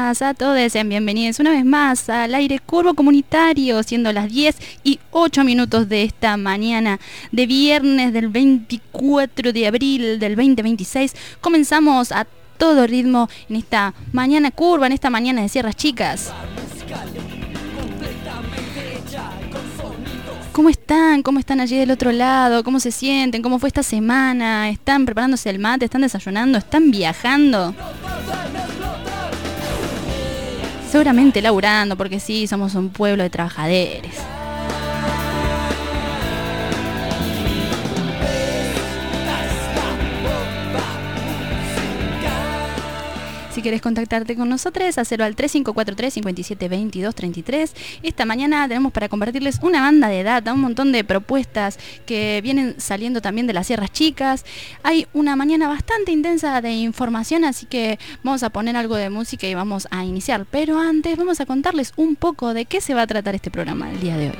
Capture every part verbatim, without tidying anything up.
todas, a todos, sean bienvenidos una vez más al aire Curvo Comunitario, siendo las diez y ocho minutos de esta mañana de viernes del veinticuatro de abril del veinte veintiséis. Comenzamos a todo ritmo en esta mañana curva, en esta mañana de Sierras Chicas. ¿Cómo están? ¿Cómo están allí del otro lado? ¿Cómo se sienten? ¿Cómo fue esta semana? ¿Están preparándose el mate? ¿Están desayunando? ¿Están viajando? Seguramente laburando, porque sí, somos un pueblo de trabajadores. Si querés contactarte con nosotros, hacelo al tres cinco cuatro tres, cinco siete dos dos, tres tres. Esta mañana tenemos para compartirles una banda de data, un montón de propuestas que vienen saliendo también de las Sierras Chicas. Hay una mañana bastante intensa de información, así que vamos a poner algo de música y vamos a iniciar. Pero antes vamos a contarles un poco de qué se va a tratar este programa el día de hoy.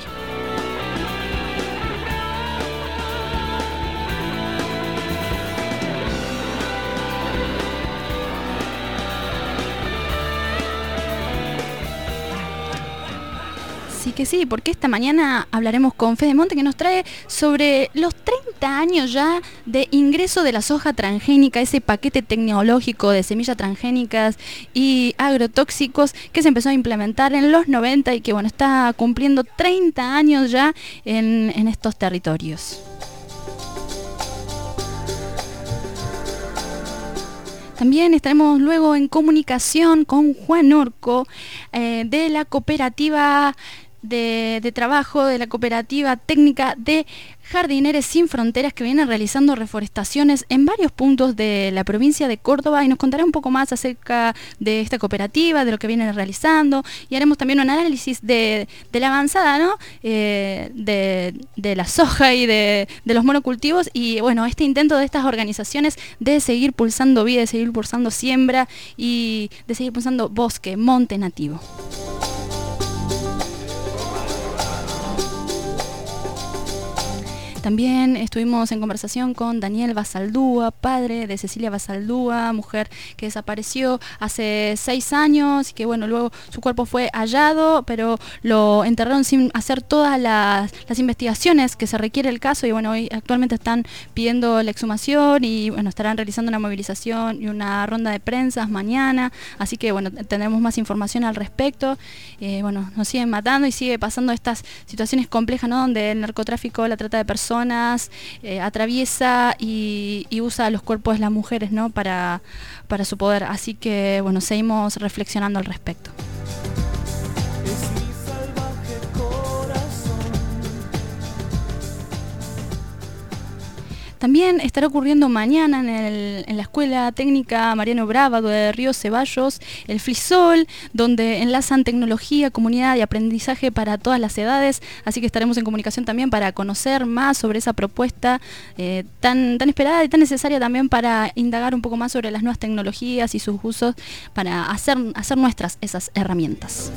Sí que sí, porque esta mañana hablaremos con Fede Monte, que nos trae sobre los treinta años ya de ingreso de la soja transgénica, ese paquete tecnológico de semillas transgénicas y agrotóxicos que se empezó a implementar en los noventa y que bueno, está cumpliendo treinta años ya en, en estos territorios. También estaremos luego en comunicación con Juan Orco eh, de la cooperativa de, de trabajo, de la cooperativa técnica de Jardineres Sin Fronteras, que vienen realizando reforestaciones en varios puntos de la provincia de Córdoba, y nos contará un poco más acerca de esta cooperativa, de lo que vienen realizando, y haremos también un análisis de, de la avanzada, ¿no? Eh, de, de la soja y de, de los monocultivos, y bueno, este intento de estas organizaciones de seguir pulsando vida, de seguir pulsando siembra y de seguir pulsando bosque, monte nativo. También estuvimos en conversación con Daniel Basaldúa, padre de Cecilia Basaldúa, mujer que desapareció hace seis años y que bueno, luego su cuerpo fue hallado, pero lo enterraron sin hacer todas las, las investigaciones que se requiere el caso, y bueno, hoy actualmente están pidiendo la exhumación y bueno, estarán realizando una movilización y una ronda de prensas mañana, así que bueno, tendremos más información al respecto. Eh, bueno, nos siguen matando y sigue pasando estas situaciones complejas, ¿no? Donde el narcotráfico, la trata de personas Personas, eh, atraviesa y, y usa los cuerpos de las mujeres, ¿no? para, para su poder. Así que bueno, seguimos reflexionando al respecto. También estará ocurriendo mañana en, el, en la Escuela Técnica Mariano Brava de Río Ceballos, el FLISOL, donde enlazan tecnología, comunidad y aprendizaje para todas las edades, así que estaremos en comunicación también para conocer más sobre esa propuesta eh, tan, tan esperada y tan necesaria también para indagar un poco más sobre las nuevas tecnologías y sus usos para hacer, hacer nuestras esas herramientas.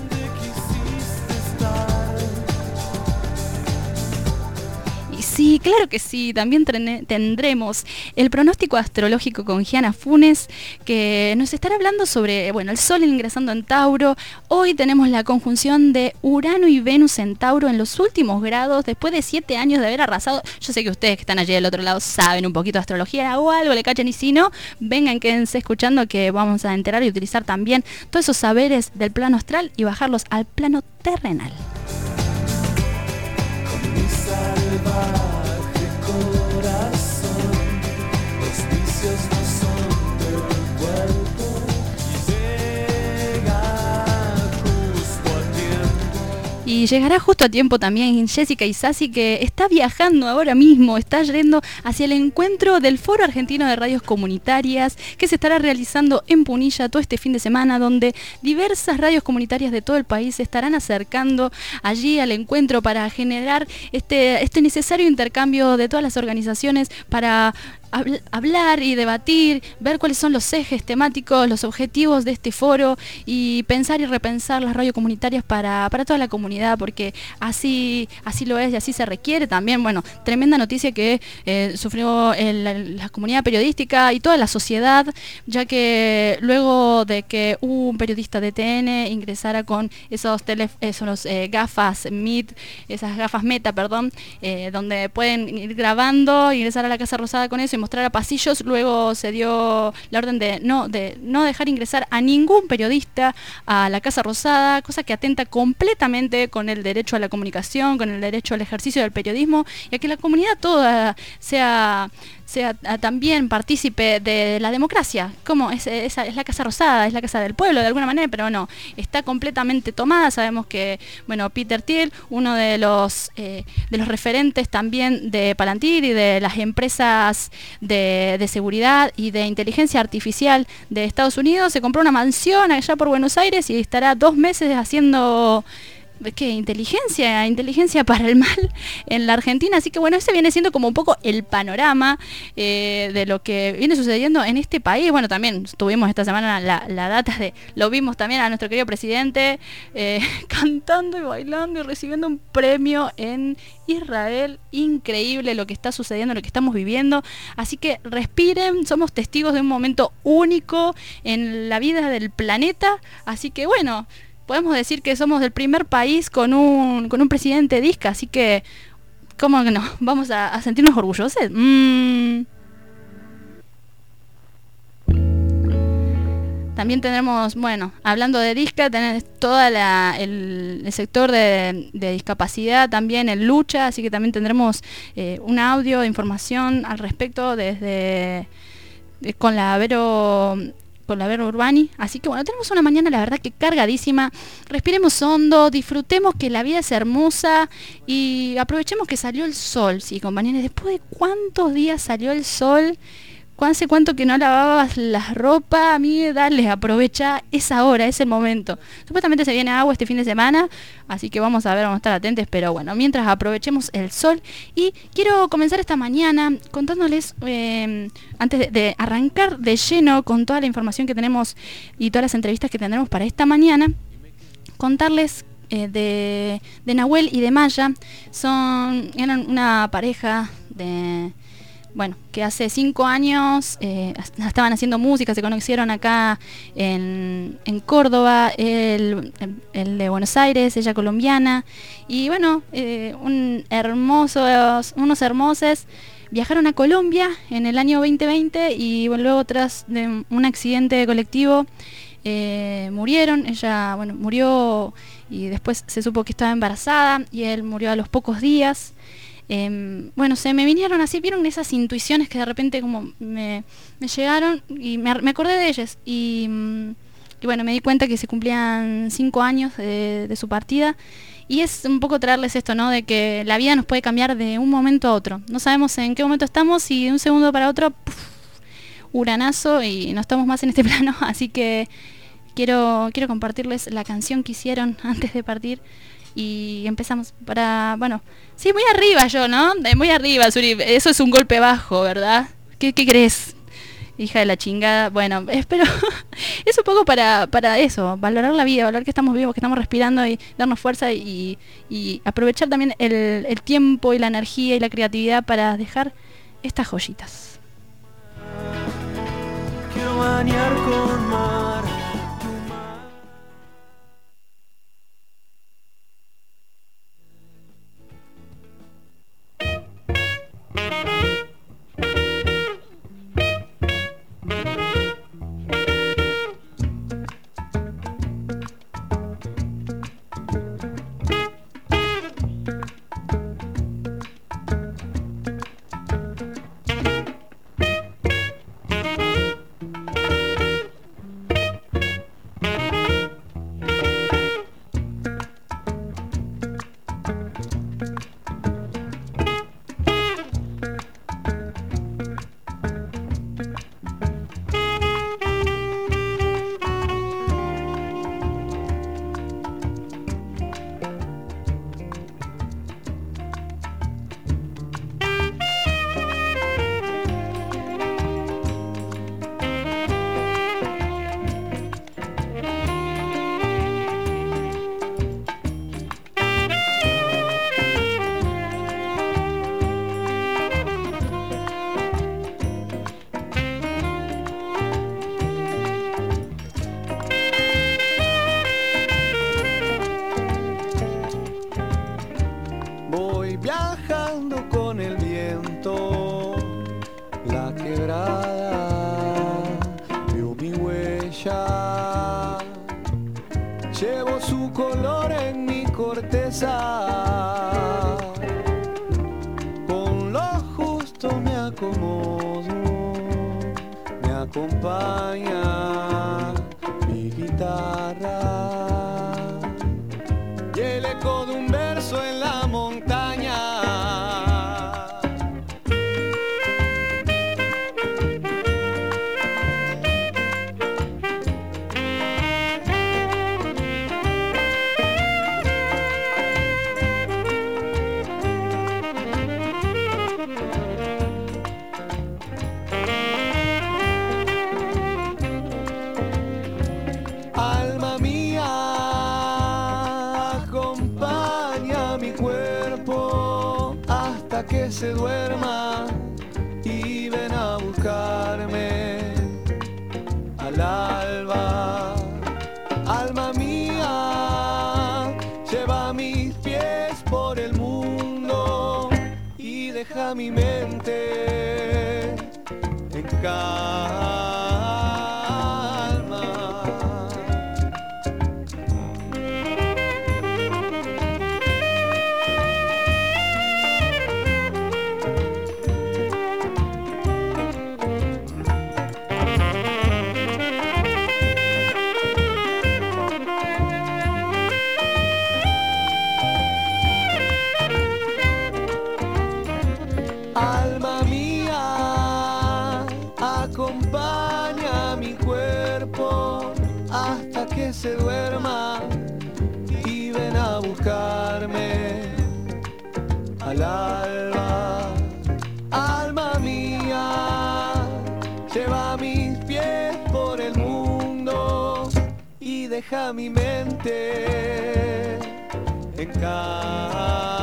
Sí, claro que sí, también tendremos el pronóstico astrológico con Giana Funes, que nos estará hablando sobre, bueno, el Sol ingresando en Tauro. Hoy tenemos la conjunción de Urano y Venus en Tauro en los últimos grados, después de siete años de haber arrasado. Yo sé que ustedes que están allí del otro lado saben un poquito de astrología o algo le cachan, y si no, vengan, quédense escuchando, que vamos a enterar y utilizar también todos esos saberes del plano astral y bajarlos al plano terrenal. Salvaje corazón, los vicios no son del cuerpo y llega justo a tiempo. Y llegará justo a tiempo también Jessica Isasi, que está viajando ahora mismo, está yendo hacia el encuentro del Foro Argentino de Radios Comunitarias, que se estará realizando en Punilla todo este fin de semana, donde diversas radios comunitarias de todo el país se estarán acercando allí al encuentro para generar este, este necesario intercambio de todas las organizaciones para habl- hablar y debatir, ver cuáles son los ejes temáticos, los objetivos de este foro y pensar y repensar las radios comunitarias para, para toda la comunidad, porque así, así lo es y así se requiere también. Bueno, tremenda noticia que eh, sufrió el, la, la comunidad periodística y toda la sociedad, ya que luego de que un periodista de T N ingresara con esos, tele, esos eh, gafas M I T, esas gafas Meta, perdón, eh, donde pueden ir grabando, ingresar a la Casa Rosada con eso y mostrar a pasillos, luego se dio la orden de no, de no dejar ingresar a ningún periodista a la Casa Rosada, cosa que atenta completamente con el derecho a la comunicación, con el derecho al ejercicio del periodismo y a que la comunidad toda sea... sea también partícipe de la democracia. ¿Cómo? Es, es, es la Casa Rosada, es la casa del pueblo de alguna manera, pero no, está completamente tomada. Sabemos que, bueno, Peter Thiel, uno de los eh, de los referentes también de Palantir y de las empresas de, de seguridad y de inteligencia artificial de Estados Unidos, se compró una mansión allá por Buenos Aires y estará dos meses haciendo... ¿qué? Inteligencia, inteligencia para el mal en la Argentina. Así que bueno, ese viene siendo como un poco el panorama eh, de lo que viene sucediendo en este país. Bueno, también tuvimos esta semana la, la data de, lo vimos también a nuestro querido presidente eh, cantando y bailando y recibiendo un premio en Israel. Increíble lo que está sucediendo, lo que estamos viviendo. Así que respiren, somos testigos de un momento único en la vida del planeta. Así que bueno, podemos decir que somos el primer país con un con un presidente disca, así que, ¿cómo que no? ¿Vamos a, a sentirnos orgullosos? Mm. También tenemos, bueno, hablando de disca, tenés todo el, el sector de, de discapacidad también en lucha, así que también tendremos eh, un audio de información al respecto desde de, con la Vero... con la Vero Urbani, así que bueno, tenemos una mañana la verdad que cargadísima. Respiremos hondo, disfrutemos que la vida es hermosa y aprovechemos que salió el sol, sí, compañeros, después de cuántos días salió el sol, hace cuánto que no lavabas la ropa, a mí dale, aprovecha esa hora, ese momento. Supuestamente se viene agua este fin de semana, así que vamos a ver, vamos a estar atentos, pero bueno, mientras aprovechemos el sol. Y quiero comenzar esta mañana contándoles, eh, antes de, de arrancar de lleno con toda la información que tenemos y todas las entrevistas que tendremos para esta mañana, contarles eh, de, de Nahuel y de Maya. Son, eran una pareja de... bueno, que hace cinco años eh, estaban haciendo música, se conocieron acá en, en Córdoba, él, el de Buenos Aires, ella colombiana, y bueno, eh, un hermosos, unos hermosos, viajaron a Colombia en el año veinte veinte y bueno, luego tras de un accidente colectivo eh, murieron, ella bueno murió y después se supo que estaba embarazada y él murió a los pocos días. Eh, bueno, se me vinieron así, vieron esas intuiciones que de repente como me, me llegaron y me, me acordé de ellas y, y bueno, me di cuenta que se cumplían cinco años de, de su partida y es un poco traerles esto, ¿no? De que la vida nos puede cambiar de un momento a otro, no sabemos en qué momento estamos y de un segundo para otro ¡puf! Uranazo y no estamos más en este plano, así que quiero, quiero compartirles la canción que hicieron antes de partir. Y empezamos para, bueno, sí, muy arriba yo, ¿no? Muy arriba, Suri, eso es un golpe bajo, ¿verdad? ¿Qué, qué crees? Hija de la chingada. Bueno, espero, es un poco para, para eso, valorar la vida, valorar que estamos vivos, que estamos respirando y darnos fuerza y, y aprovechar también el, el tiempo y la energía y la creatividad para dejar estas joyitas. Quiero bañar con mar. color en mi corteza. Con lo justo me acomodo, me acompaña mi guitarra y el eco de un verso en la montaña. Que se duerma y ven a buscarme al alba. Alma mía, lleva mis pies por el mundo y deja mi mente en calma. Se duerma y ven a buscarme al alba. Alma mía, lleva mis pies por el mundo y deja mi mente en calma.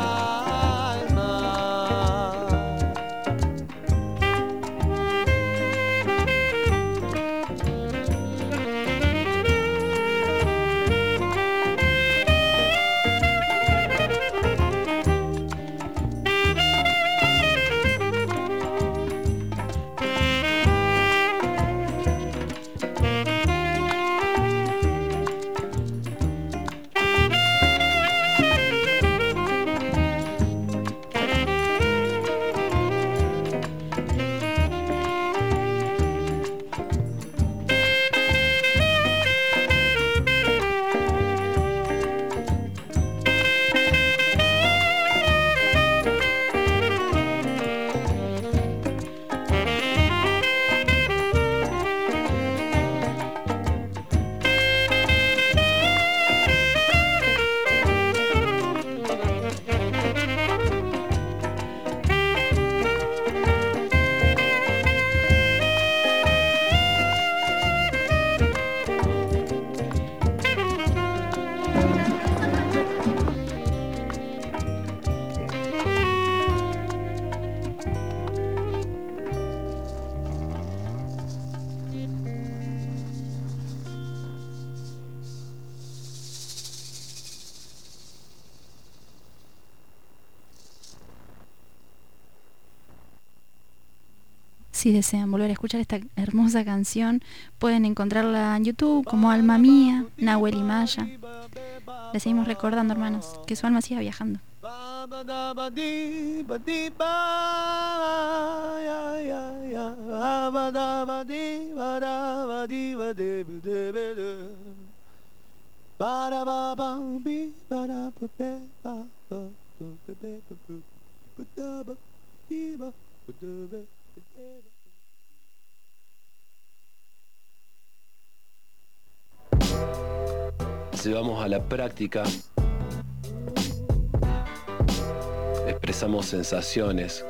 Si desean volver a escuchar esta hermosa canción, pueden encontrarla en YouTube como Alma Mía, Nahuel y Maya. Les seguimos recordando, hermanos, que su alma siga viajando. Llevamos a la práctica, expresamos sensaciones,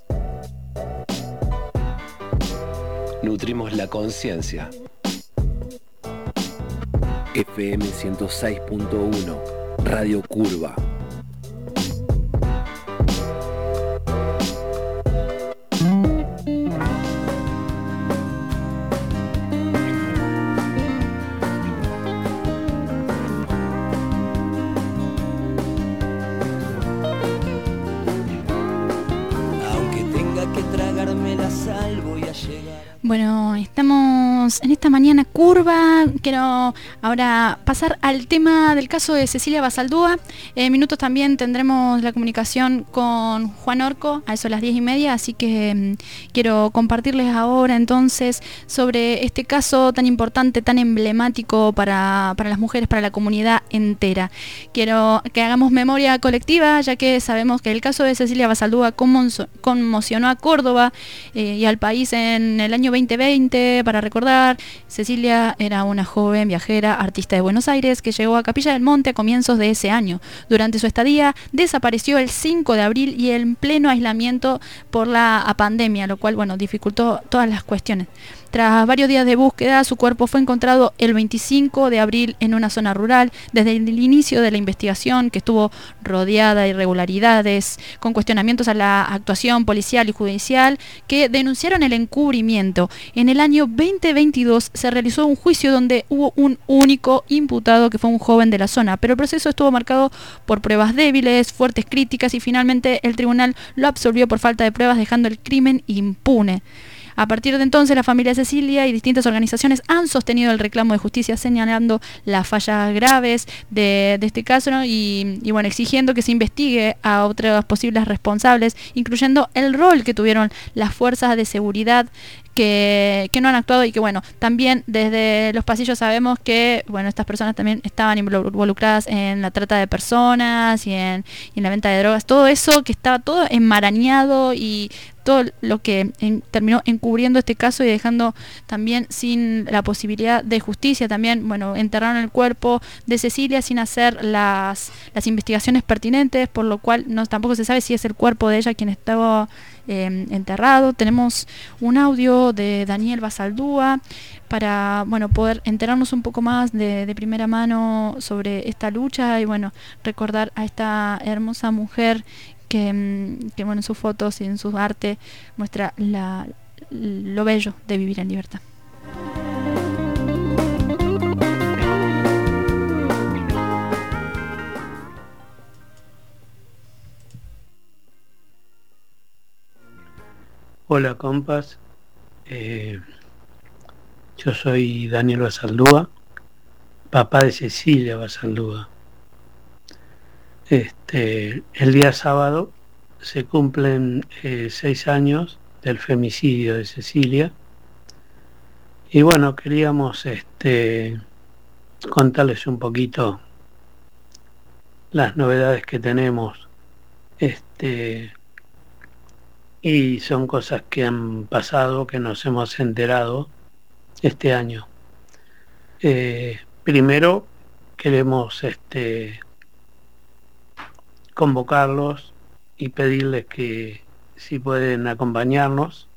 nutrimos la conciencia. F M ciento seis punto uno, Radio Curva. Bueno, estamos estamos en esta mañana curva. Quiero ahora pasar al tema del caso de Cecilia Basaldúa. En minutos también tendremos la comunicación con Juan Orco, a eso a las diez y media, así que mmm, quiero compartirles ahora entonces sobre este caso tan importante, tan emblemático para, para las mujeres, para la comunidad entera. Quiero que hagamos memoria colectiva, ya que sabemos que el caso de Cecilia Basaldúa conmocionó a Córdoba eh, y al país en el año veinte veinte. Para recordar, Cecilia era una joven viajera, artista de Buenos Aires, que llegó a Capilla del Monte a comienzos de ese año. Durante su estadía desapareció el cinco de abril y en pleno aislamiento por la pandemia, lo cual, bueno, dificultó todas las cuestiones. Tras varios días de búsqueda, su cuerpo fue encontrado el veinticinco de abril en una zona rural. Desde el inicio de la investigación, que estuvo rodeada de irregularidades, con cuestionamientos a la actuación policial y judicial, que denunciaron el encubrimiento. En el año veinte veintidós se realizó un juicio donde hubo un único imputado, que fue un joven de la zona, pero el proceso estuvo marcado por pruebas débiles, fuertes críticas, y finalmente el tribunal lo absolvió por falta de pruebas, dejando el crimen impune. A partir de entonces, la familia Cecilia y distintas organizaciones han sostenido el reclamo de justicia, señalando las fallas graves de, de este caso, ¿no? y, y bueno, exigiendo que se investigue a otros posibles responsables, incluyendo el rol que tuvieron las fuerzas de seguridad que, que no han actuado, y que bueno, también desde los pasillos sabemos que bueno, estas personas también estaban involucradas en la trata de personas y en, y en la venta de drogas, todo eso que estaba todo enmarañado, y todo lo que en, terminó encubriendo este caso y dejando también sin la posibilidad de justicia. También, bueno, enterraron el cuerpo de Cecilia sin hacer las, las investigaciones pertinentes, por lo cual no, tampoco se sabe si es el cuerpo de ella quien estaba eh, enterrado. Tenemos un audio de Daniel Basaldúa para bueno, poder enterarnos un poco más de, de primera mano sobre esta lucha y bueno, recordar a esta hermosa mujer que, que bueno, en sus fotos y en su arte muestra la, lo bello de vivir en libertad. Hola compas, eh, yo soy Daniel Basaldúa, papá de Cecilia Basaldúa. Este, el día sábado se cumplen eh, seis años del femicidio de Cecilia y bueno, queríamos este, contarles un poquito las novedades que tenemos, este, y son cosas que han pasado, que nos hemos enterado este año. Eh, primero queremos este, convocarlos y pedirles que si pueden acompañarnos.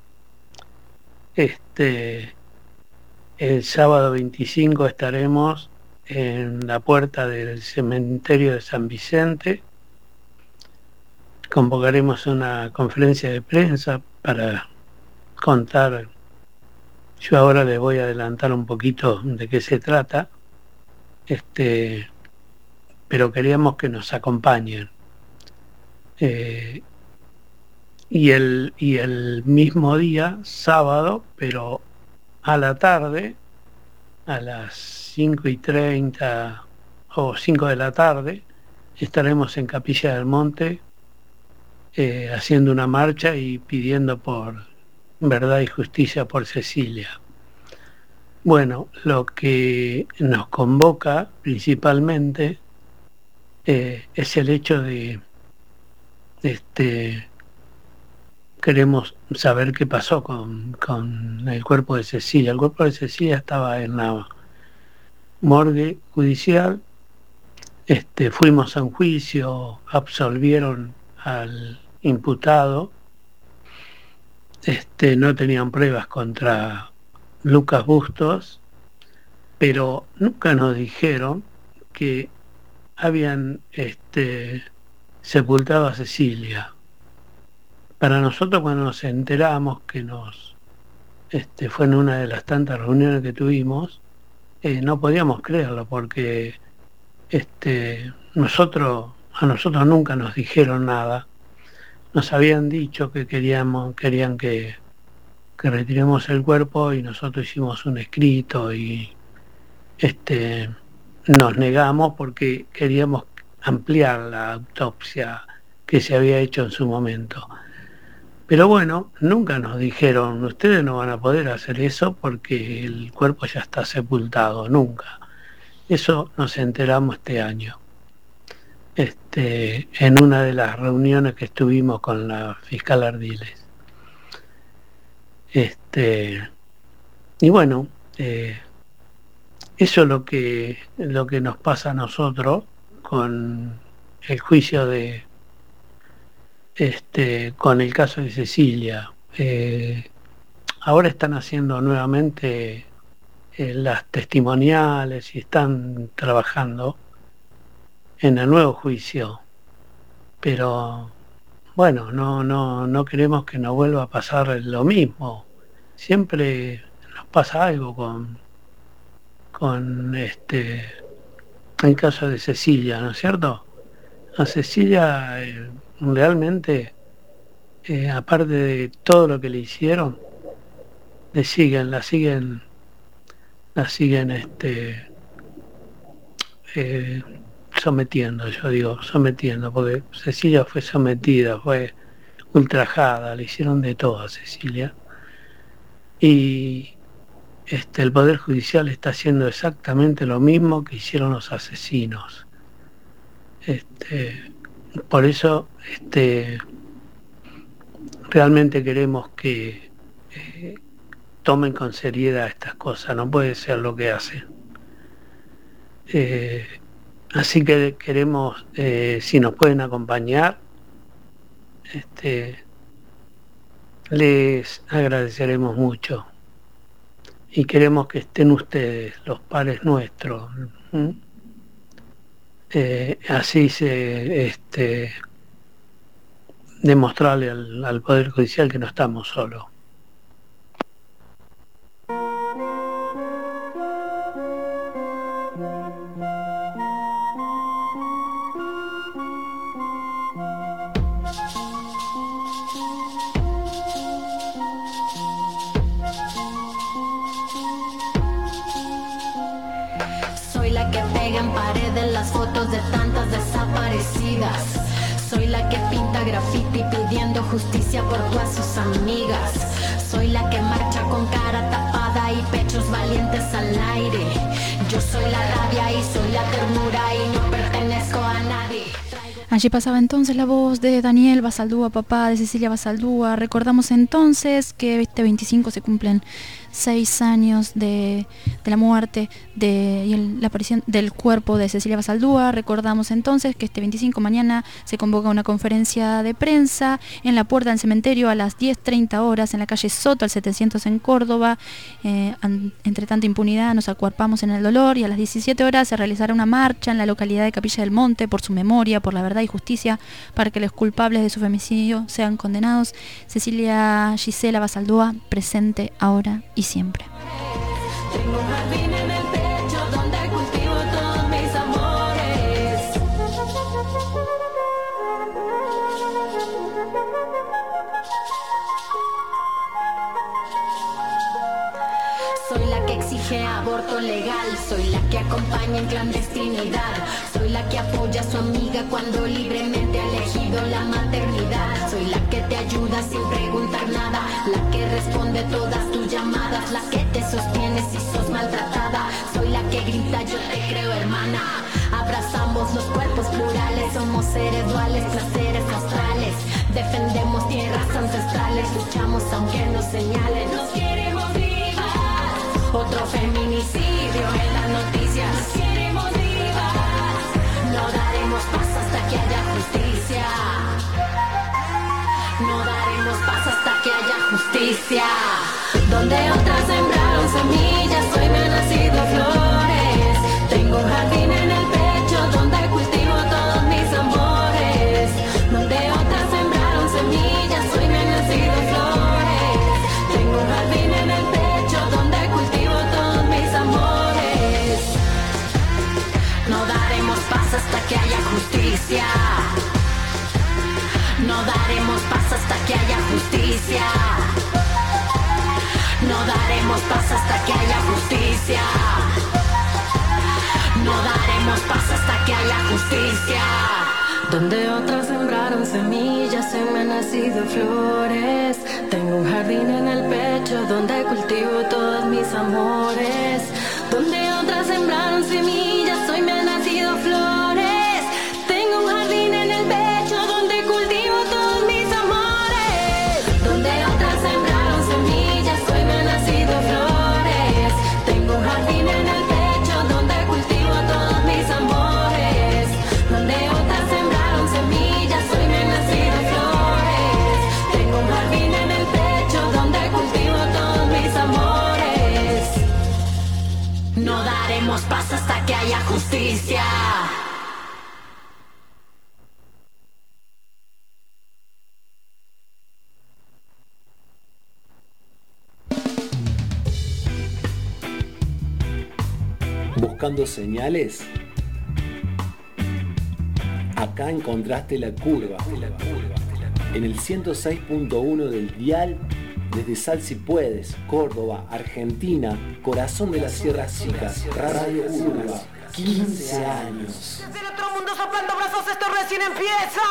Este, el sábado veinticinco estaremos en la puerta del cementerio de San Vicente. Convocaremos una conferencia de prensa para contar. Yo ahora les voy a adelantar un poquito de qué se trata, este, pero queríamos que nos acompañen. Eh, y, el, y el mismo día, sábado, pero a la tarde, a las cinco y treinta o cinco de la tarde, estaremos en Capilla del Monte eh, haciendo una marcha y pidiendo por verdad y justicia por Cecilia. Bueno, lo que nos convoca principalmente eh, es el hecho de Este, queremos saber qué pasó con, con el cuerpo de Cecilia. El cuerpo de Cecilia estaba en la morgue judicial. Este, fuimos a un juicio, absolvieron al imputado. Este, no tenían pruebas contra Lucas Bustos, pero nunca nos dijeron que habían este, sepultado a Cecilia. Para nosotros, cuando nos enteramos, que nos este, fue en una de las tantas reuniones que tuvimos, eh, no podíamos creerlo, porque este, nosotros a nosotros nunca nos dijeron nada. Nos habían dicho que queríamos querían que que retiremos el cuerpo, y nosotros hicimos un escrito y este nos negamos porque queríamos ampliar la autopsia que se había hecho en su momento. Pero bueno, nunca nos dijeron, ustedes no van a poder hacer eso porque el cuerpo ya está sepultado, nunca. Eso nos enteramos este año, este, en una de las reuniones que estuvimos con la fiscal Ardiles. Este, y bueno, eh, eso es lo que, lo que nos pasa a nosotros con el juicio de, este, con el caso de Cecilia. Eh, ahora están haciendo nuevamente eh, las testimoniales y están trabajando en el nuevo juicio, pero bueno, no, no, no queremos que nos vuelva a pasar lo mismo. Siempre nos pasa algo con, con este, el caso de Cecilia, ¿no es cierto? A Cecilia eh, realmente, eh, aparte de todo lo que le hicieron, le siguen, la siguen, la siguen este, eh, sometiendo, yo digo, sometiendo, porque Cecilia fue sometida, fue ultrajada, le hicieron de todo a Cecilia. Y este, el Poder Judicial está haciendo exactamente lo mismo que hicieron los asesinos. Este, por eso este, realmente queremos que eh, tomen con seriedad estas cosas, no puede ser lo que hacen. Eh, así que queremos, eh, si nos pueden acompañar, este, les agradeceremos mucho. Y queremos que estén ustedes, los pares nuestros. ¿Mm? Eh, así se este, demostrarle al, al Poder Judicial que no estamos solos. Soy la que pega en paredes las fotos de tantas desaparecidas. Soy la que pinta graffiti pidiendo justicia por todas sus amigas. Soy la que marcha con cara tapada y pechos valientes al aire. Yo soy la rabia y soy la ternura y no pertenezco a nadie. Allí pasaba entonces la voz de Daniel Basaldúa, papá de Cecilia Basaldúa. Recordamos entonces que este veinticinco se cumplen seis años de, de la muerte de, y el, la aparición del cuerpo de Cecilia Basaldúa. Recordamos entonces que este veinticinco mañana se convoca una conferencia de prensa en la puerta del cementerio a las diez treinta horas en la calle Soto, al setecientos en Córdoba. Eh, an, entre tanta impunidad nos acuerpamos en el dolor, y a las diecisiete horas se realizará una marcha en la localidad de Capilla del Monte por su memoria, por la verdad y justicia, para que los culpables de su femicidio sean condenados. Cecilia Gisela Basaldúa, presente ahora y siempre. Tengo un jardín en el pecho donde cultivo todos mis amores. Soy la que exige aborto legal, soy la que acompaña en clandestinidad, soy la que apoya a su amiga cuando libremente ha elegido la maternidad, soy la que te ayuda sin preguntar nada, la que responde todas tus llamadas, la que te sostiene si sos maltratada, soy la que grita yo te creo hermana, abrazamos los cuerpos plurales, somos seres duales, placeres astrales, defendemos tierras ancestrales, luchamos aunque nos señalen, nos queremos vivas, otro feminicidio en las noticias, nos queremos vivas, no daremos paso hasta que haya justicia, no daremos paso hasta que haya justicia. Donde otras sembraron semillas, hoy me han nacido flores. Tengo un jardín en el pecho donde cultivo todos mis amores. Donde otras sembraron semillas, hoy me han nacido flores. Tengo un jardín en el pecho donde cultivo todos mis amores. No daremos paz hasta que haya justicia. No daremos paz hasta que haya justicia. justicia. Donde otras sembraron semillas, hoy me han nacido flores. Tengo un jardín en el pecho donde cultivo todos mis amores. Donde otras sembraron semillas, hoy me han nacido flores. Tengo un jardín en el pecho donde cultivo todos mis amores. Donde otras sembraron semillas, hoy me han nacido flores. Tengo un jardín en el pecho donde cultivo todos mis amores. Donde otras sembraron semillas, hoy me han nacido flores. Tengo un jardín en el pecho donde cultivo todos mis amores. No daremos paz hasta que haya justicia. ¿Buscando señales? Acá encontraste la curva. En el ciento seis punto uno del dial, desde Sal Si Puedes, Córdoba, Argentina, corazón de la Sierra Chica, Radio Curva, quince años. Desde el otro mundo soplando brazos, esto recién empieza.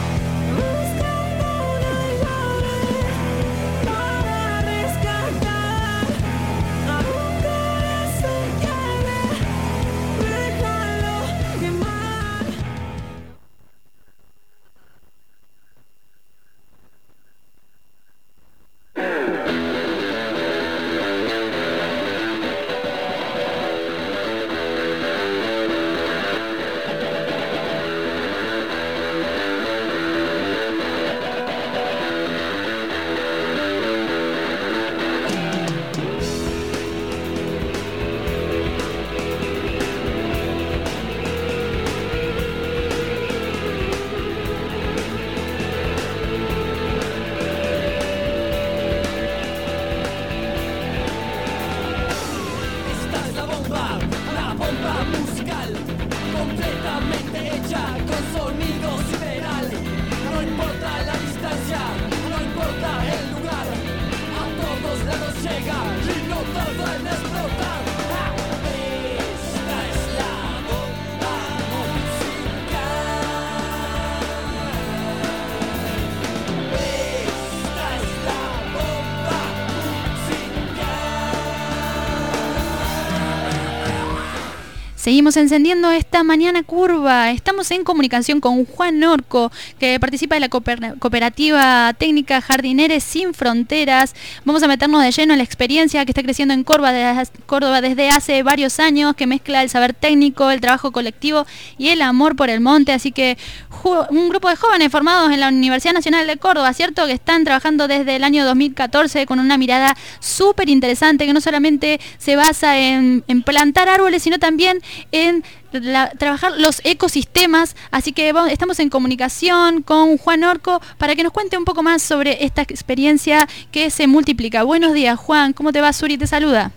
Seguimos encendiendo esta mañana curva. Estamos en comunicación con Juan Orco, que participa de la cooperativa técnica Jardineres Sin Fronteras. Vamos a meternos de lleno en la experiencia que está creciendo en Córdoba, Córdoba desde hace varios años, que mezcla el saber técnico, el trabajo colectivo y el amor por el monte. Así que un grupo de jóvenes formados en la Universidad Nacional de Córdoba, ¿cierto? Que están trabajando desde el año dos mil catorce con una mirada súper interesante, que no solamente se basa en, en plantar árboles, sino también en la, trabajar los ecosistemas. Así que vamos, estamos en comunicación con Juan Orco para que nos cuente un poco más sobre esta experiencia que se multiplica. Buenos días, Juan. ¿Cómo te va? Suri te saluda.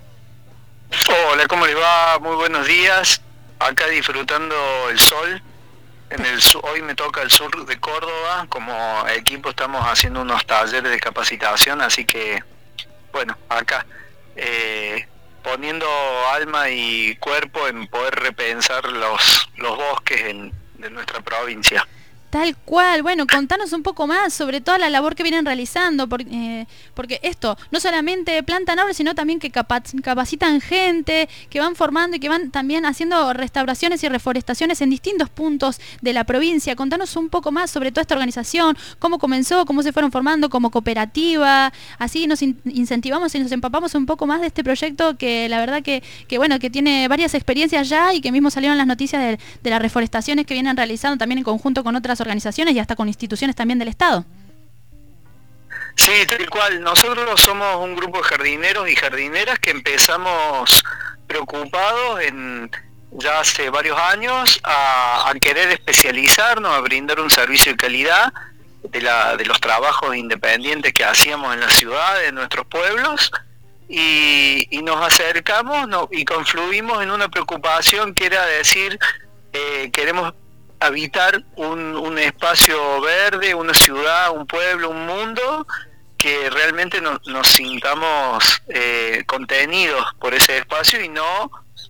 Hola, ¿cómo les va? Muy buenos días. Acá disfrutando el sol. En el sur, hoy me toca el sur de Córdoba. Como equipo estamos haciendo unos talleres de capacitación, así que, bueno, acá eh, poniendo alma y cuerpo en poder repensar los, los bosques en, de nuestra provincia. Tal cual. Bueno, contanos un poco más sobre toda la labor que vienen realizando, porque, eh, porque esto, no solamente plantan árboles, sino también que capacitan gente, que van formando y que van también haciendo restauraciones y reforestaciones en distintos puntos de la provincia. Contanos un poco más sobre toda esta organización, cómo comenzó, cómo se fueron formando como cooperativa, así nos in- incentivamos y nos empapamos un poco más de este proyecto que la verdad que, que bueno, que tiene varias experiencias ya y que mismo salieron las noticias de, de las reforestaciones que vienen realizando también en conjunto con otras organizaciones y hasta con instituciones también del Estado. Sí, tal cual. Nosotros somos un grupo de jardineros y jardineras que empezamos preocupados en ya hace varios años a, a querer especializarnos, a brindar un servicio de calidad de, la, de los trabajos independientes que hacíamos en la ciudad, en nuestros pueblos, y, y nos acercamos no, y confluimos en una preocupación que era decir, eh, queremos habitar un, un espacio verde, una ciudad, un pueblo, un mundo, que realmente no, nos sintamos eh, contenidos por ese espacio y no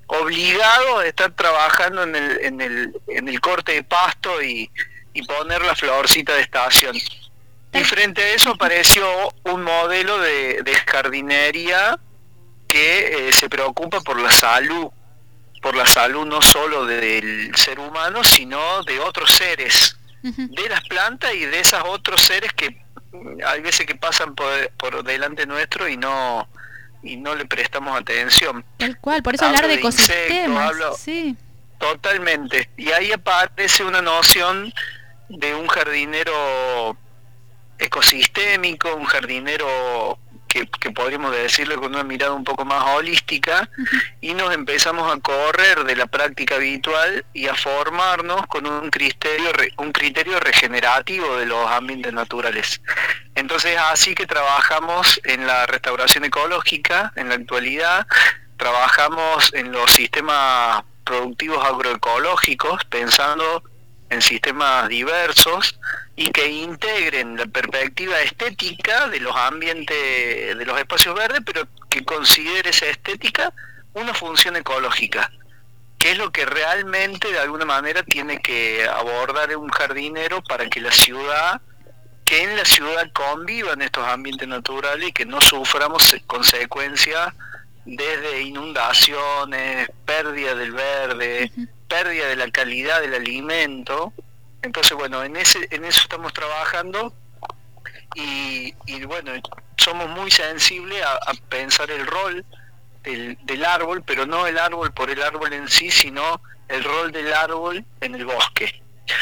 obligados a estar trabajando en el, en el, en el corte de pasto y, y poner la florcita de estación. Y frente a eso apareció un modelo de, de jardinería que eh, se preocupa por la salud, por la salud no solo del ser humano, sino de otros seres, uh-huh. de las plantas y de esos otros seres que hay veces que pasan por, por delante nuestro y no y no le prestamos atención. Tal cual, por eso hablo hablar de, de ecosistemas, hablo, sí. Totalmente. Y ahí aparece una noción de un jardinero ecosistémico, un jardinero que, que podríamos decirlo con una mirada un poco más holística, uh-huh. y nos empezamos a correr de la práctica habitual y a formarnos con un criterio un criterio regenerativo de los ambientes naturales. Entonces así que trabajamos en la restauración ecológica en la actualidad, trabajamos en los sistemas productivos agroecológicos, pensando en sistemas diversos y que integren la perspectiva estética de los ambientes, de los espacios verdes, pero que considere esa estética una función ecológica, que es lo que realmente de alguna manera tiene que abordar un jardinero para que la ciudad, que en la ciudad convivan estos ambientes naturales y que no suframos consecuencias desde inundaciones, pérdida del verde, uh-huh. pérdida de la calidad del alimento. Entonces, bueno, en ese en eso estamos trabajando y, y bueno, somos muy sensibles a, a pensar el rol del, del árbol, pero no el árbol por el árbol en sí, sino el rol del árbol en el bosque.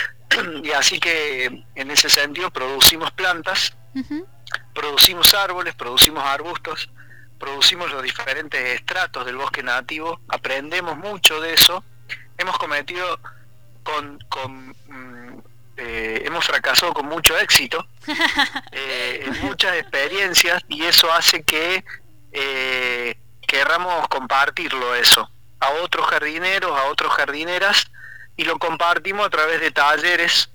Y así que en ese sentido producimos plantas, uh-huh. producimos árboles, producimos arbustos, producimos los diferentes estratos del bosque nativo, aprendemos mucho de eso, hemos cometido con, con eh, hemos fracasado con mucho éxito eh, en muchas experiencias, y eso hace que eh, querramos compartirlo eso a otros jardineros, a otras jardineras, y lo compartimos a través de talleres,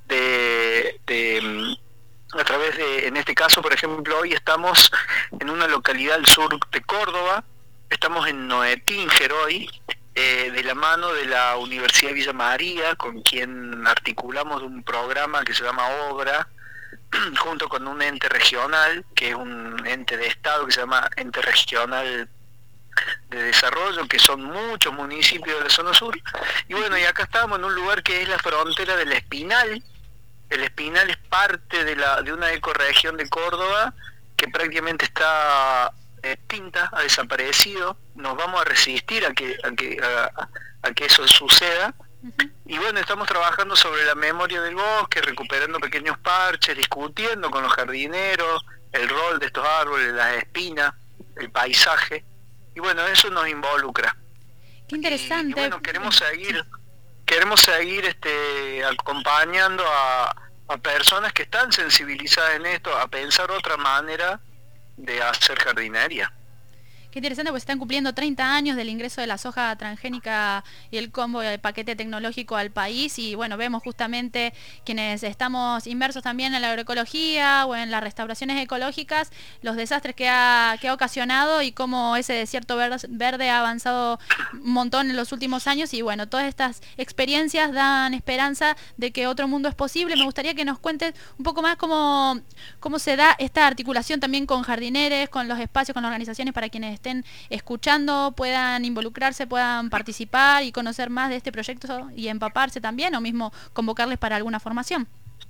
de, de a través de, en este caso, por ejemplo, hoy estamos en una localidad al sur de Córdoba, estamos en Noetinger hoy, eh, de la mano de la Universidad de Villa María, con quien articulamos un programa que se llama Obra, junto con un ente regional, que es un ente de Estado que se llama Ente Regional de Desarrollo, que son muchos municipios de la zona sur. Y bueno, y acá estamos en un lugar que es la frontera del Espinal. El Espinal es parte de la de una ecorregión de Córdoba que prácticamente está extinta, ha desaparecido. Nos vamos a resistir a que a que a, a que eso suceda. Uh-huh. Y bueno, estamos trabajando sobre la memoria del bosque, recuperando pequeños parches, discutiendo con los jardineros el rol de estos árboles, las espinas, el paisaje. Y bueno, eso nos involucra. Qué interesante. Y, y bueno, queremos seguir queremos seguir este acompañando a, a personas que están sensibilizadas en esto, a pensar otra manera de hacer jardinería. Qué interesante, pues están cumpliendo treinta años del ingreso de la soja transgénica y el combo del paquete tecnológico al país, y bueno, vemos justamente quienes estamos inmersos también en la agroecología o en las restauraciones ecológicas, los desastres que ha, que ha ocasionado y cómo ese desierto verde, verde ha avanzado un montón en los últimos años, y bueno, todas estas experiencias dan esperanza de que otro mundo es posible. Me gustaría que nos cuentes un poco más cómo, cómo se da esta articulación también con jardineres, con los espacios, con las organizaciones, para quienes estén escuchando, puedan involucrarse, puedan participar y conocer más de este proyecto y empaparse también, o mismo convocarles para alguna formación.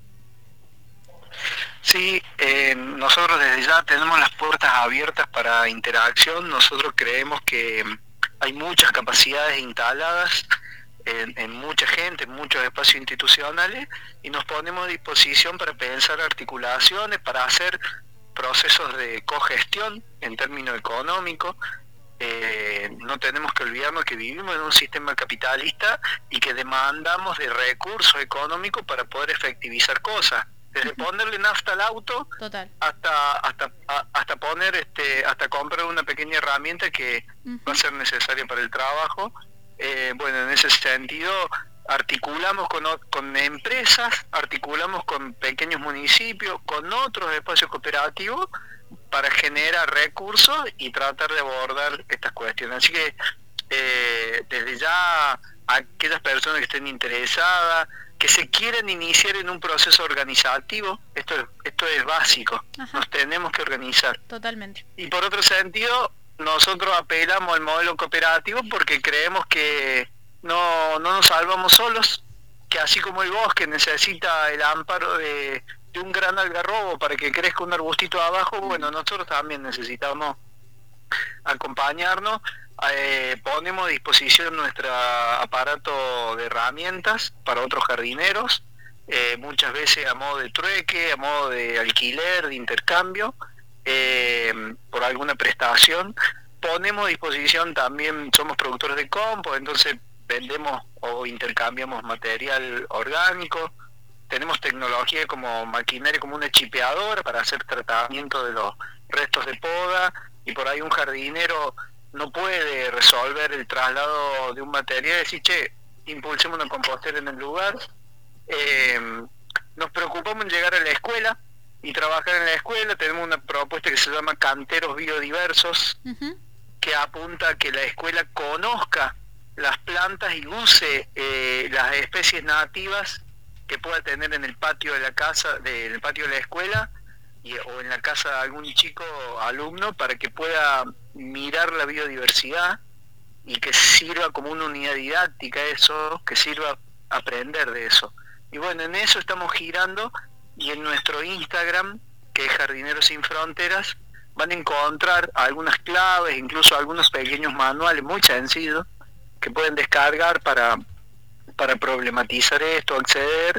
Sí, eh, nosotros desde ya tenemos las puertas abiertas para interacción. Nosotros creemos que hay muchas capacidades instaladas en, en mucha gente, en muchos espacios institucionales, y nos ponemos a disposición para pensar articulaciones, para hacer procesos de cogestión en términos económicos. Eh, no tenemos que olvidarnos que vivimos en un sistema capitalista y que demandamos de recursos económicos para poder efectivizar cosas, desde ponerle nafta al auto. Total. hasta hasta a, hasta poner este hasta comprar una pequeña herramienta que uh-huh. va a ser necesaria para el trabajo. Eh, bueno, en ese sentido articulamos con, con empresas, articulamos con pequeños municipios, con otros espacios cooperativos, para generar recursos y tratar de abordar estas cuestiones. Así que eh, desde ya a aquellas personas que estén interesadas, que se quieran iniciar en un proceso organizativo. Esto es, esto es básico. Ajá. Nos tenemos que organizar. Totalmente. Y por otro sentido, nosotros apelamos al modelo cooperativo porque creemos que no, no nos salvamos solos, que así como el bosque necesita el amparo de, de un gran algarrobo para que crezca un arbustito abajo, bueno, nosotros también necesitamos acompañarnos. Eh, ponemos a disposición nuestro aparato de herramientas para otros jardineros, eh, muchas veces a modo de trueque, a modo de alquiler, de intercambio, eh, por alguna prestación. Ponemos a disposición también, somos productores de compost, entonces vendemos o intercambiamos material orgánico. Tenemos tecnología como maquinaria, como una chipeadora para hacer tratamiento de los restos de poda, y por ahí un jardinero no puede resolver el traslado de un material y decir, che, impulsemos una compostera en el lugar. Eh, nos preocupamos en llegar a la escuela y trabajar en la escuela. Tenemos una propuesta que se llama Canteros Biodiversos, uh-huh. que apunta a que la escuela conozca las plantas y use eh, las especies nativas que pueda tener en el patio de la casa, de, en el patio de la escuela, y, o en la casa de algún chico alumno, para que pueda mirar la biodiversidad y que sirva como una unidad didáctica eso, que sirva aprender de eso. Y bueno, en eso estamos girando, y en nuestro Instagram, que es Jardineros Sin Fronteras, van a encontrar algunas claves, incluso algunos pequeños manuales muy sencillos que pueden descargar para, para problematizar esto, acceder,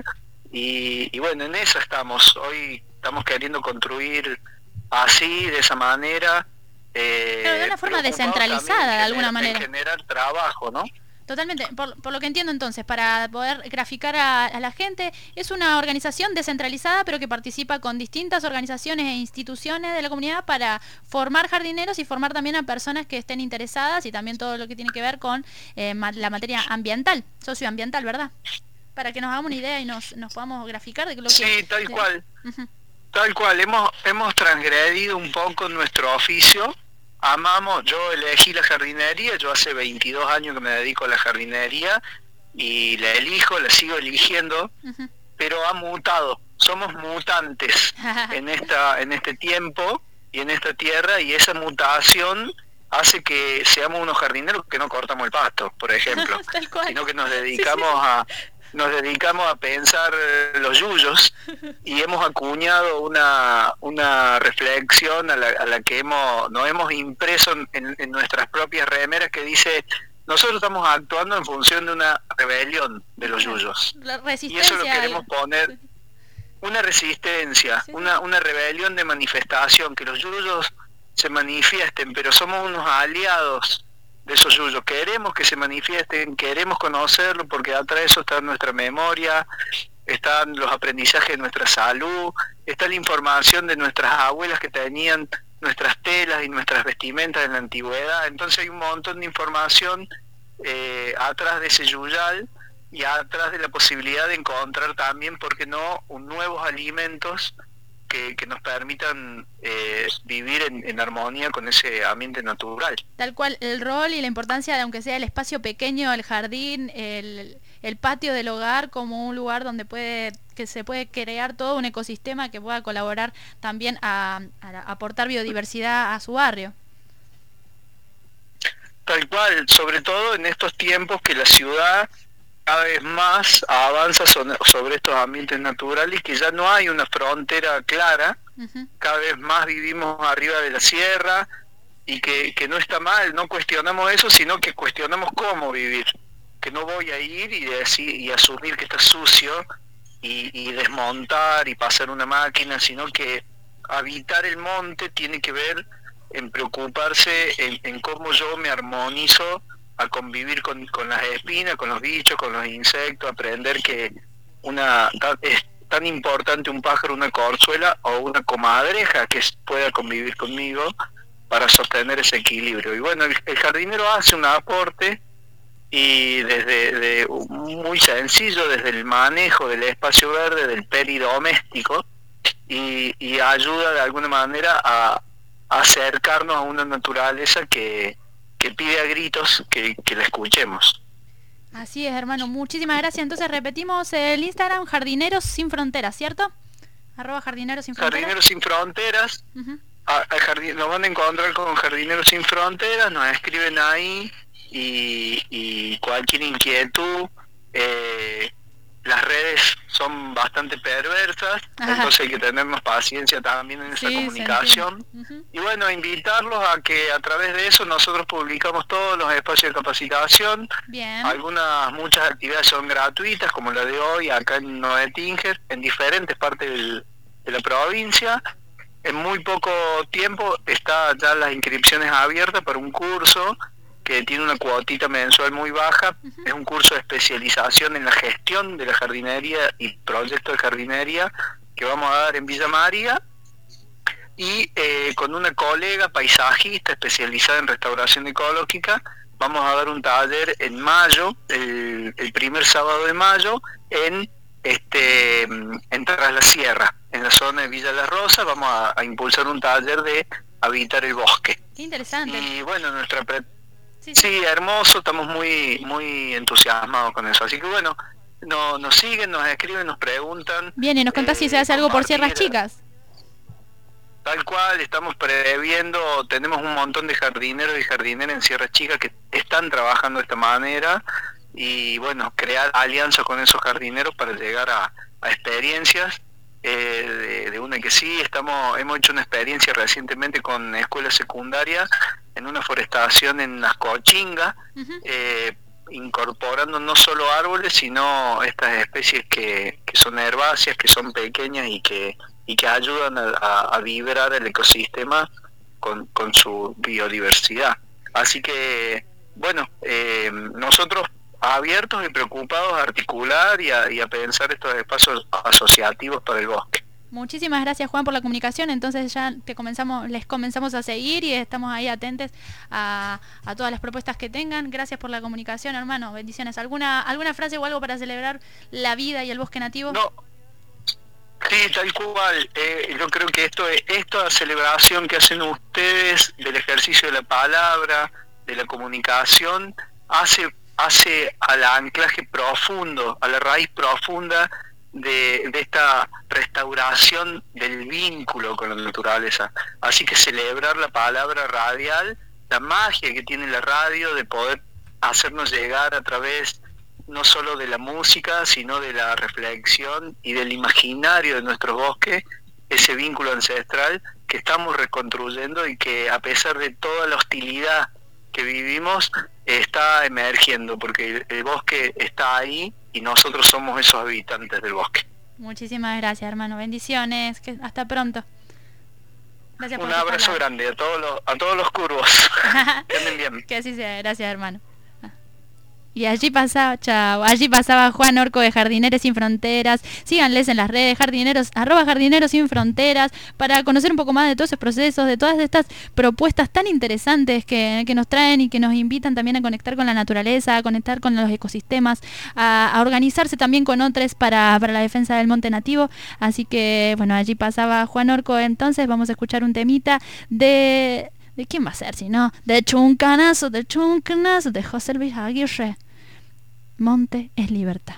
y, y bueno, en eso estamos. Hoy estamos queriendo construir así, de esa manera, eh, pero de una forma descentralizada, de alguna manera, de generar trabajo, ¿no? Totalmente, por, por lo que entiendo entonces, para poder graficar a, a la gente, es una organización descentralizada, pero que participa con distintas organizaciones e instituciones de la comunidad para formar jardineros y formar también a personas que estén interesadas, y también todo lo que tiene que ver con eh, ma la materia ambiental, socioambiental, ¿verdad? Para que nos hagamos una idea y nos, nos podamos graficar de lo que... Sí, tal cual. Uh-huh. Tal cual, hemos, hemos transgredido un poco nuestro oficio. Amamos, yo elegí la jardinería, yo hace veintidós años que me dedico a la jardinería y la elijo, la sigo eligiendo, uh-huh. pero ha mutado, somos mutantes en esta en este tiempo y en esta tierra, y esa mutación hace que seamos unos jardineros que no cortamos el pasto, por ejemplo, sino que nos dedicamos sí, sí. a... nos dedicamos a pensar los yuyos, y hemos acuñado una una reflexión a la, a la que hemos nos hemos impreso en, en nuestras propias remeras, que dice: nosotros estamos actuando en función de una rebelión de los yuyos. La resistencia, y eso lo queremos poner, una resistencia, sí, sí. Una, una rebelión de manifestación, que los yuyos se manifiesten, pero somos unos aliados de esos yuyos. Queremos que se manifiesten, queremos conocerlo, porque atrás de eso está nuestra memoria, están los aprendizajes de nuestra salud, está la información de nuestras abuelas que tenían nuestras telas y nuestras vestimentas en la antigüedad. Entonces hay un montón de información eh, atrás de ese yuyal, y atrás de la posibilidad de encontrar también, ¿por qué no?, un nuevos alimentos Que, que nos permitan eh, vivir en, en armonía con ese ambiente natural. Tal cual, el rol y la importancia de, aunque sea el espacio pequeño, el jardín, el, el patio del hogar, como un lugar donde puede que se puede crear todo un ecosistema que pueda colaborar también a, a, a aportar biodiversidad a su barrio. Tal cual, sobre todo en estos tiempos que la ciudad cada vez más avanza sobre estos ambientes naturales, que ya no hay una frontera clara, uh-huh. cada vez más vivimos arriba de la sierra, y que, que no está mal, no cuestionamos eso, sino que cuestionamos cómo vivir, que no voy a ir y decir y asumir que está sucio y, y desmontar y pasar una máquina, sino que habitar el monte tiene que ver en preocuparse en, en cómo yo me armonizo a convivir con, con las espinas, con los bichos, con los insectos, aprender que una es tan importante un pájaro, una corzuela o una comadreja que pueda convivir conmigo para sostener ese equilibrio. Y bueno, el, el jardinero hace un aporte, y desde de, muy sencillo, desde el manejo del espacio verde, del peridoméstico, y, y ayuda de alguna manera a, a acercarnos a una naturaleza que que pide a gritos que, que la escuchemos. Así es, hermano, muchísimas gracias. Entonces repetimos el Instagram, Jardineros Sin Fronteras, ¿cierto? Arroba Jardineros Sin Fronteras. Jardineros Sin Fronteras. Uh-huh. a, a jardin, nos van a encontrar con Jardineros Sin Fronteras, nos escriben ahí y, y cualquier inquietud. Eh, las redes son bastante perversas, Ajá. entonces hay que tenernos paciencia también en esa sí, comunicación. Uh-huh. Y bueno, invitarlos a que a través de eso nosotros publicamos todos los espacios de capacitación. Bien. Algunas, muchas actividades son gratuitas, como la de hoy acá en Noé Tinger, en diferentes partes del, de la provincia. En muy poco tiempo está ya las inscripciones abiertas para un curso que tiene una cuotita mensual muy baja. Uh-huh. Es un curso de especialización en la gestión de la jardinería y proyectos de jardinería que vamos a dar en Villa María, y eh, con una colega paisajista especializada en restauración ecológica vamos a dar un taller en mayo, el, el primer sábado de mayo, en este en Tras la Sierra, en la zona de Villa La Rosa. Vamos a, a impulsar un taller de habitar el bosque. Qué interesante. Y bueno, nuestra pre Sí, sí. sí, hermoso, estamos muy muy entusiasmados con eso. Así que bueno, no, nos siguen, nos escriben, nos preguntan. Bien, y nos contás eh, si se hace algo por Sierras Chicas. Tal cual, estamos previendo, tenemos un montón de jardineros y jardineras en Sierras Chicas que están trabajando de esta manera, y bueno, crear alianzas con esos jardineros para llegar a, a experiencias. Eh, de, de una que sí, estamos hemos hecho una experiencia recientemente con escuelas secundarias en una forestación en Nascochinga, uh-huh. eh, incorporando no solo árboles, sino estas especies que, que son herbáceas, que son pequeñas y que y que ayudan a, a, a vibrar el ecosistema con, con su biodiversidad. Así que, bueno, eh, nosotros abiertos y preocupados a articular y a, y a pensar estos espacios asociativos para el bosque. Muchísimas gracias, Juan, por la comunicación. Entonces ya te comenzamos, les comenzamos a seguir y estamos ahí atentos a, a todas las propuestas que tengan. Gracias por la comunicación, hermano. Bendiciones. ¿Alguna alguna frase o algo para celebrar la vida y el bosque nativo? No. Sí, tal cual. Eh, yo creo que esto es esta celebración que hacen ustedes del ejercicio de la palabra, de la comunicación, hace hace al anclaje profundo, a la raíz profunda de, de esta restauración del vínculo con la naturaleza. Así que celebrar la palabra radial, la magia que tiene la radio de poder hacernos llegar a través no solo de la música, sino de la reflexión y del imaginario de nuestros bosques, ese vínculo ancestral que estamos reconstruyendo y que, a pesar de toda la hostilidad que vivimos, está emergiendo, porque el bosque está ahí y nosotros somos esos habitantes del bosque. Muchísimas gracias, hermano. Bendiciones. Que hasta pronto. Gracias. Un abrazo grande a todos los, a todos los curvos. Que anden bien. Que así sea. Gracias, hermano. Y allí pasaba, chao, allí pasaba Juan Orco de Jardineros Sin Fronteras. Síganles en las redes, jardineros, arroba Jardineros Sin Fronteras, para conocer un poco más de todos esos procesos, de todas estas propuestas tan interesantes que, que nos traen y que nos invitan también a conectar con la naturaleza, a conectar con los ecosistemas, a, a organizarse también con otros para, para la defensa del monte nativo. Así que, bueno, allí pasaba Juan Orco. Entonces vamos a escuchar un temita de... ¿De quién va a ser si no? De Chuncanazo, de Chuncanazo, de José Luis Aguirre. Monte es libertad.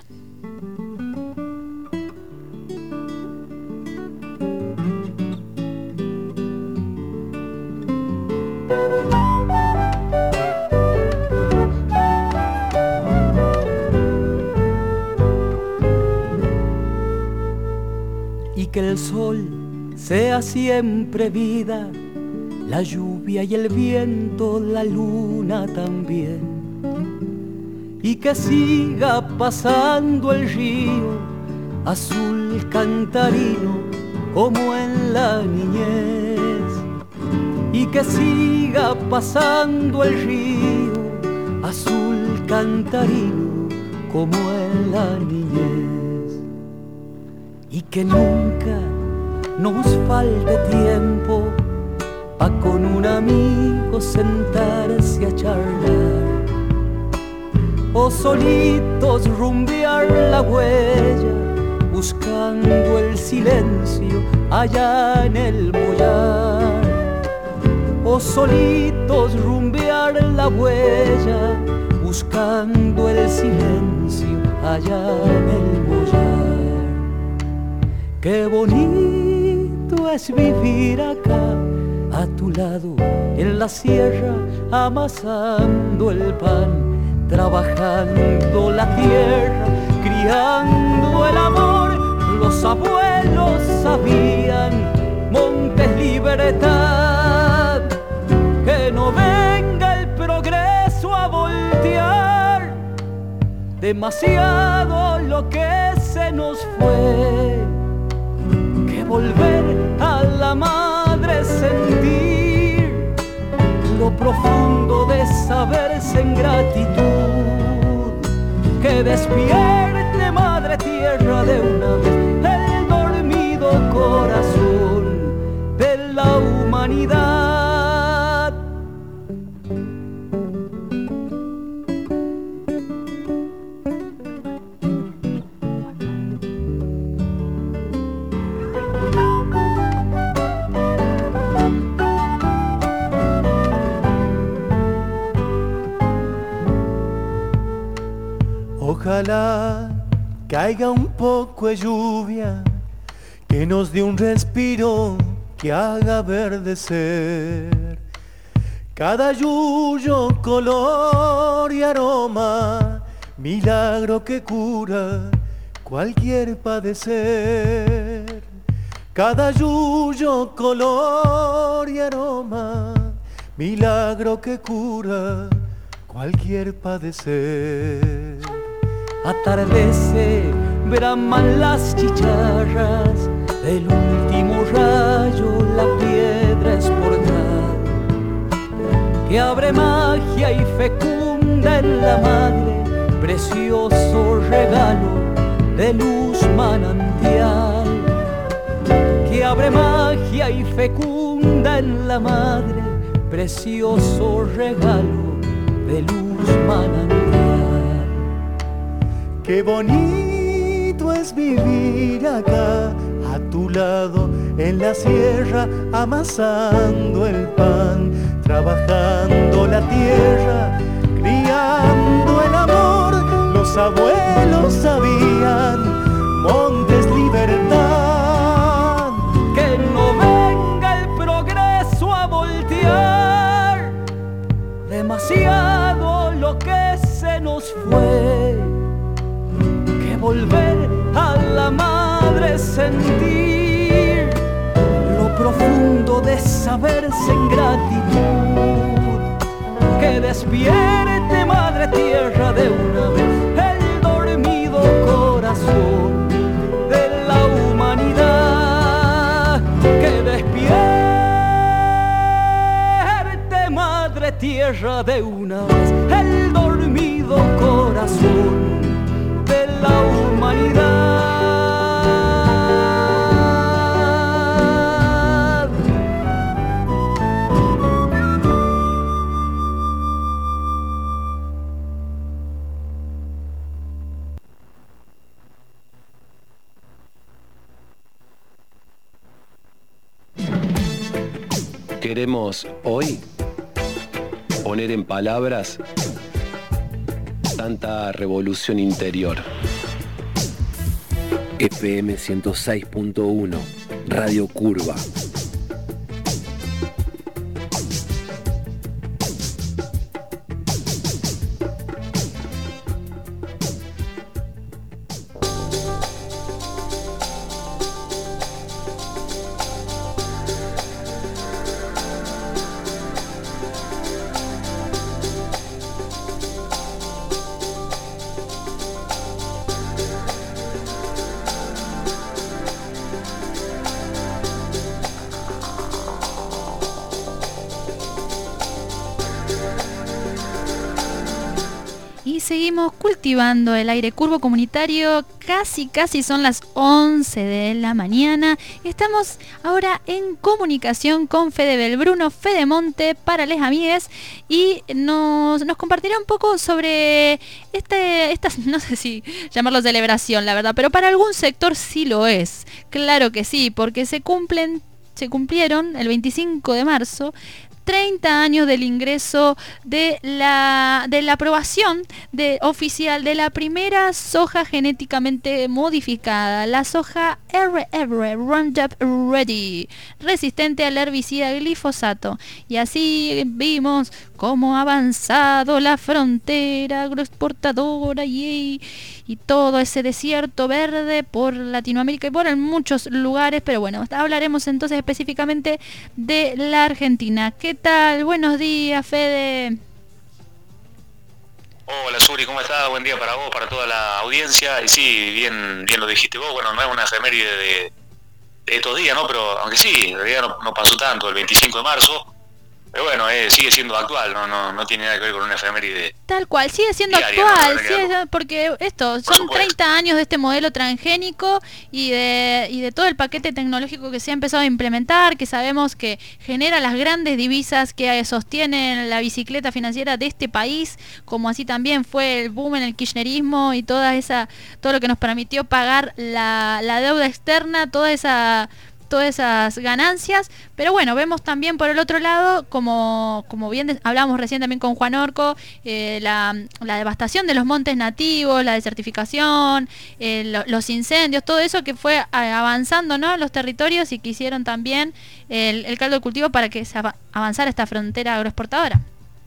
Y que el sol sea siempre vida, la lluvia y el viento, la luna también. Y que siga pasando el río, azul cantarino, como en la niñez. Y que siga pasando el río, azul cantarino, como en la niñez. Y que nunca nos falte tiempo pa' con un amigo sentarse a charlar, o solitos rumbear la huella, buscando el silencio allá en el mollar. o solitos rumbear la huella, buscando el silencio allá en el mollar. Qué bonito es vivir acá, a tu lado en la sierra, amasando el pan, trabajando la tierra, criando el amor. Los abuelos sabían, montes libertad, que no venga el progreso a voltear demasiado lo que se nos fue, que volver a la madre sentir lo profundo de saberse en gratitud, que despierte madre tierra de una vez el dormido corazón de la humanidad. Ojalá caiga un poco de lluvia, que nos dé un respiro que haga verdecer cada yuyo, color y aroma, milagro que cura cualquier padecer. Cada yuyo, color y aroma, milagro que cura cualquier padecer. Atardece, braman las chicharras del último rayo, la piedra es portal que abre magia y fecunda en la madre, precioso regalo de luz manantial, que abre magia y fecunda en la madre, precioso regalo de luz manantial. Qué bonito es vivir acá, a tu lado en la sierra, amasando el pan, trabajando la tierra, criando el amor. Los abuelos sabían, montes libertad, que no venga el progreso a voltear demasiado lo que se nos fue, que volver a la madre sentir lo profundo de saberse en gratitud, que despierte madre tierra de una vez el dormido corazón de la humanidad, que despierte madre tierra de una vez el dormido corazón de la humanidad. Queremos hoy poner en palabras tanta revolución interior. F M ciento seis punto uno, Radio Curva. Seguimos cultivando el aire curvo comunitario, casi casi son las once de la mañana. Estamos ahora en comunicación con Fede Belbruno, Fede Monte para les amigues, y nos, nos compartirá un poco sobre este, esta, no sé si llamarlo celebración, la verdad, pero para algún sector sí lo es, claro que sí, porque se cumplen, se cumplieron el veinticinco de marzo treinta años del ingreso de la, de la aprobación de, oficial de la primera soja genéticamente modificada, la soja R R Roundup Ready, resistente al herbicida glifosato. Y así vimos cómo ha avanzado la frontera agroexportadora y, y todo ese desierto verde por Latinoamérica y por en muchos lugares, pero bueno, hablaremos entonces específicamente de la Argentina. ¿Qué tal? Buenos días, Fede. Hola Suri, ¿cómo estás? Buen día para vos, para toda la audiencia. Y sí, bien, bien lo dijiste vos, bueno, no es una efeméride de, de estos días, ¿no? Pero aunque sí, en realidad no, no pasó tanto, el veinticinco de marzo. Pero bueno, eh, sigue siendo actual, no, no, no tiene nada que ver con una efeméride. Tal cual, sigue siendo diaria, actual, ¿no? sigue, porque esto, son treinta años de este modelo transgénico y de, y de todo el paquete tecnológico que se ha empezado a implementar, que sabemos que genera las grandes divisas que sostienen la bicicleta financiera de este país, como así también fue el boom en el kirchnerismo y toda esa, todo lo que nos permitió pagar la, la deuda externa, toda esa... todas esas ganancias, pero bueno, vemos también por el otro lado, como, como bien de, hablamos recién también con Juan Orco, eh, la, la devastación de los montes nativos, la desertificación, eh, lo, los incendios, todo eso que fue a, avanzando, ¿no?, los territorios y que hicieron también el, el caldo de cultivo para que se av avanzara esta frontera agroexportadora.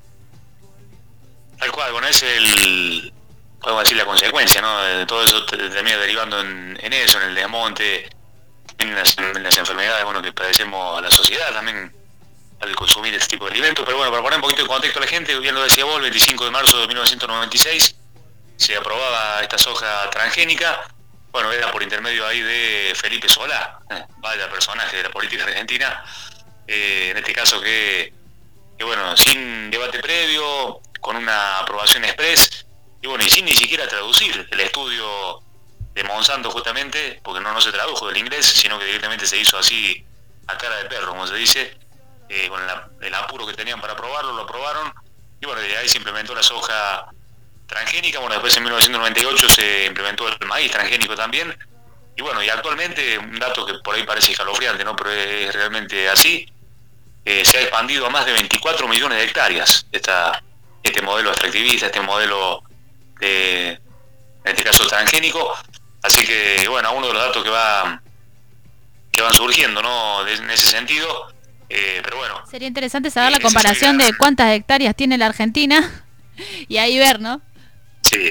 Tal cual, bueno, es el, podemos decir, la consecuencia, ¿no?, de todo eso termina derivando en, en eso, en el desmonte, en las, en las enfermedades, bueno, que padecemos a la sociedad también al consumir este tipo de alimentos. Pero bueno, para poner un poquito de contexto a la gente, bien lo decía vos, el veinticinco de marzo de mil novecientos noventa y seis se aprobaba esta soja transgénica. Bueno, era por intermedio ahí de Felipe Solá, eh, vaya personaje de la política argentina, eh, en este caso que, que bueno, sin debate previo, con una aprobación express, y bueno, y sin ni siquiera traducir el estudio de Monsanto justamente, porque no, no se tradujo del inglés, sino que directamente se hizo así a cara de perro, como se dice, eh, con la, el apuro que tenían para aprobarlo, lo aprobaron, y bueno, de ahí se implementó la soja transgénica. Bueno, después en mil novecientos noventa y ocho se implementó el maíz transgénico también, y bueno, y actualmente, un dato que por ahí parece escalofriante, ¿no?, pero es realmente así, eh, se ha expandido a más de veinticuatro millones de hectáreas esta, este modelo extractivista, este modelo de, en este caso transgénico. Así que, bueno, uno de los datos que va que van surgiendo, ¿no?, de, en ese sentido, eh, pero bueno. Sería interesante saber eh, la comparación de cuántas hectáreas tiene la Argentina y ahí ver, ¿no? Sí,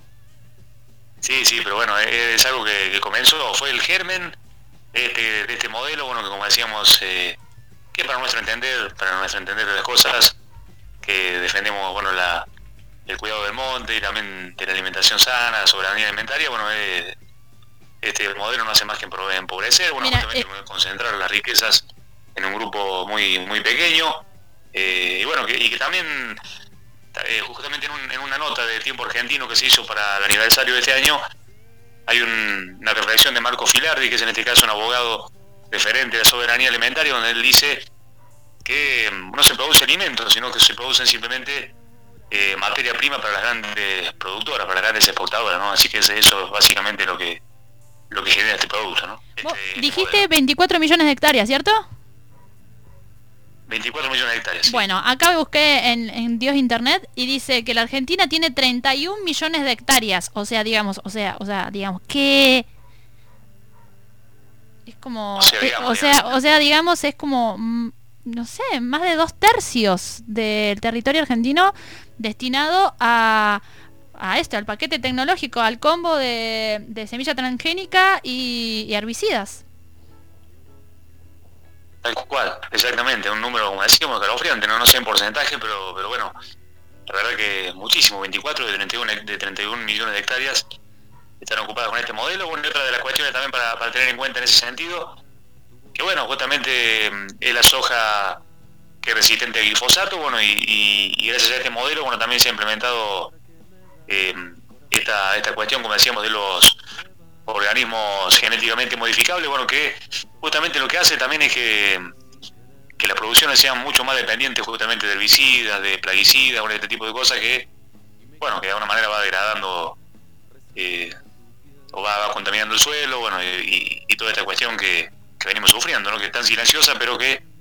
sí, sí, pero bueno, es, es algo que, que comenzó, fue el germen de este, de este modelo, bueno, que como decíamos, eh, que para nuestro entender, para nuestro entender de las cosas, que defendemos, bueno, la el cuidado del monte y también de la alimentación sana, la soberanía alimentaria, bueno, eh, este modelo no hace más que empobrecer, bueno, Mira, justamente eh... concentrar las riquezas en un grupo muy muy pequeño, eh, y bueno, que, y que también, eh, justamente en, un, en una nota de Tiempo Argentino que se hizo para el aniversario de este año, hay un, una reflexión de Marco Filardi, que es en este caso un abogado referente de la soberanía alimentaria, donde él dice que no se produce alimentos, sino que se producen simplemente Eh, materia prima para las grandes productoras, para las grandes exportadoras, ¿no? Así que eso es básicamente lo que lo que genera este producto, ¿no? Vos este, dijiste este veinticuatro millones de hectáreas, ¿cierto? veinticuatro millones de hectáreas. Sí. Bueno, acá busqué en, en Dios Internet y dice que la Argentina tiene treinta y un millones de hectáreas, o sea, digamos, o sea, o sea, digamos que es como, o sea, digamos, eh, o, sea digamos. o sea, digamos, es como no sé, más de dos tercios del territorio argentino destinado a, a esto, al paquete tecnológico, al combo de, de semilla transgénica y, y herbicidas. Tal cual, exactamente, un número, como decíamos, escalofriante, no, no sé en porcentaje, pero, pero bueno, la verdad que muchísimo, veinticuatro de treinta y uno, de treinta y uno millones de hectáreas están ocupadas con este modelo. Bueno, y otra de las cuestiones también para, para tener en cuenta en ese sentido, que bueno, justamente es la soja que es resistente al glifosato, bueno, y, y, y gracias a este modelo, bueno, también se ha implementado eh, esta, esta cuestión, como decíamos, de los organismos genéticamente modificables, bueno, que justamente lo que hace también es que, que las producciones sean mucho más dependientes justamente de herbicidas, de plaguicidas, bueno, este tipo de cosas que, bueno, que de alguna manera va degradando eh, o va, va contaminando el suelo, bueno, y, y toda esta cuestión que, que venimos sufriendo, ¿no?, que es tan silenciosa, pero que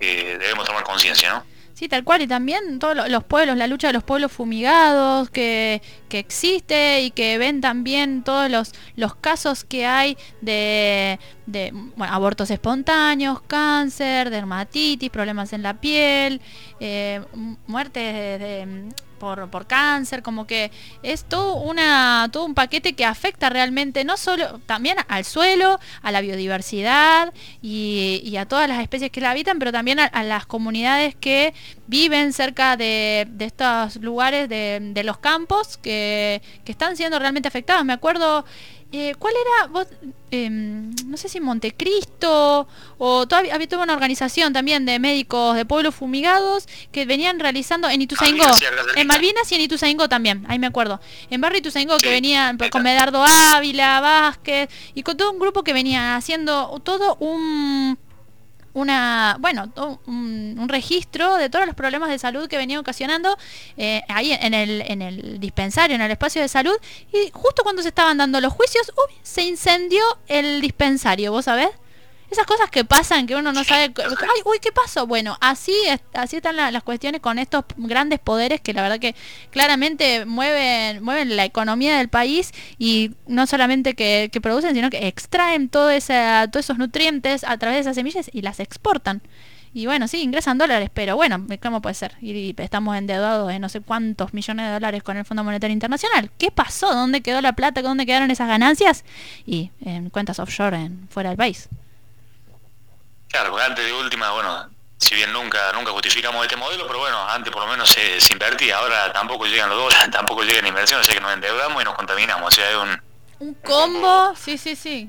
eh, debemos tomar conciencia, ¿no? Sí, tal cual, y también todos los pueblos, la lucha de los pueblos fumigados que, que existe y que ven también todos los, los casos que hay de, de bueno, abortos espontáneos, cáncer, dermatitis, problemas en la piel, eh, muertes de, de, por, por cáncer, como que es todo, una, todo un paquete que afecta realmente no solo, también al suelo, a la biodiversidad y, y a todas las especies que la habitan, pero también a, a las comunidades que viven cerca de, de estos lugares de, de los campos que, que están siendo realmente afectados. Me acuerdo, eh, ¿cuál era? Vos, eh, no sé si Montecristo o todavía había toda una organización también de médicos de pueblos fumigados que venían realizando en Ituzaingó, en Malvinas y en Ituzaingó también, ahí me acuerdo, en Barrio Ituzaingó, sí, que venían con Medardo Ávila, Vázquez y con todo un grupo que venía haciendo todo un una bueno un, un registro de todos los problemas de salud que venía ocasionando eh, ahí en el en el dispensario, en el espacio de salud, y justo cuando se estaban dando los juicios, uy, se incendió el dispensario, ¿vos sabés? Esas cosas que pasan que uno no sabe, ay, uy, ¿qué pasó? Bueno, así así están la, las cuestiones con estos grandes poderes que la verdad que claramente mueven mueven la economía del país, y no solamente que, que producen, sino que extraen todo esa, todos esos nutrientes a través de esas semillas y las exportan. Y bueno, sí, ingresan dólares, pero bueno, ¿cómo puede ser? Y, y estamos endeudados de no sé cuántos millones de dólares con el Fondo Monetario Internacional. ¿Qué pasó? ¿Dónde quedó la plata? ¿Dónde quedaron esas ganancias? Y en cuentas offshore en, fuera del país. Claro, porque antes de última, bueno, si bien nunca nunca justificamos este modelo, pero bueno, antes por lo menos se, se invertía, ahora tampoco llegan los dólares, tampoco llegan inversiones, o sea que nos endeudamos y nos contaminamos, o sea, es un... Un combo, sí, sí, sí.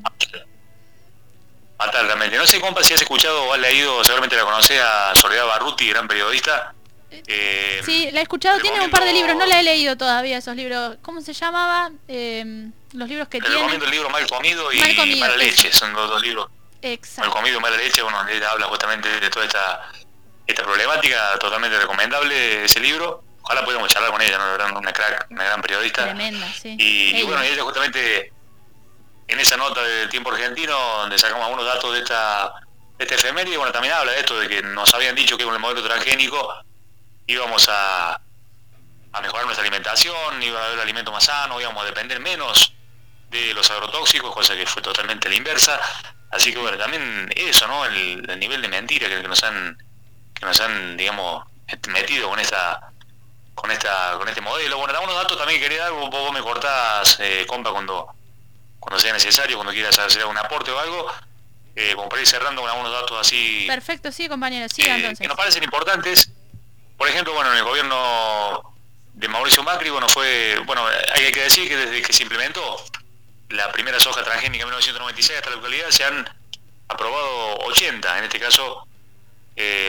Fatal, realmente. No sé, compa, si has escuchado o has leído, seguramente la conocés, a Soledad Barruti, gran periodista. Eh, sí, la he escuchado, tiene un par de libros, no la he leído todavía esos libros. ¿Cómo se llamaba? Eh, los libros que tiene. Recomiendo el libro Mal Comido y Mal Comido, Mala Leche, son los dos libros. Exacto. Mal Comido y Mala Leche, bueno, él habla justamente de toda esta esta problemática, totalmente recomendable ese libro. Ojalá pudiéramos charlar con ella, ¿no? Una crack, una gran periodista. Tremenda, sí. Y, y bueno, ella justamente en esa nota del Tiempo Argentino, donde sacamos algunos datos de esta, de esta efeméride, bueno, también habla de esto, de que nos habían dicho que con el modelo transgénico íbamos a, a mejorar nuestra alimentación, iba a haber alimento más sano, íbamos a depender menos de los agrotóxicos, cosa que fue totalmente la inversa. Así que bueno, también eso, ¿no? El, el nivel de mentira que, que nos han, que nos han, digamos, metido con esta, con esta, con este modelo. Bueno, algunos datos también que quería dar, vos, vos me cortás, eh, compa, cuando, cuando sea necesario, cuando quieras hacer algún aporte o algo, eh, como para ir cerrando con algunos datos así. Perfecto, sí, compañero, sí, eh, entonces. Que nos parecen importantes. Por ejemplo, bueno, en el gobierno de Mauricio Macri, bueno, fue, bueno, hay que decir que desde que se implementó la primera soja transgénica en mil novecientos noventa y seis hasta la actualidad se han aprobado ochenta, en este caso, eh,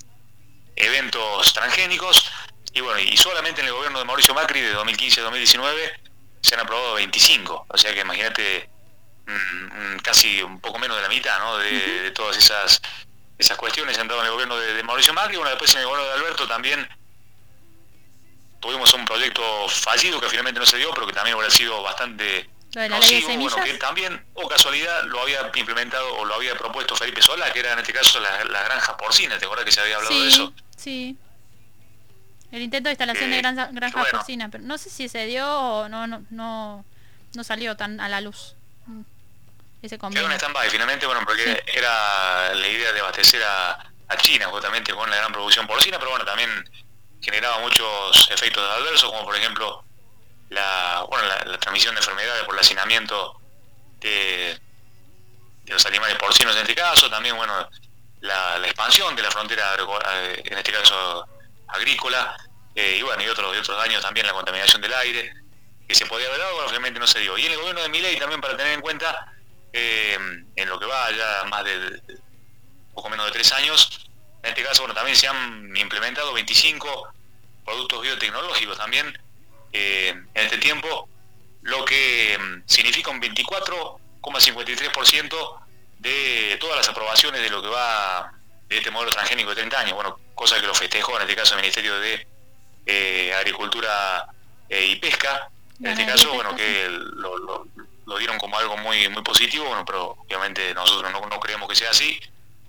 eventos transgénicos, y bueno, y solamente en el gobierno de Mauricio Macri de dos mil quince a dos mil diecinueve se han aprobado veinticinco, o sea que imagínate, mmm, casi un poco menos de la mitad, ¿no? de, uh-huh. de todas esas esas cuestiones se han dado en el gobierno de, de Mauricio Macri. Bueno, después en el gobierno de Alberto también tuvimos un proyecto fallido que finalmente no se dio, pero que también hubiera sido bastante nocivo, bueno, que también, o casualidad, lo había implementado o lo había propuesto Felipe Solá, que era en este caso la, la granja porcina. ¿Te acuerdas que se había hablado sí, de eso? Sí, el intento de instalación eh, de granja, granja bueno. porcina, pero no sé si se dio o no no no, no salió tan a la luz ese convenio. Quedó en stand-by finalmente, bueno, porque sí. era la idea de abastecer a, a China justamente con la gran producción porcina, pero bueno, también generaba muchos efectos adversos, como por ejemplo la bueno la, la transmisión de enfermedades por el hacinamiento de, de los animales porcinos en este caso, también bueno la, la expansión de la frontera en este caso agrícola, eh, y bueno y otros, y otros daños también, la contaminación del aire que se podía haber dado, bueno, finalmente no se dio. Y en el gobierno de Milei también, para tener en cuenta, eh, en lo que va ya más de, de poco menos de tres años, en este caso bueno también se han implementado veinticinco productos biotecnológicos también eh, en este tiempo, lo que eh, significa un veinticuatro coma cincuenta y tres por ciento de todas las aprobaciones de lo que va de este modelo transgénico de treinta años, bueno, cosa que lo festejó en este caso el Ministerio de eh, Agricultura eh, y Pesca, en este caso, bueno, que lo, lo, lo dieron como algo muy muy positivo, bueno, pero obviamente nosotros no, no creemos que sea así.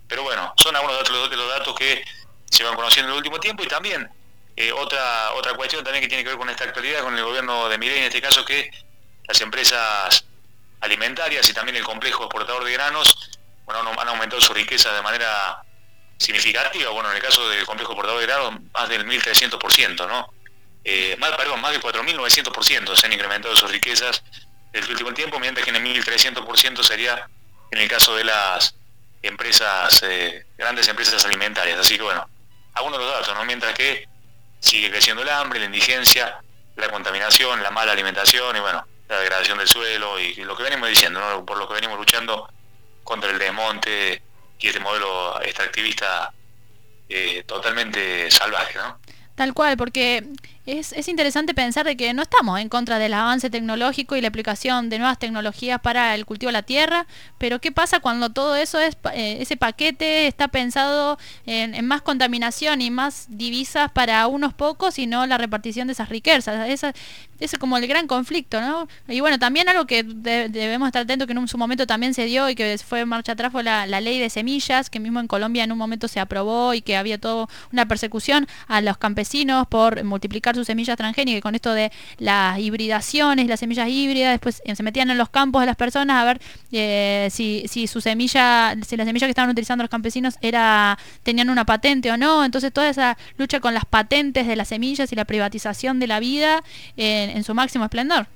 pero bueno, son algunos datos, de los datos que se van conociendo en el último tiempo. Y también eh, otra otra cuestión también que tiene que ver con esta actualidad, con el gobierno de Milei en este caso, que las empresas alimentarias y también el complejo exportador de granos, bueno, han aumentado su riqueza de manera significativa. Bueno, en el caso del complejo exportador de granos, más del mil trescientos por ciento, ¿no? Eh, más, perdón, más del cuatro mil novecientos por ciento se han incrementado sus riquezas en el último tiempo, mientras que en el mil trescientos por ciento sería en el caso de las empresas, eh, grandes empresas alimentarias. Así que bueno, algunos de los datos, ¿no? Mientras que sigue creciendo el hambre, la indigencia, la contaminación, la mala alimentación y bueno, la degradación del suelo y lo que venimos diciendo, ¿no? Por lo que venimos luchando contra el desmonte y este modelo extractivista eh, totalmente salvaje, ¿no? Tal cual, porque es, es interesante pensar de que no estamos en contra del avance tecnológico y la aplicación de nuevas tecnologías para el cultivo de la tierra, pero ¿qué pasa cuando todo eso es eh, ese paquete está pensado en, en más contaminación y más divisas para unos pocos y no la repartición de esas riquezas? Esa, ese es como el gran conflicto, ¿no? Y bueno, también algo que de, debemos estar atentos, que en un, su momento también se dio y que fue en marcha atrás, fue la, la ley de semillas, que mismo en Colombia en un momento se aprobó y que había toda una persecución a los campesinos por multiplicar sus semillas transgénicas, y con esto de las hibridaciones, las semillas híbridas, después se metían en los campos de las personas a ver eh, si, si su semilla, si la semilla que estaban utilizando los campesinos era tenían una patente o no. Entonces toda esa lucha con las patentes de las semillas y la privatización de la vida en, en su máximo esplendor.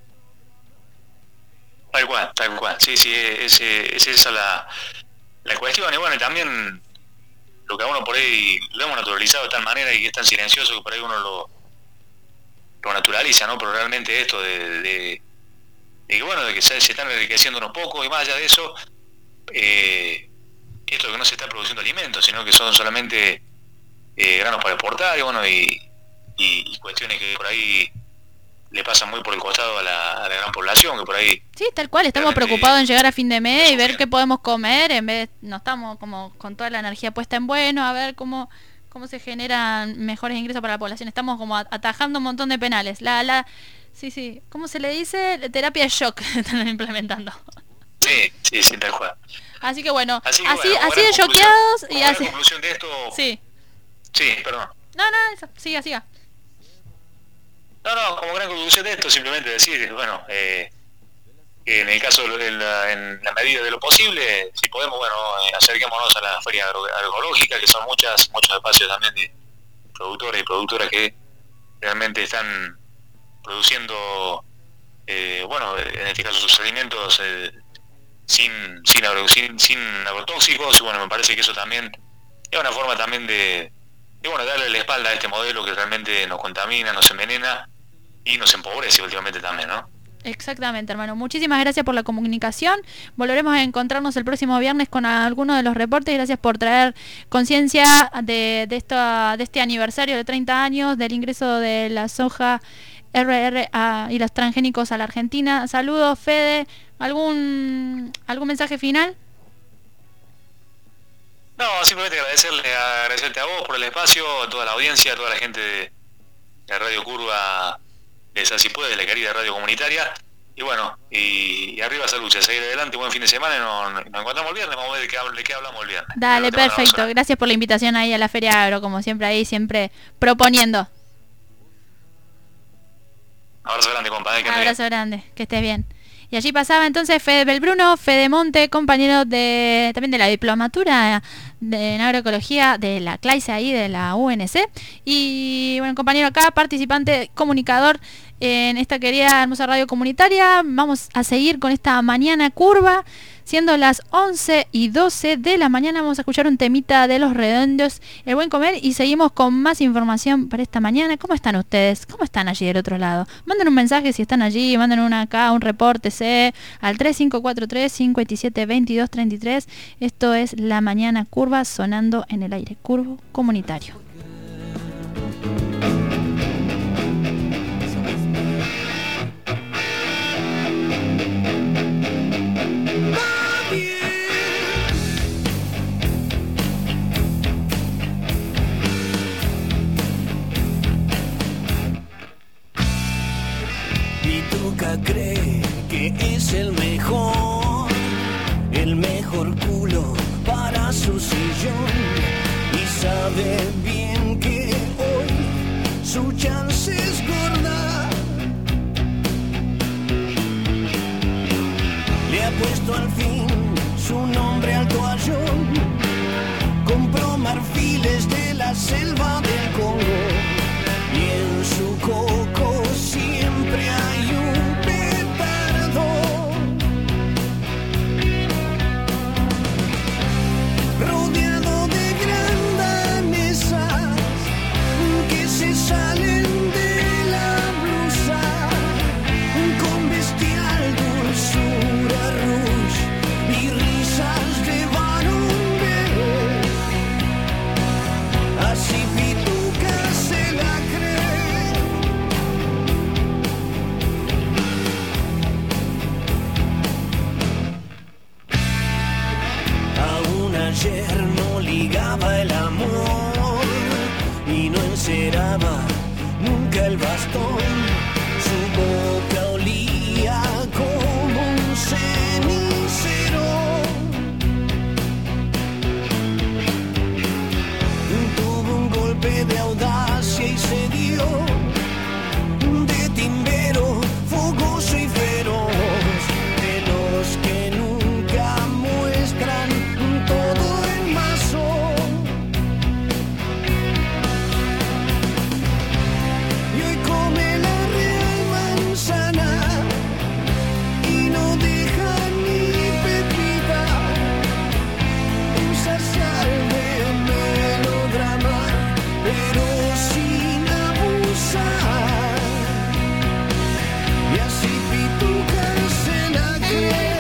Tal cual, tal cual, sí, sí, es, es esa la, la cuestión. Y bueno, y también lo que a uno por ahí lo hemos naturalizado de tal manera y que es tan silencioso que por ahí uno lo, lo naturaliza, ¿no? Pero realmente esto de, de, de que bueno, de que se, se están enriqueciendo unos pocos, y más allá de eso, eh, esto de que no se está produciendo alimentos, sino que son solamente eh, granos para exportar, y bueno, y, y, y cuestiones que por ahí le pasan muy por el costado a la, a la gran población, que por ahí... Sí, tal cual, estamos preocupados en llegar a fin de mes y ver qué podemos comer, en vez no estamos como con toda la energía puesta en bueno, a ver cómo cómo se generan mejores ingresos para la población. Estamos como atajando un montón de penales. La la sí, sí, ¿cómo se le dice? Terapia de shock están implementando. Sí, sí, sí, tal cual. Así que bueno, así, así, bueno, así de choqueados y así... conclusión de esto... Sí. Sí, perdón. No, no, eso, siga, siga. No, no, como gran conclusión de esto, simplemente decir, bueno, eh, que en el caso de la, en la medida de lo posible, si podemos, bueno, eh, acerquémonos a la feria agroecológica, que son muchas, muchos espacios también de productores y productoras que realmente están produciendo, eh, bueno, en este caso sus alimentos eh, sin, sin, agro, sin, sin agrotóxicos, y bueno, me parece que eso también es una forma también de, de bueno, darle la espalda a este modelo que realmente nos contamina, nos envenena y nos empobrece últimamente también, ¿no? Exactamente, hermano. Muchísimas gracias por la comunicación. Volveremos a encontrarnos el próximo viernes con alguno de los reportes. Gracias por traer conciencia de, de, esta, de este aniversario de treinta años del ingreso de la soja R R a, y los transgénicos a la Argentina. Saludos, Fede. ¿Algún, algún mensaje final? No, simplemente agradecerle, agradecerte a vos por el espacio, a toda la audiencia, a toda la gente de, de Radio Curva, de Así Puede, de la querida radio comunitaria. Y bueno, y, y arriba esa lucha, seguir adelante, buen fin de semana, y nos, nos encontramos el viernes, vamos a ver de qué, de qué hablamos el viernes. Dale, perfecto, gracias por la invitación ahí a la Feria Agro, como siempre ahí, siempre proponiendo. Abrazo grande, compadre. Abrazo grande, que estés bien. Y allí pasaba entonces Fede Belbruno, Fede Monte, compañero de también de la diplomatura de, en agroecología de la CLAISE ahí, de la U N C. Y bueno, compañero acá, participante, comunicador en esta querida hermosa radio comunitaria. Vamos a seguir con esta mañana curva, siendo las once y doce de la mañana. Vamos a escuchar un temita de Los Redondos, El Buen Comer, y seguimos con más información para esta mañana. ¿Cómo están ustedes? ¿Cómo están allí del otro lado? Manden un mensaje si están allí, manden una acá, un reporte C al tres cinco cuatro tres, cinco siete, dos dos tres tres. Esto es La Mañana Curva, sonando en el aire, Curvo Comunitario. Cree que es el mejor, el mejor culo para su sillón y sabe bien que hoy su chance es gorda. Le ha puesto al fin su nombre al toallón, compró marfiles de la selva del Congo y en su coco siempre hay un petardo. Rodeado de grandanesas que se salen de la blusa con bestial dulzura rush y risas de varón bebé. Así Pituca se la cree. Aún ayer no ligaba el amor y no enceraba nunca el bastón. Su boca olía como un cenicero. Tuvo un golpe de audacia y se dio de timbero, fogoso y feroz, de los que nunca muestran todo en mazo. Y hoy come la real manzana y no deja ni pepita. Usa sal de melodrama, pero sin abusar. Y así Pituca se la cree.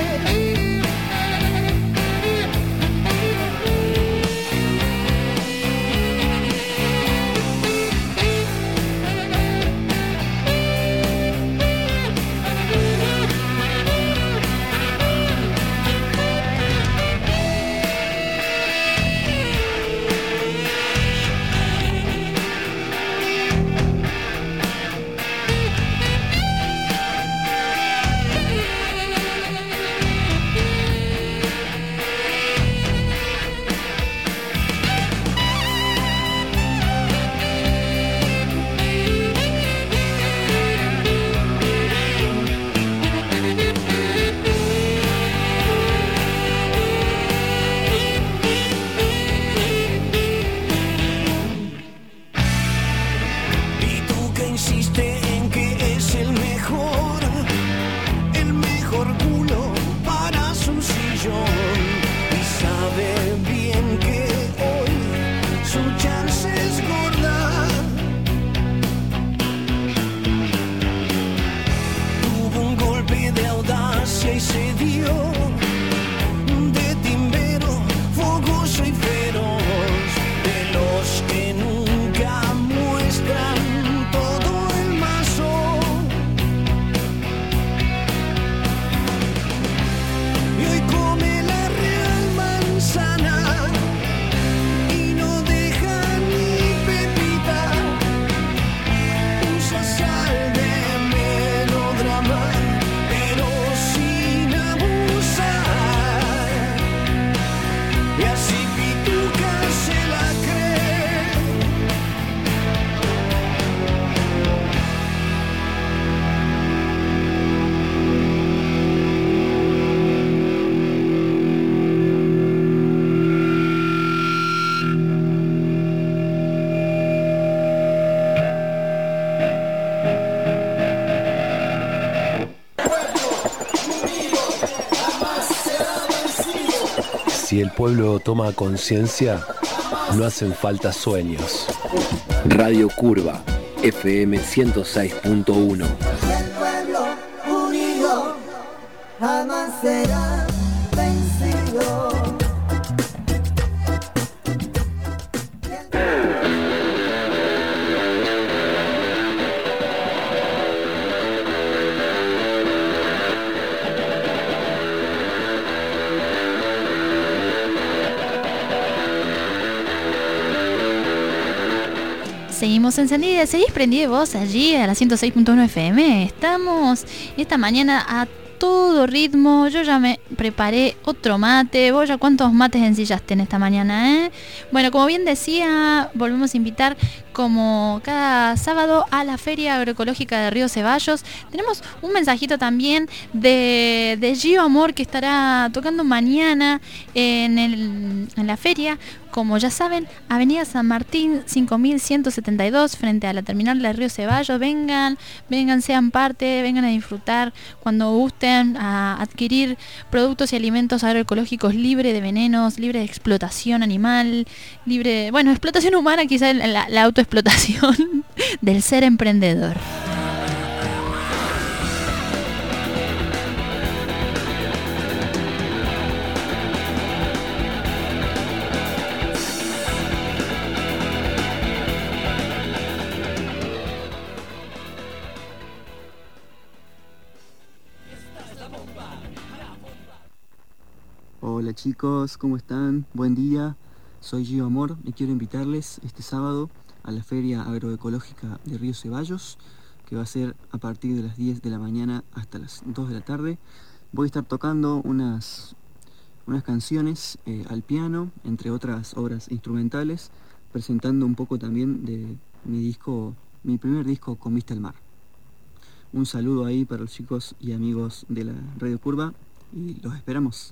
Pituca insiste en que es el mejor, el mejor culo para su sillón y sabe bien que hoy su chance es gorda. Tuvo un golpe de audacia y se dio de timbero, fogoso y feroz, de los que nunca muestran todo el mazo. Y hoy come la real manzana y no deja ni pepita. Usa sal de melodrama, pero sin abusar. Y así Pituca se la cree. Si el pueblo toma conciencia, no hacen falta sueños. Radio Curva, F M ciento seis punto uno. El pueblo unido jamás será vencido. Seguimos encendidas, seguís prendidos vos allí a la ciento seis punto uno F M. Estamos esta mañana a todo ritmo. Yo ya me preparé otro mate. Vos ya cuántos mates ensillaste en esta mañana, ¿eh? Bueno, como bien decía, volvemos a invitar como cada sábado a la Feria Agroecológica de Río Ceballos. Tenemos un mensajito también de, de Gio Amor, que estará tocando mañana en, el, en la feria. Como ya saben, Avenida San Martín cinco mil ciento setenta y dos, frente a la terminal de Río Ceballos. Vengan, vengan, sean parte, vengan a disfrutar cuando gusten, a adquirir productos y alimentos agroecológicos libre de venenos, libre de explotación animal, libre, bueno, explotación humana, quizá la, la autoexplotación del ser emprendedor. Hola chicos, ¿cómo están? Buen día, soy Gio Amor y quiero invitarles este sábado a la Feria Agroecológica de Río Ceballos, que va a ser a partir de las diez de la mañana hasta las dos de la tarde. Voy a estar tocando unas, unas canciones eh, al piano, entre otras obras instrumentales, presentando un poco también de mi disco, mi primer disco, Con Vista al Mar. Un saludo ahí para los chicos y amigos de la Radio Curva y los esperamos.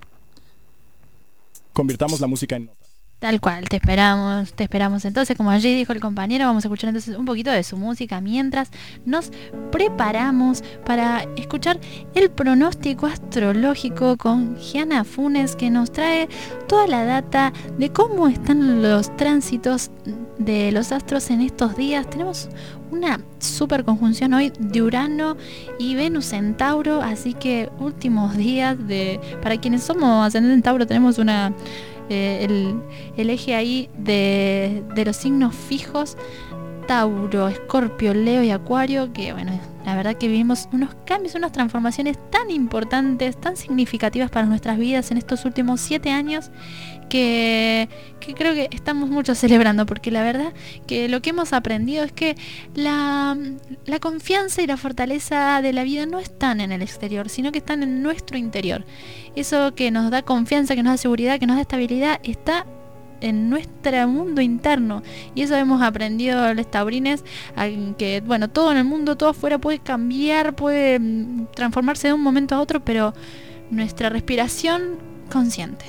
Convirtamos la música en notas. Tal cual, te esperamos, te esperamos. Entonces, como allí dijo el compañero, vamos a escuchar entonces un poquito de su música mientras nos preparamos para escuchar el pronóstico astrológico con Gianna Funes, que nos trae toda la data de cómo están los tránsitos de los astros en estos días. Tenemos una super conjunción hoy de Urano y Venus en Tauro, así que últimos días de para quienes somos ascendente en Tauro tenemos una eh, el, el eje ahí de, de los signos fijos, Tauro, Escorpio, Leo y Acuario, que bueno, la verdad que vivimos unos cambios, unas transformaciones tan importantes, tan significativas para nuestras vidas en estos últimos siete años que, que creo que estamos mucho celebrando, porque la verdad que lo que hemos aprendido es que la, la confianza y la fortaleza de la vida no están en el exterior, sino que están en nuestro interior. Eso que nos da confianza, que nos da seguridad, que nos da estabilidad, está en nuestro mundo interno, y eso hemos aprendido los taurines, que bueno, todo en el mundo, todo afuera puede cambiar, puede transformarse de un momento a otro, pero nuestra respiración consciente.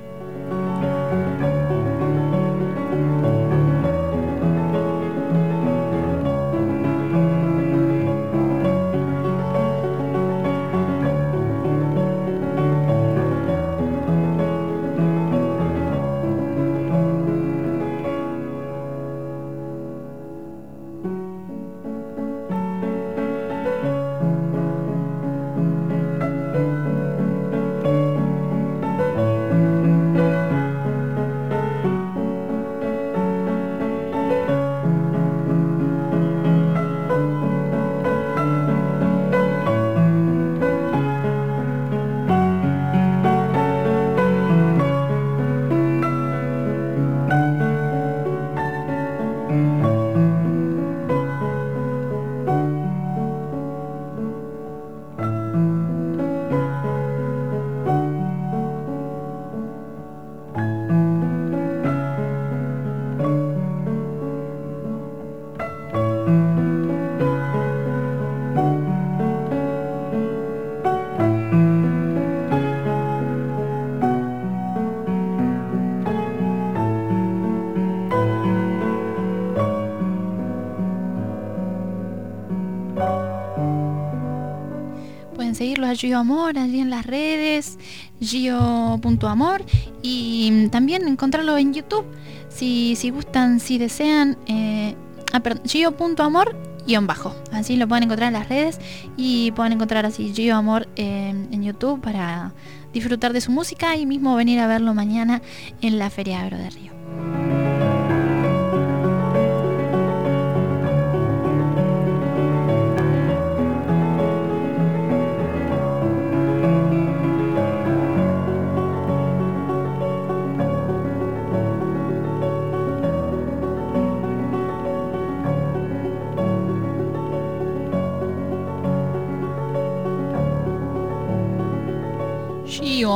Seguirlos a Gio Amor allí en las redes, gio punto amor, y también encontrarlo en YouTube si, si gustan, si desean, eh, ah, perdón, gio punto amor guión bajo, así lo pueden encontrar en las redes y pueden encontrar así Gio Amor eh, en YouTube para disfrutar de su música y mismo venir a verlo mañana en la Feria Agro de Río.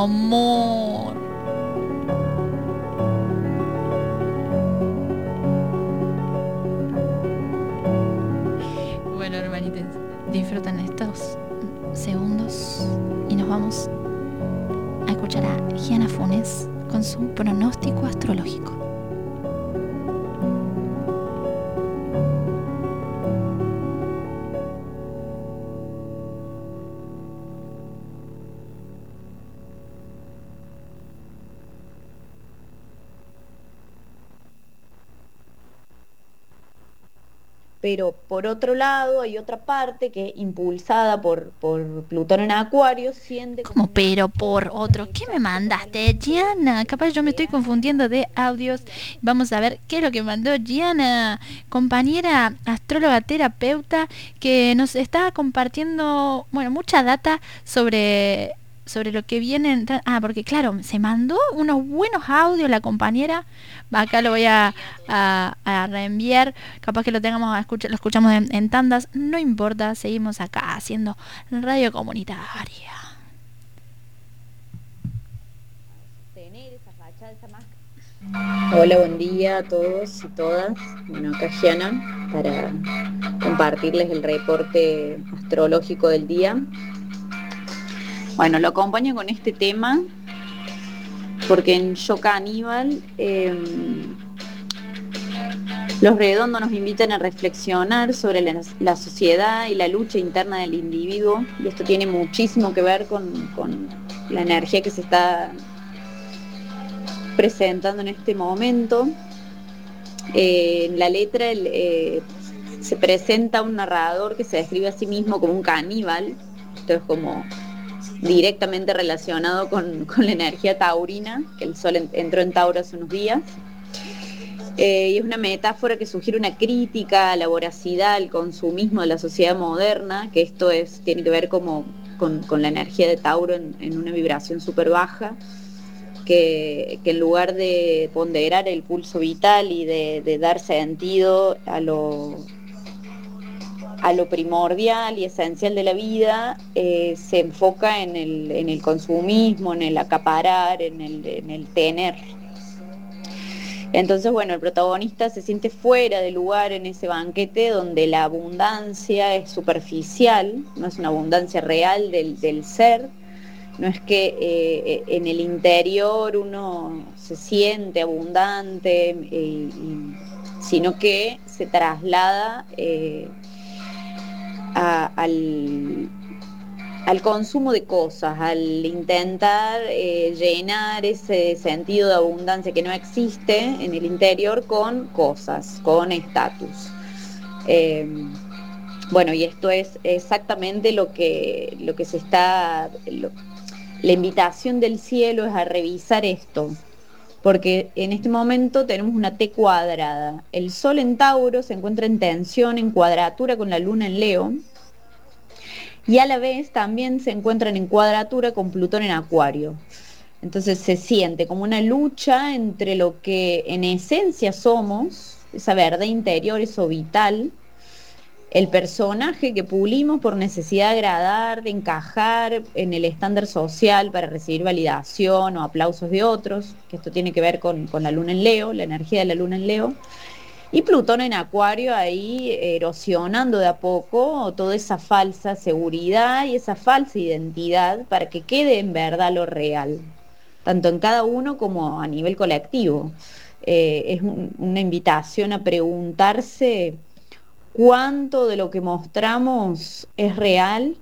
amor. Bueno, hermanitos, disfrutan estos segundos y nos vamos a escuchar a Gianna Funes con su pronóstico astrológico. Pero por otro lado hay otra parte que, impulsada por, por Plutón en Acuario, siente como... Como pero por otro, ¿qué me mandaste, Gianna? Capaz yo me estoy confundiendo de audios. Vamos a ver qué es lo que mandó Gianna, compañera astróloga terapeuta, que nos está compartiendo, bueno, mucha data sobre... sobre lo que viene. Ah, porque claro, se mandó unos buenos audios la compañera. Acá lo voy a, a, a reenviar. Capaz que lo tengamos a escuchar, lo escuchamos en, en tandas. No importa, seguimos acá haciendo radio comunitaria. Hola, buen día a todos y todas. Bueno, acá Gianna para compartirles el reporte astrológico del día. Bueno, lo acompaño con este tema porque en Yo Caníbal eh, los redondos nos invitan a reflexionar sobre la, la sociedad y la lucha interna del individuo, y esto tiene muchísimo que ver con, con la energía que se está presentando en este momento. Eh, en la letra el, eh, se presenta un narrador que se describe a sí mismo como un caníbal. Esto es como directamente relacionado con, con la energía taurina, que el sol en, entró en Tauro hace unos días. Eh, y es una metáfora que sugiere una crítica a la voracidad, al consumismo de la sociedad moderna, que esto es, tiene que ver como con, con la energía de Tauro en, en una vibración súper baja, que, que en lugar de ponderar el pulso vital y de, de dar sentido a lo... a lo primordial y esencial de la vida, eh, se enfoca en el, en el consumismo, en el acaparar, en el, en el tener. Entonces, bueno, el protagonista se siente fuera de lugar en ese banquete donde la abundancia es superficial, no es una abundancia real del, del ser, no es que eh, en el interior uno se siente abundante, eh, y, sino que se traslada eh, A, al, al consumo de cosas, al intentar eh, llenar ese sentido de abundancia que no existe en el interior con cosas, con estatus. Eh, bueno, y esto es exactamente lo que, lo que se está... Lo, la invitación del cielo es a revisar esto, porque en este momento tenemos una T cuadrada. El Sol en Tauro se encuentra en tensión, en cuadratura con la Luna en Leo, y a la vez también se encuentran en cuadratura con Plutón en Acuario. Entonces se siente como una lucha entre lo que en esencia somos, esa verdad interior, eso vital, el personaje que pulimos por necesidad de agradar, de encajar en el estándar social para recibir validación o aplausos de otros, que esto tiene que ver con, con la Luna en Leo, la energía de la Luna en Leo, y Plutón en Acuario ahí erosionando de a poco toda esa falsa seguridad y esa falsa identidad para que quede en verdad lo real, tanto en cada uno como a nivel colectivo. Eh, es un, una invitación a preguntarse cuánto de lo que mostramos es real,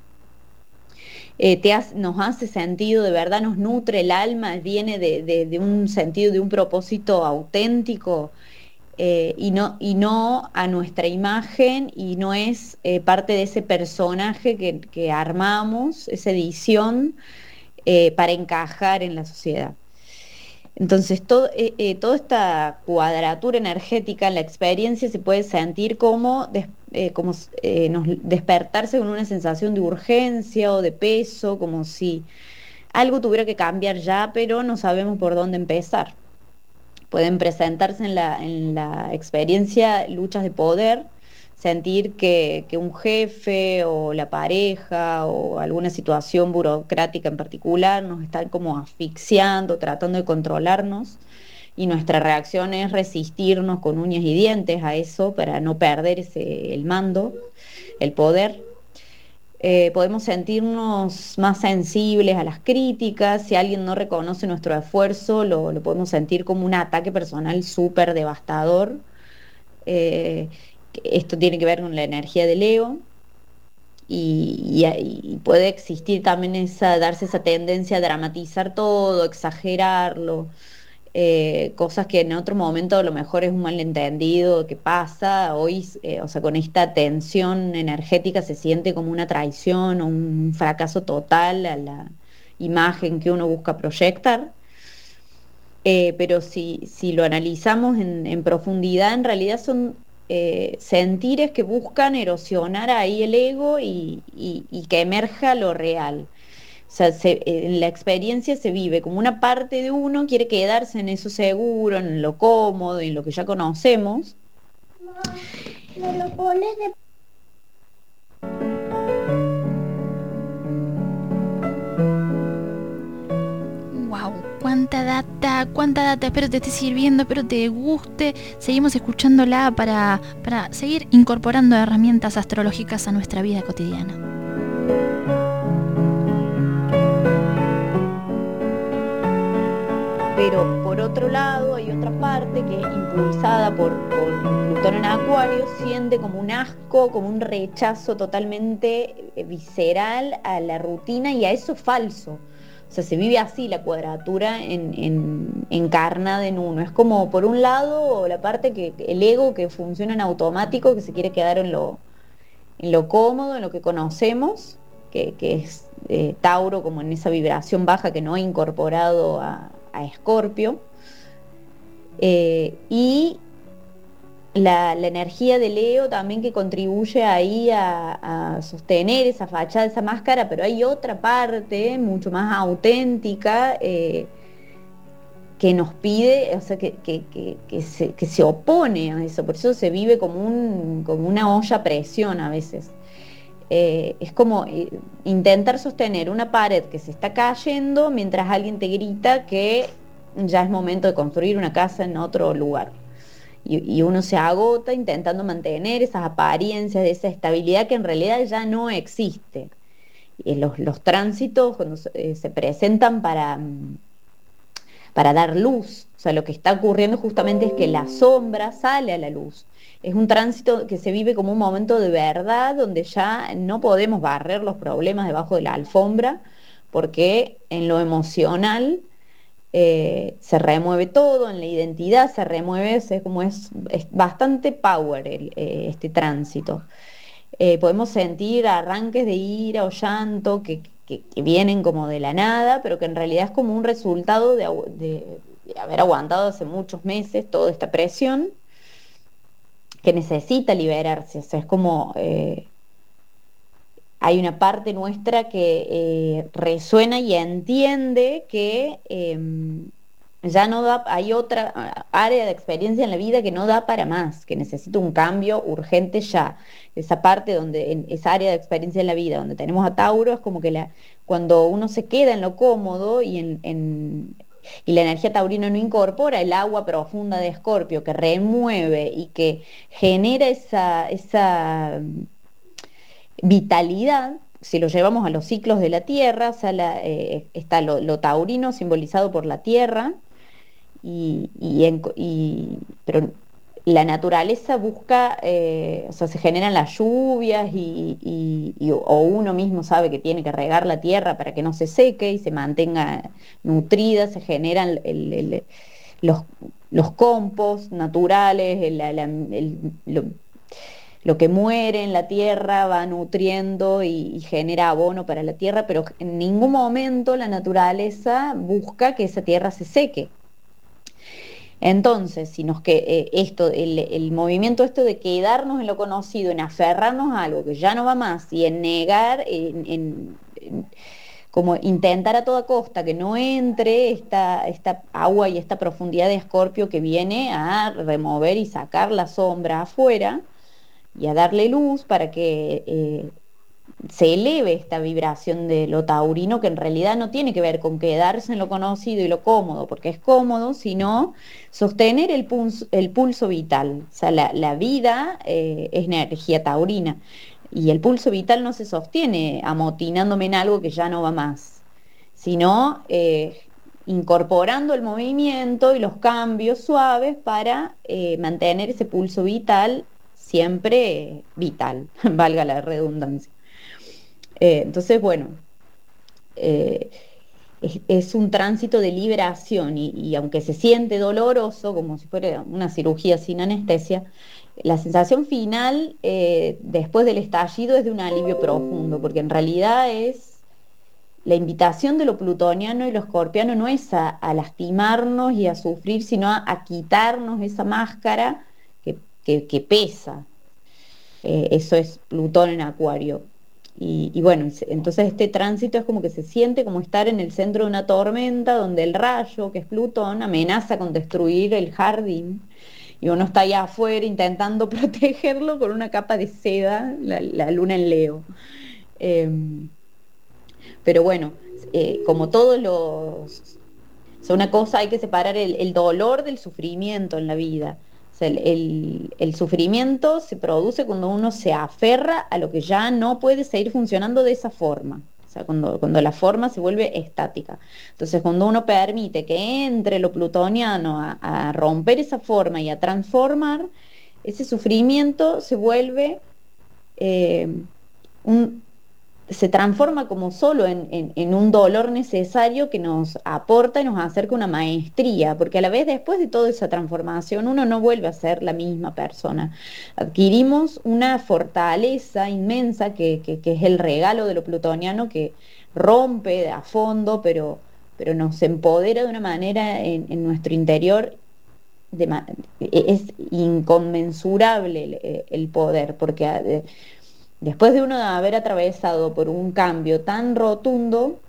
eh, te hace, nos hace sentido, de verdad nos nutre el alma, viene de, de, de un sentido, de un propósito auténtico, eh, y, no, y no a nuestra imagen, y no es eh, parte de ese personaje que, que armamos, esa edición, eh, para encajar en la sociedad. Entonces, todo, eh, eh, toda esta cuadratura energética en la experiencia se puede sentir como, des, eh, como eh, nos, despertarse con una sensación de urgencia o de peso, como si algo tuviera que cambiar ya, pero no sabemos por dónde empezar. Pueden presentarse en la, en la experiencia luchas de poder, sentir que, que un jefe o la pareja o alguna situación burocrática en particular nos están como asfixiando, tratando de controlarnos, y nuestra reacción es resistirnos con uñas y dientes a eso para no perder ese, el mando, el poder. Eh, podemos sentirnos más sensibles a las críticas. Si alguien no reconoce nuestro esfuerzo, lo, lo podemos sentir como un ataque personal súper devastador. Eh, esto tiene que ver con la energía de Leo, y, y, y puede existir también esa, darse esa tendencia a dramatizar todo, exagerarlo, eh, cosas que en otro momento a lo mejor es un malentendido que pasa. Hoy, eh, o sea, con esta tensión energética se siente como una traición o un fracaso total a la imagen que uno busca proyectar. Eh, pero si, si lo analizamos en, en profundidad, en realidad son eh, sentires que buscan erosionar ahí el ego y, y, y que emerja lo real. O sea, se, en la experiencia se vive como una parte de uno quiere quedarse en eso seguro, en lo cómodo, en lo que ya conocemos. Me lo pones de... Wow, cuánta data, cuánta data. Espero te esté sirviendo, espero te guste. Seguimos escuchándola para, para seguir incorporando herramientas astrológicas a nuestra vida cotidiana. Pero por otro lado hay otra parte que, impulsada por, por Plutón en Acuario, siente como un asco, como un rechazo totalmente visceral a la rutina y a eso falso. O sea, se vive así la cuadratura en, en, encarnada en uno. Es como, por un lado, la parte que el ego que funciona en automático, que se quiere quedar en lo, en lo cómodo, en lo que conocemos, que, que es eh, Tauro, como en esa vibración baja que no ha incorporado a, a Escorpio. Eh, y la, la energía de Leo también, que contribuye ahí a, a sostener esa fachada, esa máscara, pero hay otra parte mucho más auténtica eh, que nos pide, o sea, que, que, que, que, se, que se opone a eso. Por eso se vive como, un, como una olla a presión a veces. Eh, es como eh, intentar sostener una pared que se está cayendo mientras alguien te grita que ya es momento de construir una casa en otro lugar. Y, y uno se agota intentando mantener esas apariencias de esa estabilidad que en realidad ya no existe. Y los, los tránsitos cuando eh, se presentan para, para dar luz. O sea, lo que está ocurriendo justamente es que la sombra sale a la luz. Es un tránsito que se vive como un momento de verdad, donde ya no podemos barrer los problemas debajo de la alfombra, porque en lo emocional eh, se remueve todo, en la identidad se remueve, es como es, es bastante power el, eh, este tránsito. Eh, podemos sentir arranques de ira o llanto que, que, que vienen como de la nada, pero que en realidad es como un resultado de, de, de haber aguantado hace muchos meses toda esta presión, que necesita liberarse. O sea, es como eh, hay una parte nuestra que eh, resuena y entiende que eh, ya no da, hay otra área de experiencia en la vida que no da para más, que necesita un cambio urgente ya. Esa parte donde, en esa área de experiencia en la vida donde tenemos a Tauro, es como que la, cuando uno se queda en lo cómodo y en, en y la energía taurina no incorpora el agua profunda de Escorpio, que remueve y que genera esa, esa vitalidad. Si lo llevamos a los ciclos de la Tierra, o sea, la, eh, está lo, lo taurino simbolizado por la Tierra, y, y, en, y pero la naturaleza busca, eh, o sea, se generan las lluvias y, y, y, o uno mismo sabe que tiene que regar la tierra para que no se seque y se mantenga nutrida, se generan el, el, los, los compost naturales, el, el, el, lo, lo que muere en la tierra va nutriendo y, y genera abono para la tierra, pero en ningún momento la naturaleza busca que esa tierra se seque. Entonces, si nos que eh, esto, el, el movimiento esto de quedarnos en lo conocido, en aferrarnos a algo que ya no va más y en negar, en, en, en, como intentar a toda costa que no entre esta, esta agua y esta profundidad de Escorpio que viene a remover y sacar la sombra afuera, y a darle luz para que eh, se eleve esta vibración de lo taurino, que en realidad no tiene que ver con quedarse en lo conocido y lo cómodo, porque es cómodo, sino sostener el pulso, el pulso vital. O sea, la, la vida eh, es energía taurina, y el pulso vital no se sostiene amotinándome en algo que ya no va más, sino eh, incorporando el movimiento y los cambios suaves para eh, mantener ese pulso vital siempre vital, valga la redundancia. Eh, entonces, bueno, eh, es, es un tránsito de liberación y, y aunque se siente doloroso, como si fuera una cirugía sin anestesia, la sensación final eh, después del estallido es de un alivio profundo, porque en realidad es la invitación de lo plutoniano y lo escorpiano no es a, a lastimarnos y a sufrir, sino a, a quitarnos esa máscara que, que, que pesa. Eh, eso es Plutón en Acuario. Y, y bueno, entonces este tránsito es como que se siente como estar en el centro de una tormenta donde el rayo, que es Plutón, amenaza con destruir el jardín y uno está allá afuera intentando protegerlo con una capa de seda, la, la luna en Leo. Eh, pero bueno, eh, como todos los... O sea, una cosa, hay que separar el, el dolor del sufrimiento en la vida. O sea, el, el, el sufrimiento se produce cuando uno se aferra a lo que ya no puede seguir funcionando de esa forma. O sea, cuando, cuando la forma se vuelve estática. Entonces, cuando uno permite que entre lo plutoniano a, a romper esa forma y a transformar, ese sufrimiento se vuelve eh, un... se transforma como solo en, en, en un dolor necesario que nos aporta y nos acerca a una maestría, porque a la vez después de toda esa transformación uno no vuelve a ser la misma persona. Adquirimos una fortaleza inmensa que, que, que es el regalo de lo plutoniano, que rompe a fondo, pero, pero nos empodera de una manera en, en nuestro interior. De, es inconmensurable el, el poder, porque... De, Después de uno de haber atravesado por un cambio tan rotundo,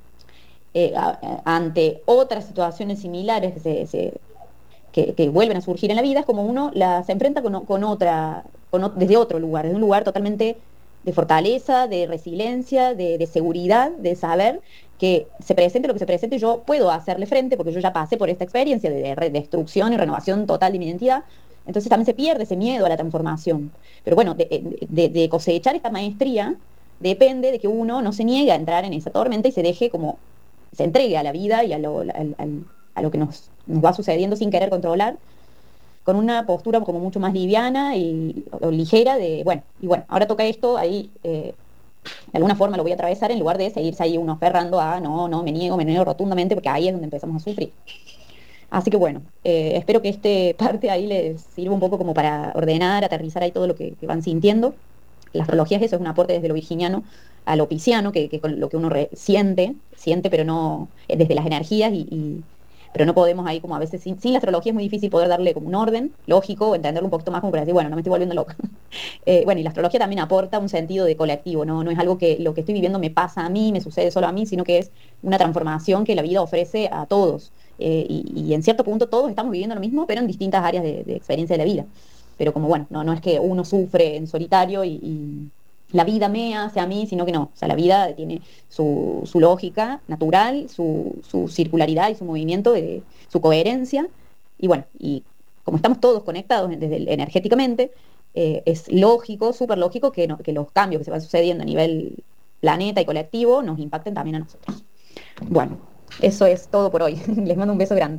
eh, a, a, ante otras situaciones similares que, se, se, que, que vuelven a surgir en la vida, es como uno la, se enfrenta con, con otra, con, desde otro lugar, desde un lugar totalmente de fortaleza, de resiliencia, de, de seguridad, de saber que se presente lo que se presente, yo puedo hacerle frente porque yo ya pasé por esta experiencia de, de destrucción y renovación total de mi identidad. Entonces también se pierde ese miedo a la transformación. Pero bueno, de, de, de cosechar esta maestría depende de que uno no se niegue a entrar en esa tormenta y se deje como, se entregue a la vida y a lo, a, a, a lo que nos, nos va sucediendo sin querer controlar, con una postura como mucho más liviana y o ligera de, bueno, y bueno, ahora toca esto, ahí eh, de alguna forma lo voy a atravesar, en lugar de seguirse ahí uno aferrando a, no, no, me niego, me niego rotundamente, porque ahí es donde empezamos a sufrir. Así que bueno, eh, espero que este parte ahí les sirva un poco como para ordenar, aterrizar ahí todo lo que, que van sintiendo. La astrología es eso, es un aporte desde lo virginiano a lo pisciano, que, que con lo que uno re siente, siente, pero no desde las energías, y, y, pero no podemos ahí como a veces, sin, sin la astrología es muy difícil poder darle como un orden lógico, o entenderlo un poquito más como para decir, bueno, no me estoy volviendo loca. eh, bueno, y la astrología también aporta un sentido de colectivo, ¿no? No es algo que lo que estoy viviendo me pasa a mí, me sucede solo a mí, sino que es una transformación que la vida ofrece a todos. Eh, y, y en cierto punto todos estamos viviendo lo mismo, pero en distintas áreas de, de experiencia de la vida. Pero como bueno, no, no es que uno sufre en solitario y, y la vida me hace a mí, sino que no. O sea, la vida tiene su, su lógica natural, su, su circularidad y su movimiento, de, su coherencia. Y bueno, y como estamos todos conectados desde el, energéticamente, eh, es lógico, súper lógico que, no, que los cambios que se van sucediendo a nivel planeta y colectivo nos impacten también a nosotros. Bueno, eso es todo por hoy. Les mando un beso grande.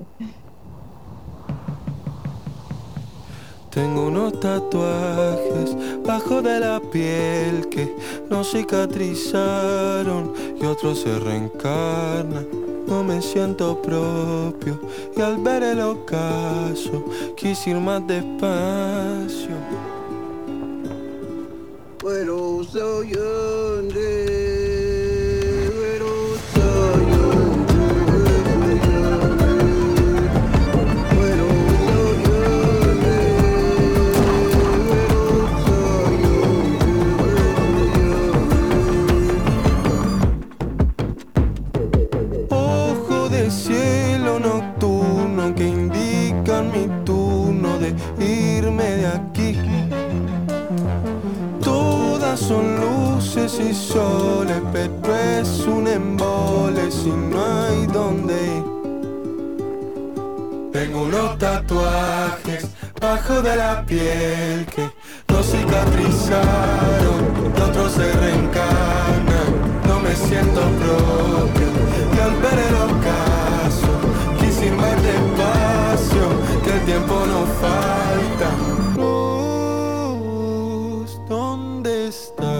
Tengo unos tatuajes bajo de la piel que no cicatrizaron y otros se reencarnan. No me siento propio y al ver el ocaso quise ir más despacio. Pero soy cielo nocturno que indican mi turno de irme de aquí. son luces y soles, pero es un embole si no hay donde ir. Tengo unos tatuajes bajo de la piel que no cicatrizaron, y otros se reencarnan. No me siento propio y al ver el ocaso quise ir más despacio, que el tiempo no falta. Luz, ¿dónde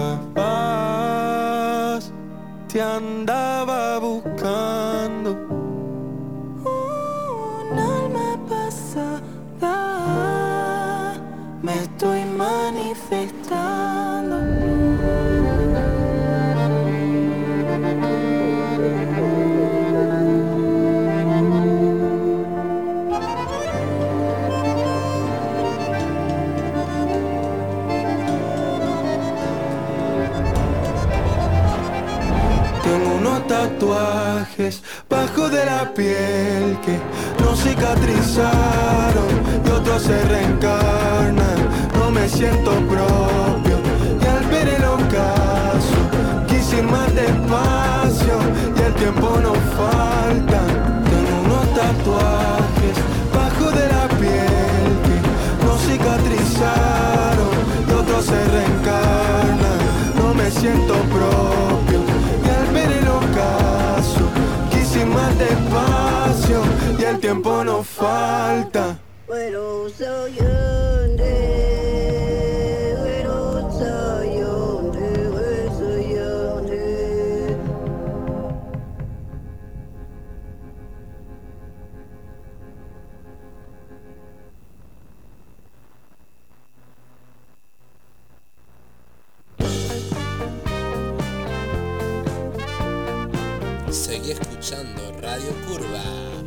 estabas? Te andaba buscando. Un alma pasada, me estoy manifestando. Tengo unos tatuajes bajo de la piel que no cicatrizaron y otros se reencarnan. No me siento propio y al ver el ocaso quise ir más despacio y el tiempo no falta. Tengo unos tatuajes bajo de la piel que no cicatrizaron y otros se reencarnan. No me siento propio y al ver el ocaso quise ir más despacio y el tiempo no falta. Bueno, soy yonde, bueno, soy yonde, bueno, soy yonde. Seguí escuchando Radio Curva.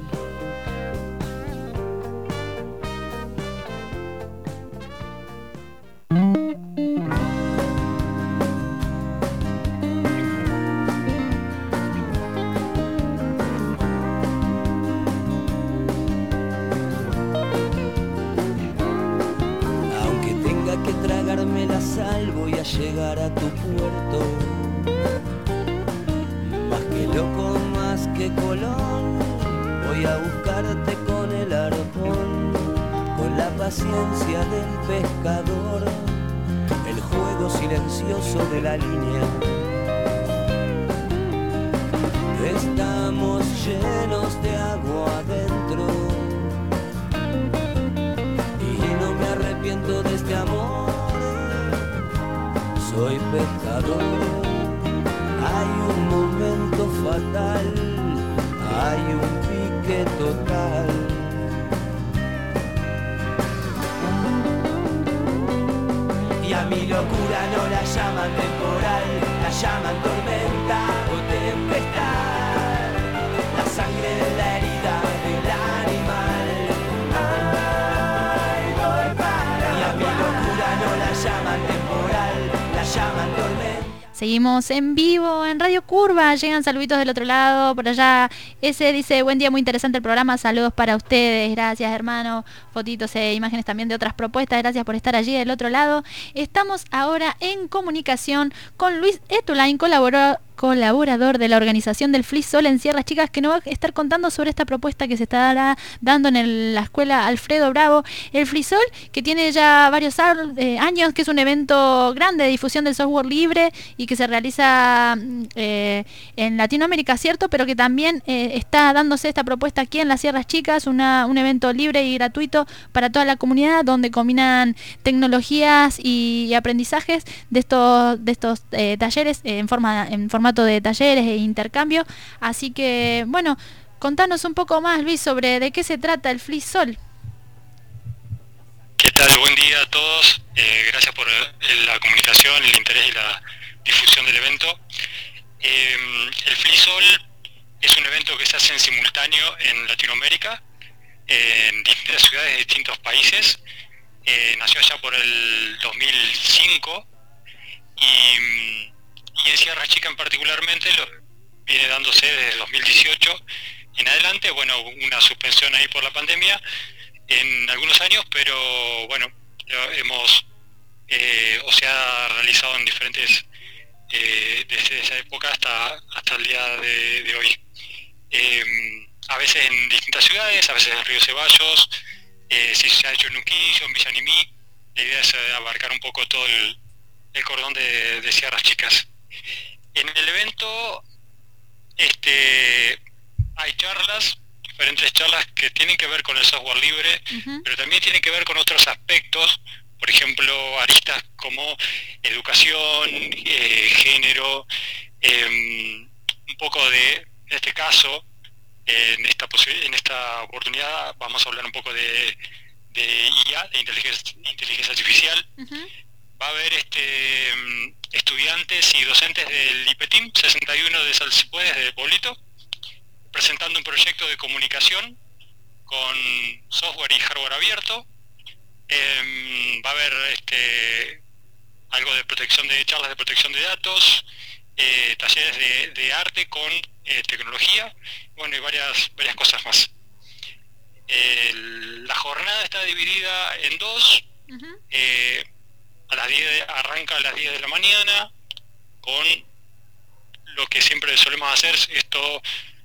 Aunque tenga que tragarme la sal, voy a llegar a tu puerto. Más que loco, más que Colón, voy a buscarte con el arpón, con la paciencia del pescador, el juego silencioso de la línea. Estamos llenos de agua adentro y no me arrepiento de este amor. Soy pescador. Hay un momento fatal, hay un pique total. Y a mi locura no la llaman temporal, la llaman tormenta o tempestad. La sangre de la herida del animal. Ay, voy para. Y a mi locura no la llaman temporal, la llaman tormenta. Seguimos en vivo en Radio Curva, llegan saluditos del otro lado, por allá ese dice, buen día, muy interesante el programa, saludos para ustedes, gracias hermano, fotitos e imágenes también de otras propuestas, gracias por estar allí del otro lado. Estamos ahora en comunicación con Luis Etulain, colaborador colaborador de la organización del FLISOL en Sierras Chicas, que nos va a estar contando sobre esta propuesta que se estará dando en el, la escuela Alfredo Bravo. El FLISOL, que tiene ya varios eh, años, que es un evento grande de difusión del software libre y que se realiza eh, en Latinoamérica, cierto, pero que también eh, está dándose esta propuesta aquí en las Sierras Chicas, una, un evento libre y gratuito para toda la comunidad, donde combinan tecnologías y, y aprendizajes de estos, de estos eh, talleres en forma en formato de talleres e intercambio. Así que, bueno, contanos un poco más, Luis, sobre de qué se trata el FLISOL. ¿Qué tal? Buen día a todos. Eh, gracias por la comunicación, el interés y la difusión del evento. Eh, el FLISOL es un evento que se hace en simultáneo en Latinoamérica, eh, en distintas ciudades de distintos países. Eh, nació allá por el dos mil cinco y Y en Sierra Chica en particularmente lo viene dándose desde dos mil dieciocho en adelante. Bueno, una suspensión ahí por la pandemia en algunos años, pero bueno, hemos eh, o se ha realizado en diferentes, eh, desde esa época hasta, hasta el día de, de hoy. Eh, a veces en distintas ciudades, a veces en Río Ceballos, eh, si se ha hecho en Unquillo, en Villa Nimí. La idea es eh, abarcar un poco todo el, el cordón de, de Sierras Chicas. En el evento este, hay charlas, diferentes charlas que tienen que ver con el software libre, uh-huh. pero también tienen que ver con otros aspectos, por ejemplo, aristas como educación, eh, género, eh, un poco de, en este caso, eh, en, esta en esta oportunidad vamos a hablar un poco de, de I A, de inteligencia, inteligencia artificial. Uh-huh. Va a haber este, estudiantes y docentes del IPETIM sesenta y uno de Sal Si Puedes, de Pueblito, presentando un proyecto de comunicación con software y hardware abierto. Eh, va a haber este, algo de protección de charlas de protección de datos, eh, talleres de, de arte con eh, tecnología, bueno, y varias, varias cosas más. Eh, la jornada está dividida en dos. Uh-huh. eh, a las diez, arranca a las diez de la mañana con lo que siempre solemos hacer, esto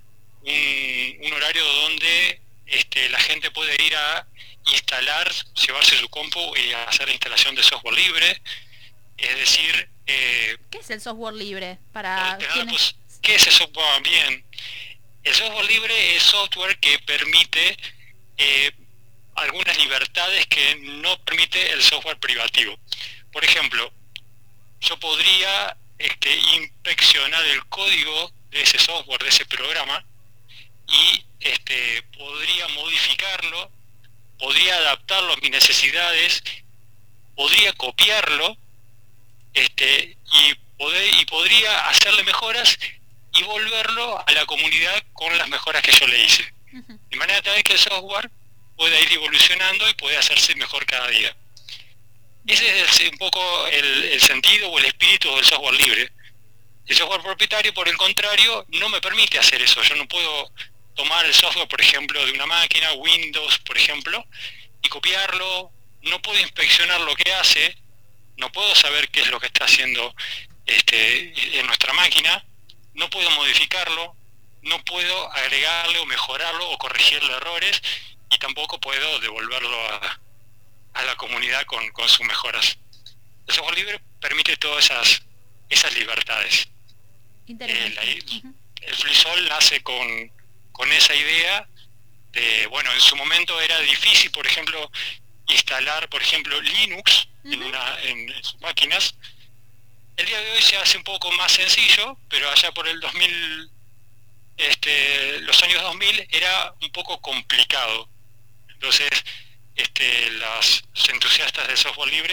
un, un horario donde este, la gente puede ir a instalar, llevarse su compu y hacer la instalación de software libre. Es decir, eh, ¿qué es el software libre? Para nada, pues, ¿qué es el software? Bien, el software libre es software que permite eh, algunas libertades que no permite el software privativo. Por ejemplo, yo podría este, inspeccionar el código de ese software, de ese programa, y este, podría modificarlo, podría adaptarlo a mis necesidades, podría copiarlo, este, y, poder, y podría hacerle mejoras y volverlo a la comunidad con las mejoras que yo le hice. Uh-huh. De manera tal que el software pueda ir evolucionando y puede hacerse mejor cada día. Ese es un poco el, el sentido o el espíritu del software libre. El software propietario, por el contrario, no me permite hacer eso. Yo no puedo tomar el software, por ejemplo, de una máquina, Windows, por ejemplo, y copiarlo. No puedo inspeccionar lo que hace, no puedo saber qué es lo que está haciendo este, en nuestra máquina, no puedo modificarlo, no puedo agregarle o mejorarlo o corregirle errores, y tampoco puedo devolverlo a, a la comunidad con, con sus mejoras. El software libre permite todas esas, esas libertades. Eh, la, el FreeSol nace con, con esa idea de, bueno, en su momento era difícil, por ejemplo, instalar, por ejemplo, Linux uh-huh. en, una, en, en sus máquinas. El día de hoy se hace un poco más sencillo, pero allá por el dos mil, este, los años dos mil era un poco complicado. Entonces, este, los entusiastas de software libre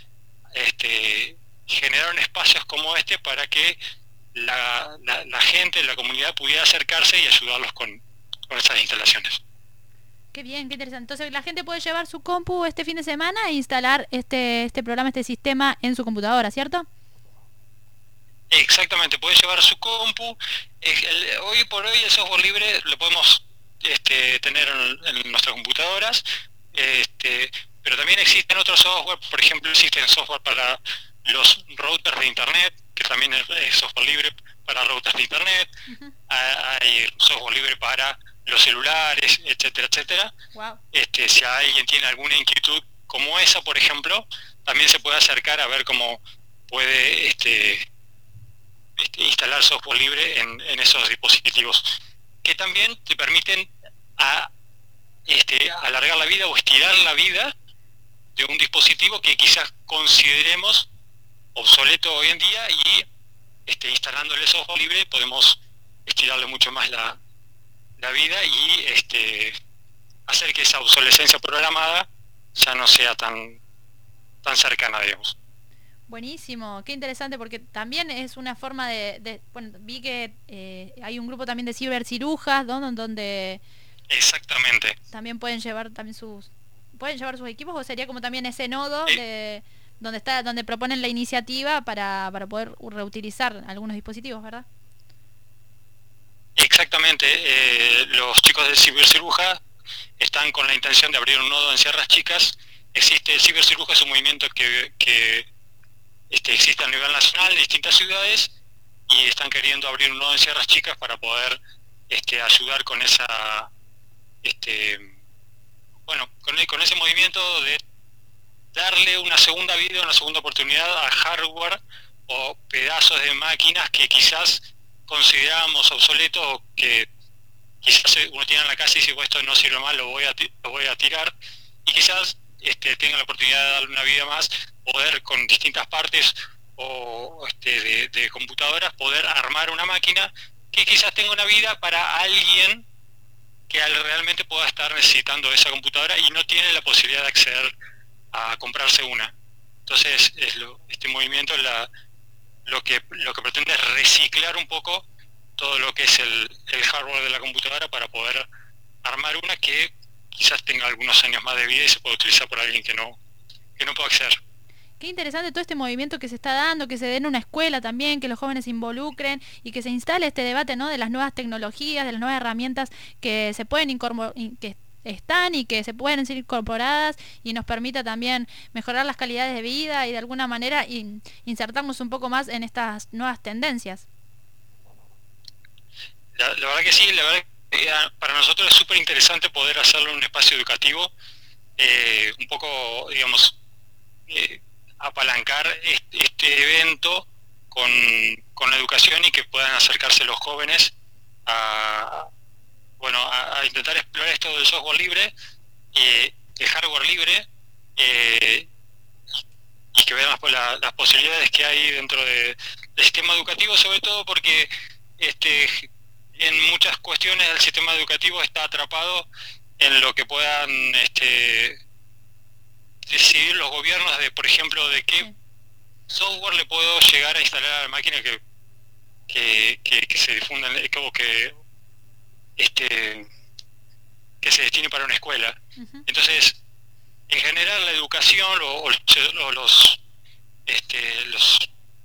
este, generaron espacios como este para que la, la, la gente, la comunidad pudiera acercarse y ayudarlos con, con esas instalaciones. Qué bien, qué interesante. Entonces la gente puede llevar su compu este fin de semana e instalar este, este programa, este sistema en su computadora, ¿cierto? Exactamente, puede llevar su compu. El, hoy por hoy el software libre lo podemos este, tener en, en nuestras computadoras, este, pero también existen otros software, por ejemplo existen software para los routers de internet, que también es, es software libre para routers de internet. Uh-huh. Hay software libre para los celulares, etcétera, etcétera. Wow. Este, si alguien tiene alguna inquietud como esa, por ejemplo, también se puede acercar a ver cómo puede este, este, instalar software libre en, en esos dispositivos, que también te permiten a, este, alargar la vida o estirar la vida de un dispositivo que quizás consideremos obsoleto hoy en día, y este, instalándole software libre podemos estirarle mucho más la la vida y este hacer que esa obsolescencia programada ya no sea tan tan cercana, digamos. Buenísimo, qué interesante, porque también es una forma de, de bueno, vi que eh, hay un grupo también de cibercirujas, ¿no? donde exactamente también pueden llevar también sus pueden llevar sus equipos, o sería como también ese nodo eh. de donde está donde proponen la iniciativa para para poder reutilizar algunos dispositivos, ¿verdad? Exactamente, eh, los chicos de Ciberciruja están con la intención de abrir un nodo en Sierras Chicas existe el cibercirujano, es un movimiento que, que este, existe a nivel nacional en distintas ciudades y están queriendo abrir un nodo en Sierras Chicas para poder este, ayudar con esa este bueno con, con ese movimiento de darle una segunda vida, una segunda oportunidad a hardware o pedazos de máquinas que quizás consideramos obsoletos o que quizás uno tiene en la casa y dice, bueno, esto no sirve más, lo voy a, lo voy a tirar, y quizás este, tenga la oportunidad de darle una vida más, poder con distintas partes o este, de, de computadoras, poder armar una máquina que quizás tenga una vida para alguien que realmente pueda estar necesitando esa computadora y no tiene la posibilidad de acceder a comprarse una. Entonces es lo, este movimiento la, lo que lo que pretende es reciclar un poco todo lo que es el, el hardware de la computadora para poder armar una que quizás tenga algunos años más de vida y se pueda utilizar por alguien que no que no pueda acceder. Qué interesante todo este movimiento que se está dando, que se dé en una escuela también, que los jóvenes se involucren y que se instale este debate, ¿no?, de las nuevas tecnologías, de las nuevas herramientas que se pueden incorporar, que están y que se pueden ser incorporadas y nos permita también mejorar las calidades de vida y de alguna manera in, insertarnos un poco más en estas nuevas tendencias. La, la verdad que sí, la verdad que para nosotros es súper interesante poder hacerlo en un espacio educativo, eh, un poco, digamos, eh, apalancar este, este evento con, con la educación y que puedan acercarse los jóvenes a, bueno, a, a intentar explorar esto del software libre, eh, el hardware libre, eh, y que vean las, la, las posibilidades que hay dentro de, del sistema educativo, sobre todo porque este, en muchas cuestiones el sistema educativo está atrapado en lo que puedan este, decidir los gobiernos de, por ejemplo, de qué software le puedo llegar a instalar a la máquina que que, que, que se difunda, como que este que se destine para una escuela. Uh-huh. Entonces, en general la educación o, o los este los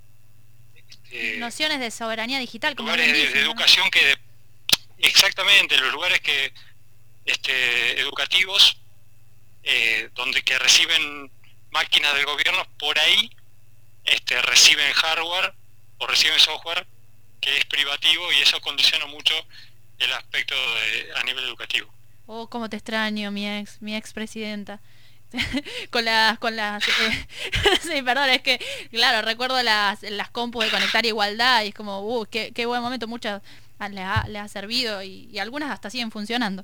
este, nociones de soberanía digital, como lugares dicen, de, de ¿no? educación que de, exactamente los lugares que este educativos eh, donde que reciben máquinas del gobierno, por ahí este reciben hardware o reciben software que es privativo, y eso condiciona mucho el aspecto de, a nivel educativo. Oh, cómo te extraño, mi ex, mi ex presidenta. con las, con las, eh, sí, perdón, es que, claro, recuerdo las, las compus de Conectar Igualdad y es como, uh, qué, qué buen momento, muchas les ha, les ha servido y, y algunas hasta siguen funcionando.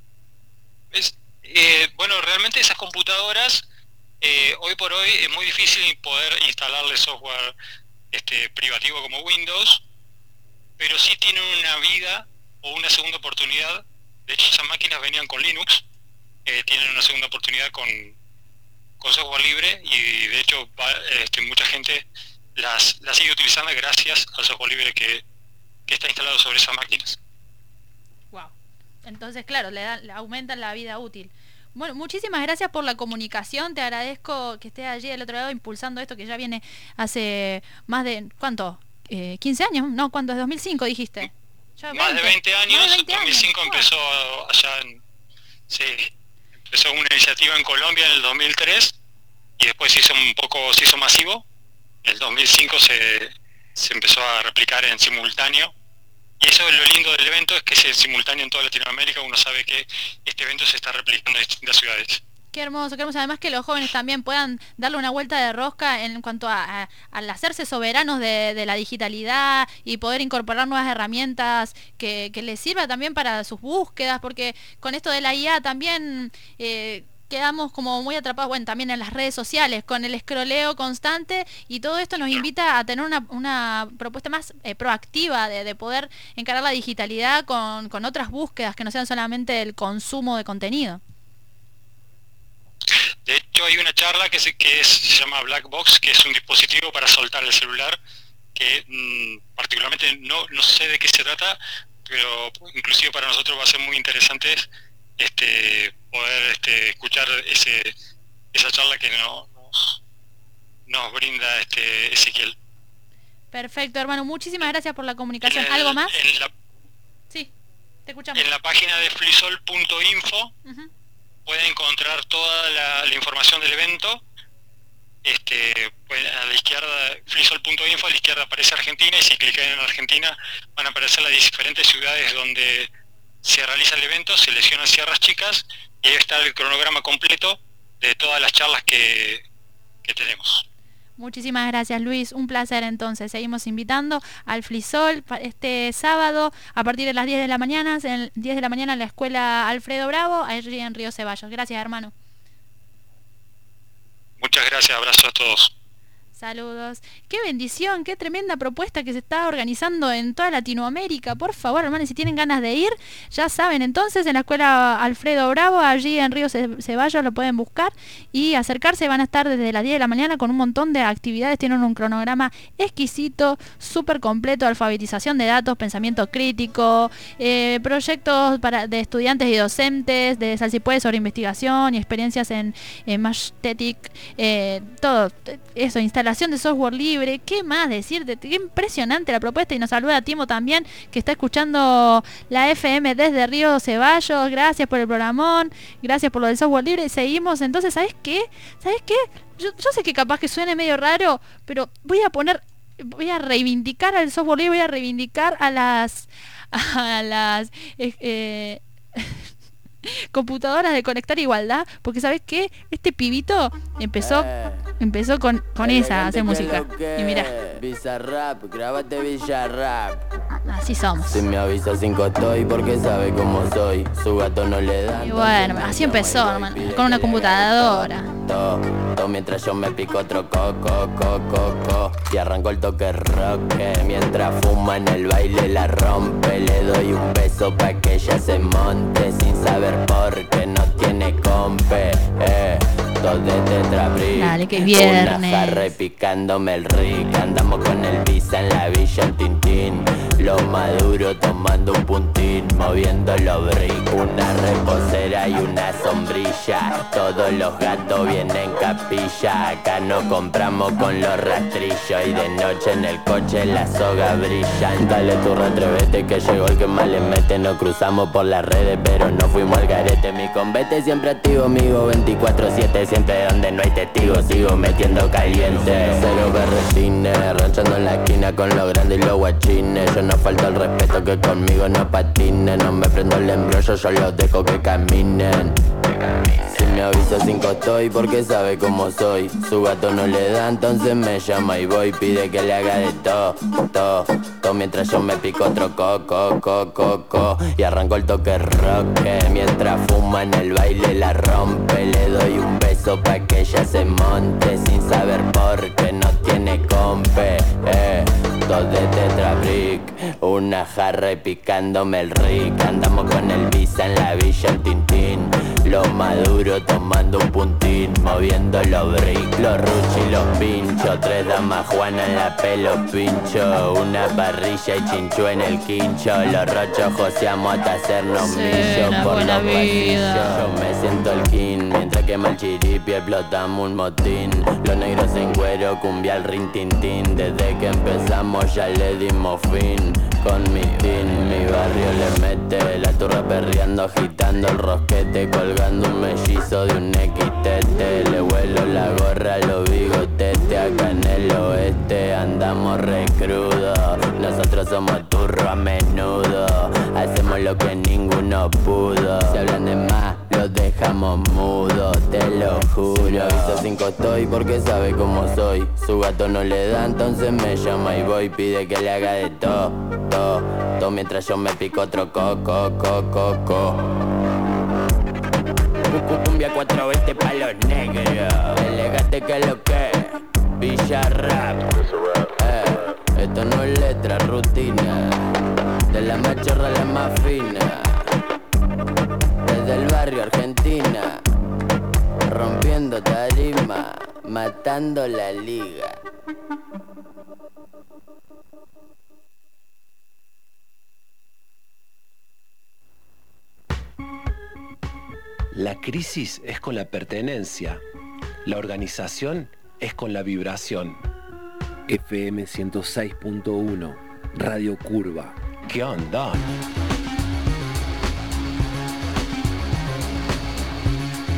Es, eh, bueno, realmente esas computadoras, eh, hoy por hoy es muy difícil poder instalarle software este privativo como Windows, pero sí tienen una vida o una segunda oportunidad. De hecho, esas máquinas venían con Linux, eh, tienen una segunda oportunidad con, con software libre, y de hecho va, este, mucha gente las, las sigue utilizando gracias al software libre que, que está instalado sobre esas máquinas. Wow. Entonces, claro, le, da, le aumentan la vida útil. Bueno, muchísimas gracias por la comunicación, te agradezco que estés allí del otro lado impulsando esto que ya viene hace más de, ¿cuánto? Eh, ¿quince años? No, ¿cuándo? ¿Es dos mil cinco dijiste? Ya más de veinte años, más de veinte dos mil cinco años. Empezó allá en, sí, empezó una iniciativa en Colombia en el dos mil tres y después se hizo un poco, se hizo masivo. En el dos mil cinco se, se empezó a replicar en simultáneo, y eso es lo lindo del evento, es que es simultáneo en toda Latinoamérica. Uno sabe que este evento se está replicando en distintas ciudades. Qué hermoso, qué hermoso. Además que los jóvenes también puedan darle una vuelta de rosca en cuanto a, a, al hacerse soberanos de, de la digitalidad y poder incorporar nuevas herramientas que, que les sirva también para sus búsquedas, porque con esto de la I A también eh, quedamos como muy atrapados, bueno, también en las redes sociales, con el escroleo constante, y todo esto nos invita a tener una, una propuesta más eh, proactiva de, de poder encarar la digitalidad con, con otras búsquedas que no sean solamente el consumo de contenido. De hecho, hay una charla que se, que es, se llama Black Box, que es un dispositivo para soltar el celular, que mmm, particularmente no, no sé de qué se trata, pero inclusive para nosotros va a ser muy interesante este poder este, escuchar ese esa charla que no, nos, nos brinda este Ezequiel. Perfecto, hermano, muchísimas gracias por la comunicación. El, ¿Algo más? En la, sí, te escuchamos. En la página de flisol punto info uh-huh. pueden encontrar toda la, la información del evento. Este, pues a la izquierda, flisol punto info, a la izquierda aparece Argentina, y si clican en Argentina van a aparecer las diferentes ciudades donde se realiza el evento, seleccionan Sierras Chicas y ahí está el cronograma completo de todas las charlas que, que tenemos. Muchísimas gracias, Luis, un placer. Entonces seguimos invitando al Flisol este sábado a partir de las diez de la mañana, en diez de la mañana en la escuela Alfredo Bravo, allí en Río Ceballos. Gracias, hermano. Muchas gracias, abrazos a todos. Saludos. Qué bendición, qué tremenda propuesta que se está organizando en toda Latinoamérica. Por favor, hermanos, si tienen ganas de ir, ya saben, entonces en la escuela Alfredo Bravo, allí en Río Ceballos, lo pueden buscar y acercarse. Van a estar desde las diez de la mañana con un montón de actividades. Tienen un cronograma exquisito, súper completo, alfabetización de datos, pensamiento crítico, eh, proyectos para, de estudiantes y docentes, de Salsipuede sobre investigación y experiencias en, en Masthetic, eh, todo eso, instalación de software libre. ¿Qué más decirte? Qué impresionante la propuesta. Y nos saluda Timo también, que está escuchando la F M desde Río Ceballos. Gracias por el programón, gracias por lo del software libre. Seguimos entonces. ¿Sabes qué? ¿Sabes qué? Yo, yo sé que capaz que suene medio raro, pero voy a poner, voy a reivindicar al software libre, voy a reivindicar a las a las eh, eh, computadoras de Conectar Igualdad, porque ¿sabes qué? Este pibito empezó empezó con, con esa a hacer música. Y mira, Bizarrap, grábate Bizarrap. Así somos. Si me avisa cinco estoy porque sabe cómo soy. Su gato no le da. Y bueno, así empezó, hermano, con una computadora. Todo, todo mientras yo me pico otro coco, coco, coco. Y arranco el toque rock. Mientras fuma en el baile la rompe. Le doy un beso pa' que ella se monte sin saber por qué no tiene compe. Eh, todo de tetrabric. Dale, que viernes. Una jarra y picándome el rick. Andamos con el visa en la villa, el tintín. Lo maduro tomando un puntín, moviendo los brick. Una reposera y una sombrilla. Todos los gatos vienen capilla. Acá no compramos con los rastrillos. Y de noche en el coche las sogas brillan. Dale tu retrevete que llegó el que más le mete. Nos cruzamos por las redes pero no fuimos al garete. Mi convete siempre activo, amigo, veinticuatro siete. Siempre donde no hay testigos sigo metiendo caliente. Cero berretines, ranchando en la esquina con los grandes y los guachines. Yo no falta el respeto que conmigo no patinen. No me prendo el embrollo, yo los dejo que caminen. Si me avisa cinco estoy porque sabe cómo soy. Su gato no le da, entonces me llama y voy. Pide que le haga de todo, todo, todo. Mientras yo me pico otro coco, coco, coco. Y arranco el toque rock. Mientras fuma en el baile la rompe. Le doy un beso pa' que ella se monte sin saber por qué no tiene compe. Eh, dos de tetrabric. Una jarra y picándome el rick. Andamos con el visa en la villa, el tintín. Lo maduro tomando un puntín, moviendo los brick, los ruchi y los pinchos. Tres damas Juana en la pelo pincho. Una parrilla y chinchú en el quincho. Los rochos joseamos hasta hacernos millos por los pasillos. Yo me siento el king, mientras quema el chiripi explotamos un motín. Los negros en cuero, cumbia al rin tin tin. Desde que empezamos ya le dimos fin. Con mi team, mi barrio le mete. La turra perreando, agitando el rosquete. Colgando un mellizo de un equitete. Le vuelo la gorra a los bigotetes. Acá en el oeste andamos re crudo. Nosotros somos turro a menudo. Hacemos lo que ninguno pudo. Si hablan de más, los dejamos mudos, te lo juro. Si me avisa cinco estoy porque sabe cómo soy. Su gato no le da, entonces me llama y voy. Pide que le haga de todo, todo, todo. Mientras yo me pico otro coco, coco, coco. Cumbia cuatro veinte pa' los negros. Elegante que lo que Bizarrap. Eh, esto no es letra, rutina. De la más chorra a la más fina. Desde el barrio Argentina. Rompiendo tarima. Matando la liga. La crisis es con la pertenencia, la organización es con la vibración. F M ciento seis punto uno, Radio Curva. ¿Qué onda?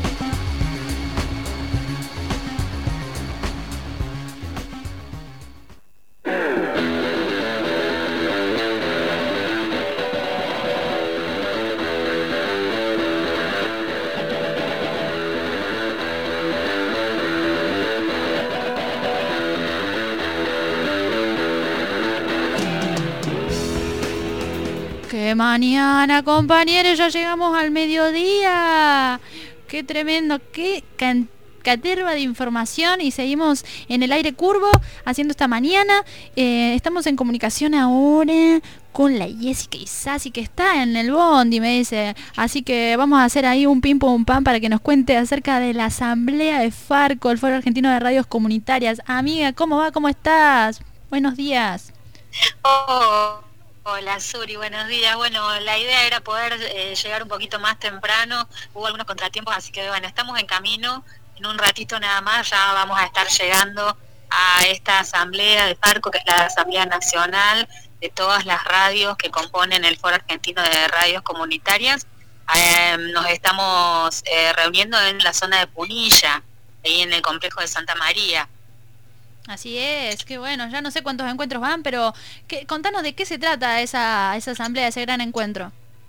de mañana, compañeros, ya llegamos al mediodía. Qué tremendo, qué cantidad. Caterva de información y seguimos en el aire curvo haciendo esta mañana. Eh, estamos en comunicación ahora con la Jessica Isasi, que está en el bondi, me dice. Así que vamos a hacer ahí un pim pum pam para que nos cuente acerca de la asamblea de Farco, el Foro Argentino de Radios Comunitarias. Amiga, ¿cómo va? ¿Cómo estás? Buenos días. Oh, hola Suri, buenos días. Bueno, la idea era poder eh, llegar un poquito más temprano. Hubo algunos contratiempos, así que bueno, estamos en camino. En un ratito nada más ya vamos a estar llegando a esta asamblea de Farco, que es la Asamblea Nacional de todas las radios que componen el Foro Argentino de Radios Comunitarias. Eh, nos estamos eh, reuniendo en la zona de Punilla, ahí en el complejo de Santa María. Así es, qué bueno, ya no sé cuántos encuentros van, pero ¿qué, contanos de qué se trata esa, esa asamblea, ese gran encuentro?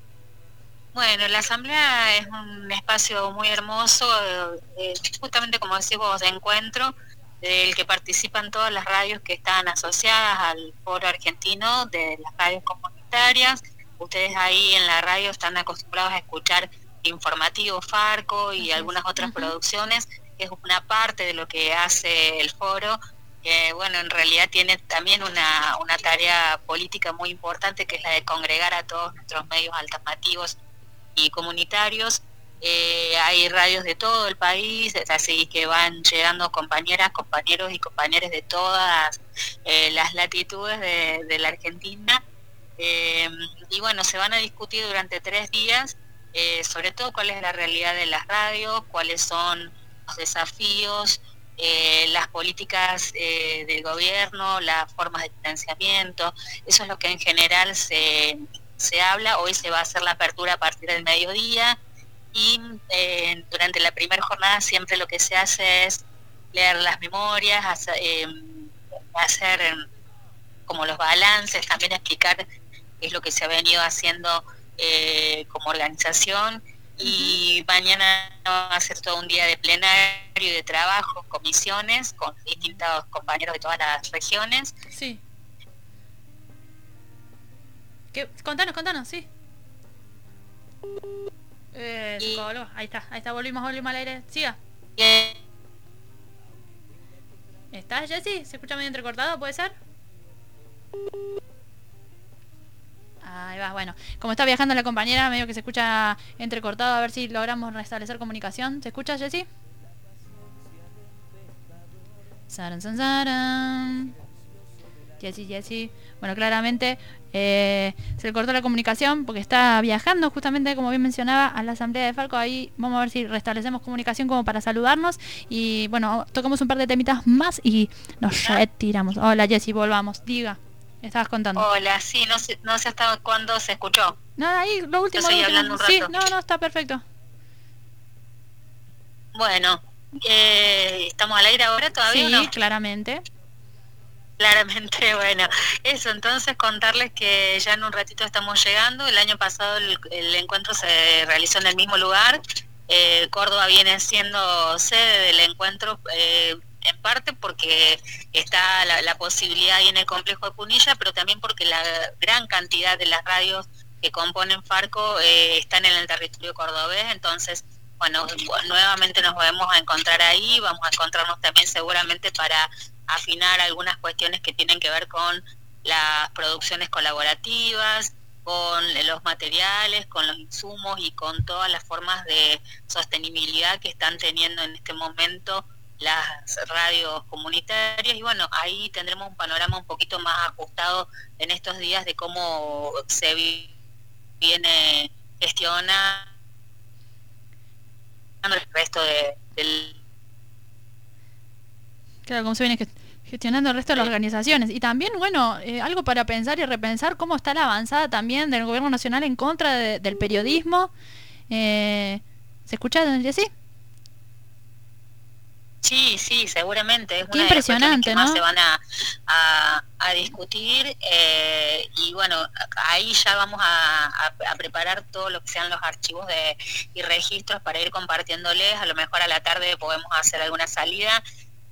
Bueno, la asamblea es un espacio muy hermoso, eh, justamente como decís vos, de encuentro, del que participan todas las radios que están asociadas al Foro Argentino de las radios comunitarias. Ustedes ahí en la radio están acostumbrados a escuchar Informativo Farco y algunas otras uh-huh. producciones, que es una parte de lo que hace el foro, que bueno, en realidad tiene también una, una tarea política muy importante, que es la de congregar a todos nuestros medios alternativos y comunitarios. Eh, hay radios de todo el país, es así que van llegando compañeras, compañeros y compañeras de todas eh, las latitudes de, de la Argentina, eh, y bueno, se van a discutir durante tres días eh, sobre todo cuál es la realidad de las radios, cuáles son los desafíos, eh, las políticas eh, del gobierno, las formas de financiamiento. Eso es lo que en general se se habla. Hoy se va a hacer la apertura a partir del mediodía y eh, durante la primera jornada siempre lo que se hace es leer las memorias, hacer, eh, hacer eh, como los balances, también explicar qué es lo que se ha venido haciendo eh, como organización, y mañana va a ser todo un día de plenario y de trabajo, comisiones con distintos compañeros de todas las regiones. Sí. ¿Qué? Contanos, contanos, sí. Eh, y... Ahí está, ahí está, volvimos, volvimos al aire. Siga. Yeah. ¿Estás, Jessy? ¿Se escucha medio entrecortado, puede ser? Ahí va, bueno. Como está viajando la compañera, medio que se escucha entrecortado, a ver si logramos restablecer comunicación. ¿Se escucha, Jessy? Saran, saran, saran. Jessy, Jessy. Bueno, claramente eh, se le cortó la comunicación porque está viajando justamente, como bien mencionaba, a la asamblea de Farco. Ahí vamos a ver si restablecemos comunicación como para saludarnos. Y bueno, tocamos un par de temitas más y nos retiramos. Hola Jessy, volvamos. Diga, estabas contando. Hola, sí, no sé, no sé hasta cuándo se escuchó. No, ahí lo último. Yo seguí lo último. hablando un rato. Sí, no, no, está perfecto. Bueno, eh, ¿estamos al aire ahora todavía? Sí, ¿o no? claramente. Claramente, bueno, eso, entonces contarles que ya en un ratito estamos llegando. El año pasado el, el encuentro se realizó en el mismo lugar. eh, Córdoba viene siendo sede del encuentro, eh, en parte porque está la, la posibilidad ahí en el complejo de Punilla, pero también porque la gran cantidad de las radios que componen Farco eh, están en el territorio cordobés. Entonces, bueno, nuevamente nos vamos a encontrar ahí, vamos a encontrarnos también seguramente para afinar algunas cuestiones que tienen que ver con las producciones colaborativas, con los materiales, con los insumos y con todas las formas de sostenibilidad que están teniendo en este momento las radios comunitarias. Y bueno, ahí tendremos un panorama un poquito más ajustado en estos días de cómo se viene gestionando el resto de, del Claro, cómo se viene gestionando el resto de las organizaciones. Y también, bueno, eh, algo para pensar y repensar cómo está la avanzada también del gobierno nacional en contra de, del periodismo. Eh, ¿Se escucha, Jessy? Sí, sí, seguramente. Es Qué una impresionante, de las ¿no? cuestiones que más se van a, a, a discutir. Eh, y bueno, ahí ya vamos a, a, a preparar todo lo que sean los archivos de y registros para ir compartiéndoles. A lo mejor a la tarde podemos hacer alguna salida.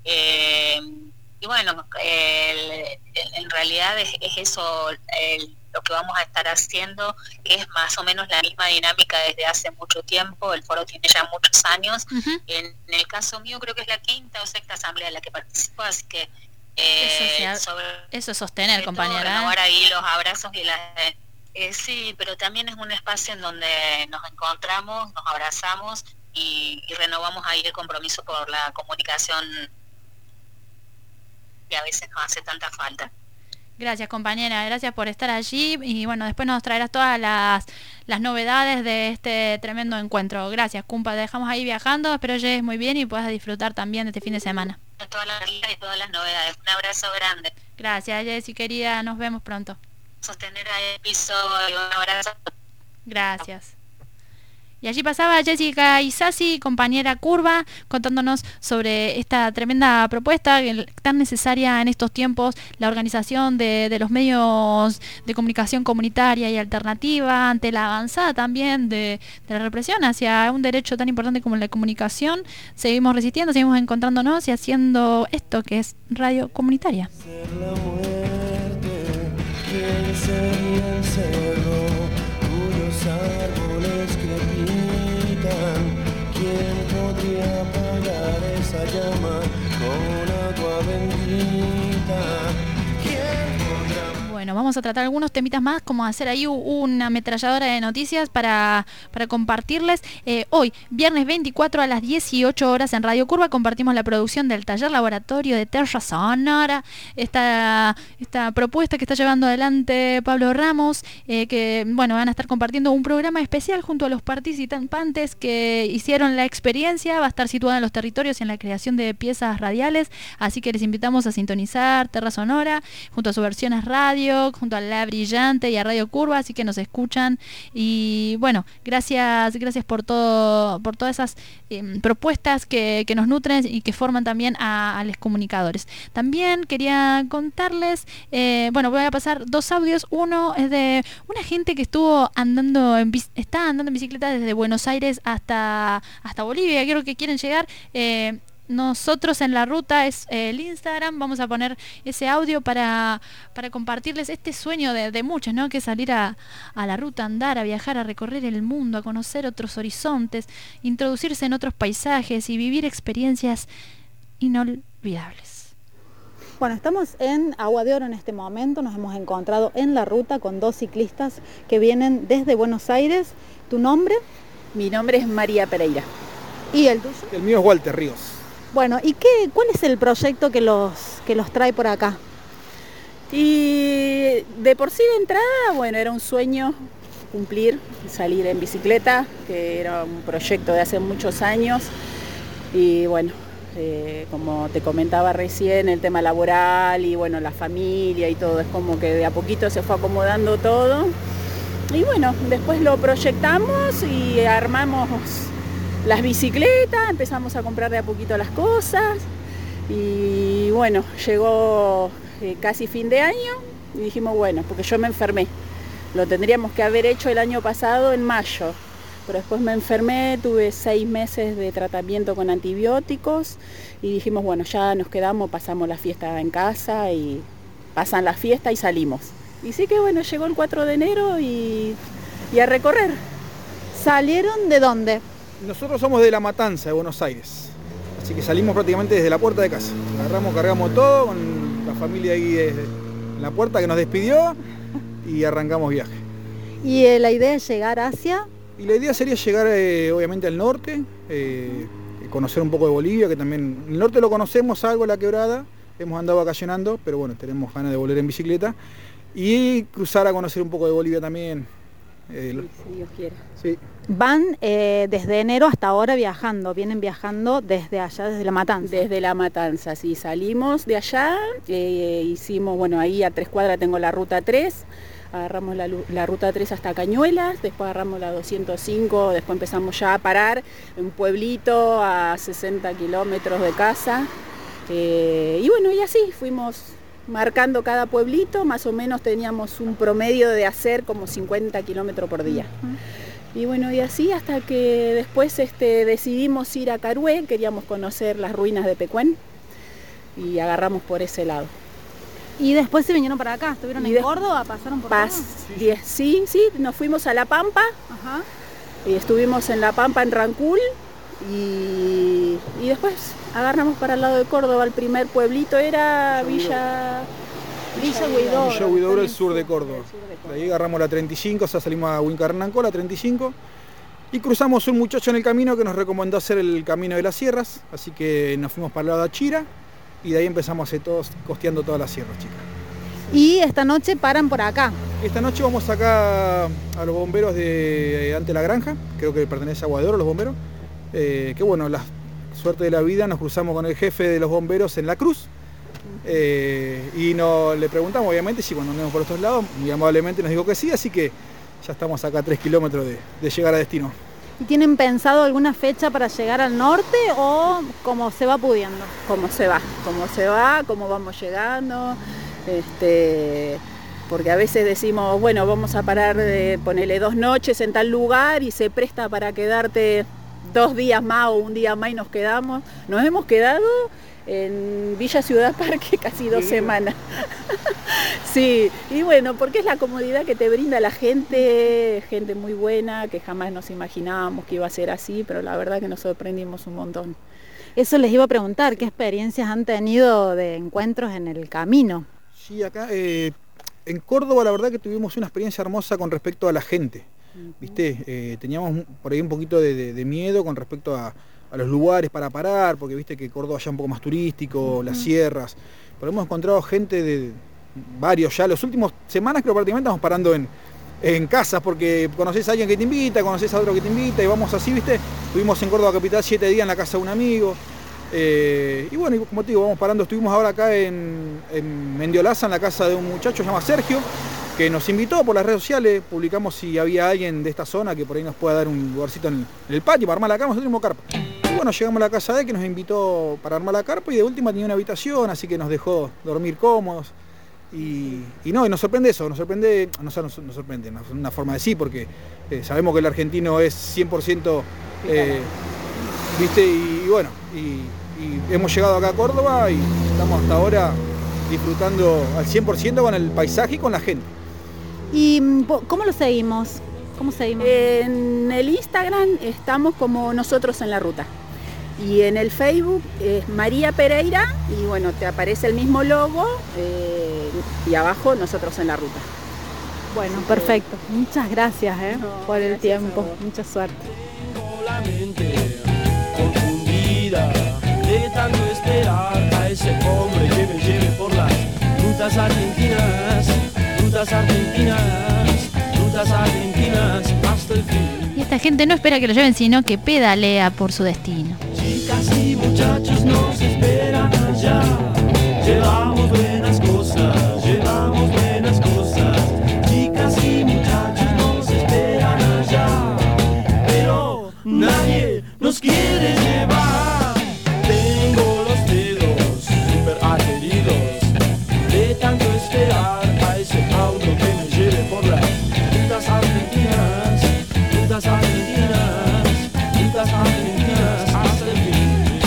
Eh, y bueno, el, el, en realidad es, es eso, el, lo que vamos a estar haciendo es más o menos la misma dinámica desde hace mucho tiempo. El foro tiene ya muchos años. Uh-huh. en, en el caso mío creo que es la quinta o sexta asamblea en la que participo, así que eh, eso, se, sobre, eso es sostener, compañera. Renovar ahí los abrazos y las... Eh, sí, pero también es un espacio en donde nos encontramos, nos abrazamos y, y renovamos ahí el compromiso por la comunicación que a veces nos hace tanta falta. Gracias, compañera, gracias por estar allí y bueno, después nos traerás todas las, las novedades de este tremendo encuentro. Gracias, Cumpa, te dejamos ahí viajando, espero llegues muy bien y puedas disfrutar también de este fin de semana. Todas las y todas las novedades, un abrazo grande. Gracias, Jessy, querida, nos vemos pronto. Sostener el piso y un abrazo. Gracias. Y allí pasaba Jessica Isasi, compañera Curva, contándonos sobre esta tremenda propuesta tan necesaria en estos tiempos, la organización de, de los medios de comunicación comunitaria y alternativa ante la avanzada también de, de la represión hacia un derecho tan importante como la comunicación. Seguimos resistiendo, seguimos encontrándonos y haciendo esto que es radio comunitaria. Sería el cerro cuyos árboles crepitan. ¿Quién podría apagar esa llama con agua bendita? ¿Quién podrá? Bueno, vamos a tratar algunos temitas más, como hacer ahí una ametralladora de noticias para, para compartirles. Eh, hoy, viernes veinticuatro a las dieciocho horas en Radio Curva, compartimos la producción del taller laboratorio de Terra Sonora, esta, esta propuesta que está llevando adelante Pablo Ramos, eh, que bueno, van a estar compartiendo un programa especial junto a los participantes que hicieron la experiencia. Va a estar situada en los territorios y en la creación de piezas radiales, así que les invitamos a sintonizar Terra Sonora junto a sus versiones radio, junto a La Brillante y a Radio Curva, así que nos escuchan y bueno, gracias gracias por todo por todas esas eh, propuestas que, que nos nutren y que forman también a, a los comunicadores. También quería contarles, eh, bueno, voy a pasar dos audios. Uno es de una gente que estuvo andando en está andando en bicicleta desde Buenos Aires hasta hasta Bolivia, creo que quieren llegar. eh, Nosotros en la ruta es eh, el Instagram, vamos a poner ese audio para, para compartirles este sueño de, de muchos, ¿no? Que es salir a, a la ruta, andar, a viajar, a recorrer el mundo, a conocer otros horizontes, introducirse en otros paisajes y vivir experiencias inolvidables. Bueno, estamos en Agua de Oro en este momento, nos hemos encontrado en la ruta con dos ciclistas que vienen desde Buenos Aires. ¿Tu nombre? Mi nombre es María Pereira. ¿Y el tuyo? El mío es Walter Ríos. Bueno, ¿y qué, cuál es el proyecto que los, que los trae por acá? Y de por sí de entrada, bueno, era un sueño cumplir, salir en bicicleta, que era un proyecto de hace muchos años. Y bueno, eh, como te comentaba recién, el tema laboral y bueno, la familia y todo, es como que de a poquito se fue acomodando todo. Y bueno, después lo proyectamos y armamos las bicicletas, empezamos a comprar de a poquito las cosas y bueno, llegó eh, casi fin de año y dijimos bueno, porque yo me enfermé, lo tendríamos que haber hecho el año pasado en mayo, pero después me enfermé, tuve seis meses de tratamiento con antibióticos y dijimos bueno, ya nos quedamos, pasamos la fiesta en casa y pasan la fiesta y salimos. Y sí que bueno, llegó el cuatro de enero y, y a recorrer. ¿Salieron de dónde? Nosotros somos de La Matanza, de Buenos Aires, así que salimos prácticamente desde la puerta de casa. Agarramos, cargamos todo con la familia ahí en la puerta que nos despidió y arrancamos viaje. ¿Y eh, la idea es llegar hacia? Y la idea sería llegar eh, obviamente al norte, eh, conocer un poco de Bolivia, que también el norte lo conocemos, algo la quebrada, hemos andado vacacionando, pero bueno, tenemos ganas de volver en bicicleta y cruzar a conocer un poco de Bolivia también. Eh, sí, si Dios quiere. Sí. Van eh, desde enero hasta ahora viajando, vienen viajando desde allá, desde La Matanza. Desde La Matanza, sí, salimos de allá, eh, hicimos, bueno, ahí a tres cuadras tengo la ruta tres, agarramos la, la ruta tres hasta Cañuelas, después agarramos la doscientos cinco, después empezamos ya a parar en un pueblito a sesenta kilómetros de casa, eh, y bueno, y así fuimos marcando cada pueblito, más o menos teníamos un promedio de hacer como cincuenta kilómetros por día. Uh-huh. Y bueno, y así hasta que después este, decidimos ir a Carué, queríamos conocer las ruinas de Pecuén y agarramos por ese lado. Y después se vinieron para acá, estuvieron Y en de- Córdoba, pasaron por Paz, Córdoba. diez, sí, sí, nos fuimos a La Pampa, Ajá. y estuvimos en La Pampa, en Rancul, y, y después agarramos para el lado de Córdoba. El primer pueblito era Villa... Villa Huidobro. Villa Huidobro, el sur de Córdoba. De ahí agarramos la treinta y cinco, o sea, salimos a Huincarnancó, la treinta y cinco, y cruzamos un muchacho en el camino que nos recomendó hacer el camino de las sierras, así que nos fuimos para el lado de Achira, y de ahí empezamos a hacer todos, costeando todas las sierras, chicas. Y esta noche paran por acá. Esta noche vamos acá a los bomberos de Ante la Granja, creo que pertenece a Agua de Oro, los bomberos, eh, que bueno, la suerte de la vida, nos cruzamos con el jefe de los bomberos en La Cruz, eh, y no, le preguntamos obviamente si cuando andemos por estos lados, muy amablemente nos dijo que sí, así que ya estamos acá a tres kilómetros de, de llegar a destino. ¿Y tienen pensado alguna fecha para llegar al norte o como se va pudiendo? Cómo se va, cómo se va, cómo vamos llegando, este, porque a veces decimos, bueno, vamos a parar, de ponerle dos noches en tal lugar y se presta para quedarte dos días más o un día más y nos quedamos. Nos hemos quedado en Villa Ciudad Parque casi dos semanas. Sí, y bueno, porque es la comodidad que te brinda la gente, gente muy buena, que jamás nos imaginábamos que iba a ser así, pero la verdad que nos sorprendimos un montón. Eso les iba a preguntar, ¿qué experiencias han tenido de encuentros en el camino? Sí, acá eh, en Córdoba la verdad que tuvimos una experiencia hermosa con respecto a la gente, ¿viste? Eh, teníamos por ahí un poquito de, de, de miedo con respecto a, a los lugares para parar, porque viste que Córdoba ya es un poco más turístico, uh-huh. Las sierras, pero hemos encontrado gente de varios ya, las últimas semanas creo prácticamente estamos parando en, en casas, porque conoces a alguien que te invita, conoces a otro que te invita, y vamos así, viste, estuvimos en Córdoba Capital siete días en la casa de un amigo, eh, y bueno, como te digo, vamos parando, estuvimos ahora acá en, en Mendiolaza, en la casa de un muchacho que se llama Sergio, que nos invitó por las redes sociales, publicamos si había alguien de esta zona que por ahí nos pueda dar un lugarcito en el, en el patio para armar la cama, nosotros tenemos carpa. Y bueno, llegamos a la casa de él que nos invitó para armar la carpa y de última tenía una habitación, así que nos dejó dormir cómodos. Y, y no, y nos sorprende eso, nos sorprende, no sé, nos, nos sorprende, no, una forma de sí, porque eh, sabemos que el argentino es cien por ciento, eh, viste, y, y bueno, y, y hemos llegado acá a Córdoba y estamos hasta ahora disfrutando al cien por ciento con el paisaje y con la gente. ¿Y cómo lo seguimos? ¿Cómo seguimos? En el Instagram estamos como Nosotros en la Ruta. Y en el Facebook es María Pereira y bueno, te aparece el mismo logo eh, y abajo Nosotros en la Ruta. Bueno, sí, perfecto. Muchas gracias eh, no, por el gracias tiempo. Mucha suerte. Tengo la mente confundida de tanto esperar a ese hombre que me lleve por las rutas argentinas, rutas argentinas, rutas argentinas hasta el fin. Y esta gente no espera que lo lleven, sino que pedalea por su destino. Chicas y muchachos nos esperan allá. Llevamos buenas cosas, llevamos buenas cosas. Chicas y muchachos nos esperan allá. Pero nadie nos quiere llevar. Tengo los dedos super adheridos de tanto esperar a ese auto que me lleve por las rutas argentinas, rutas argentinas, rutas argentinas hasta el fin.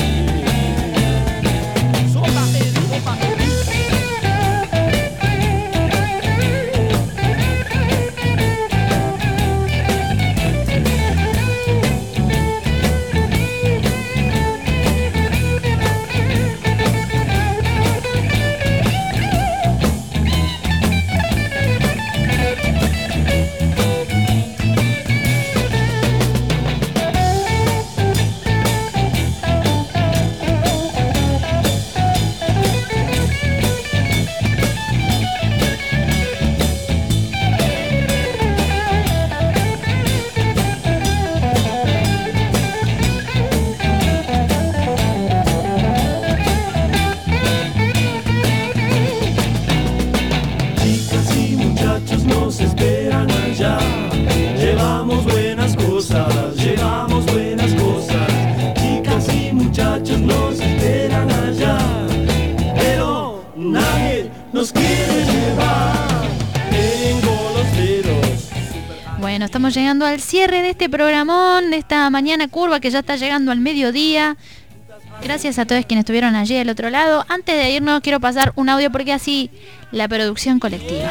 Nos esperan allá. Llevamos buenas cosas, llevamos buenas cosas. Chicas y muchachos nos esperan allá. Pero nadie nos quiere llevar. Tengo los dedos. Bueno, estamos llegando al cierre de este programón, de esta mañana curva que ya está llegando al mediodía. Gracias a todos quienes estuvieron allí del otro lado. Antes de irnos quiero pasar un audio porque así la producción colectiva.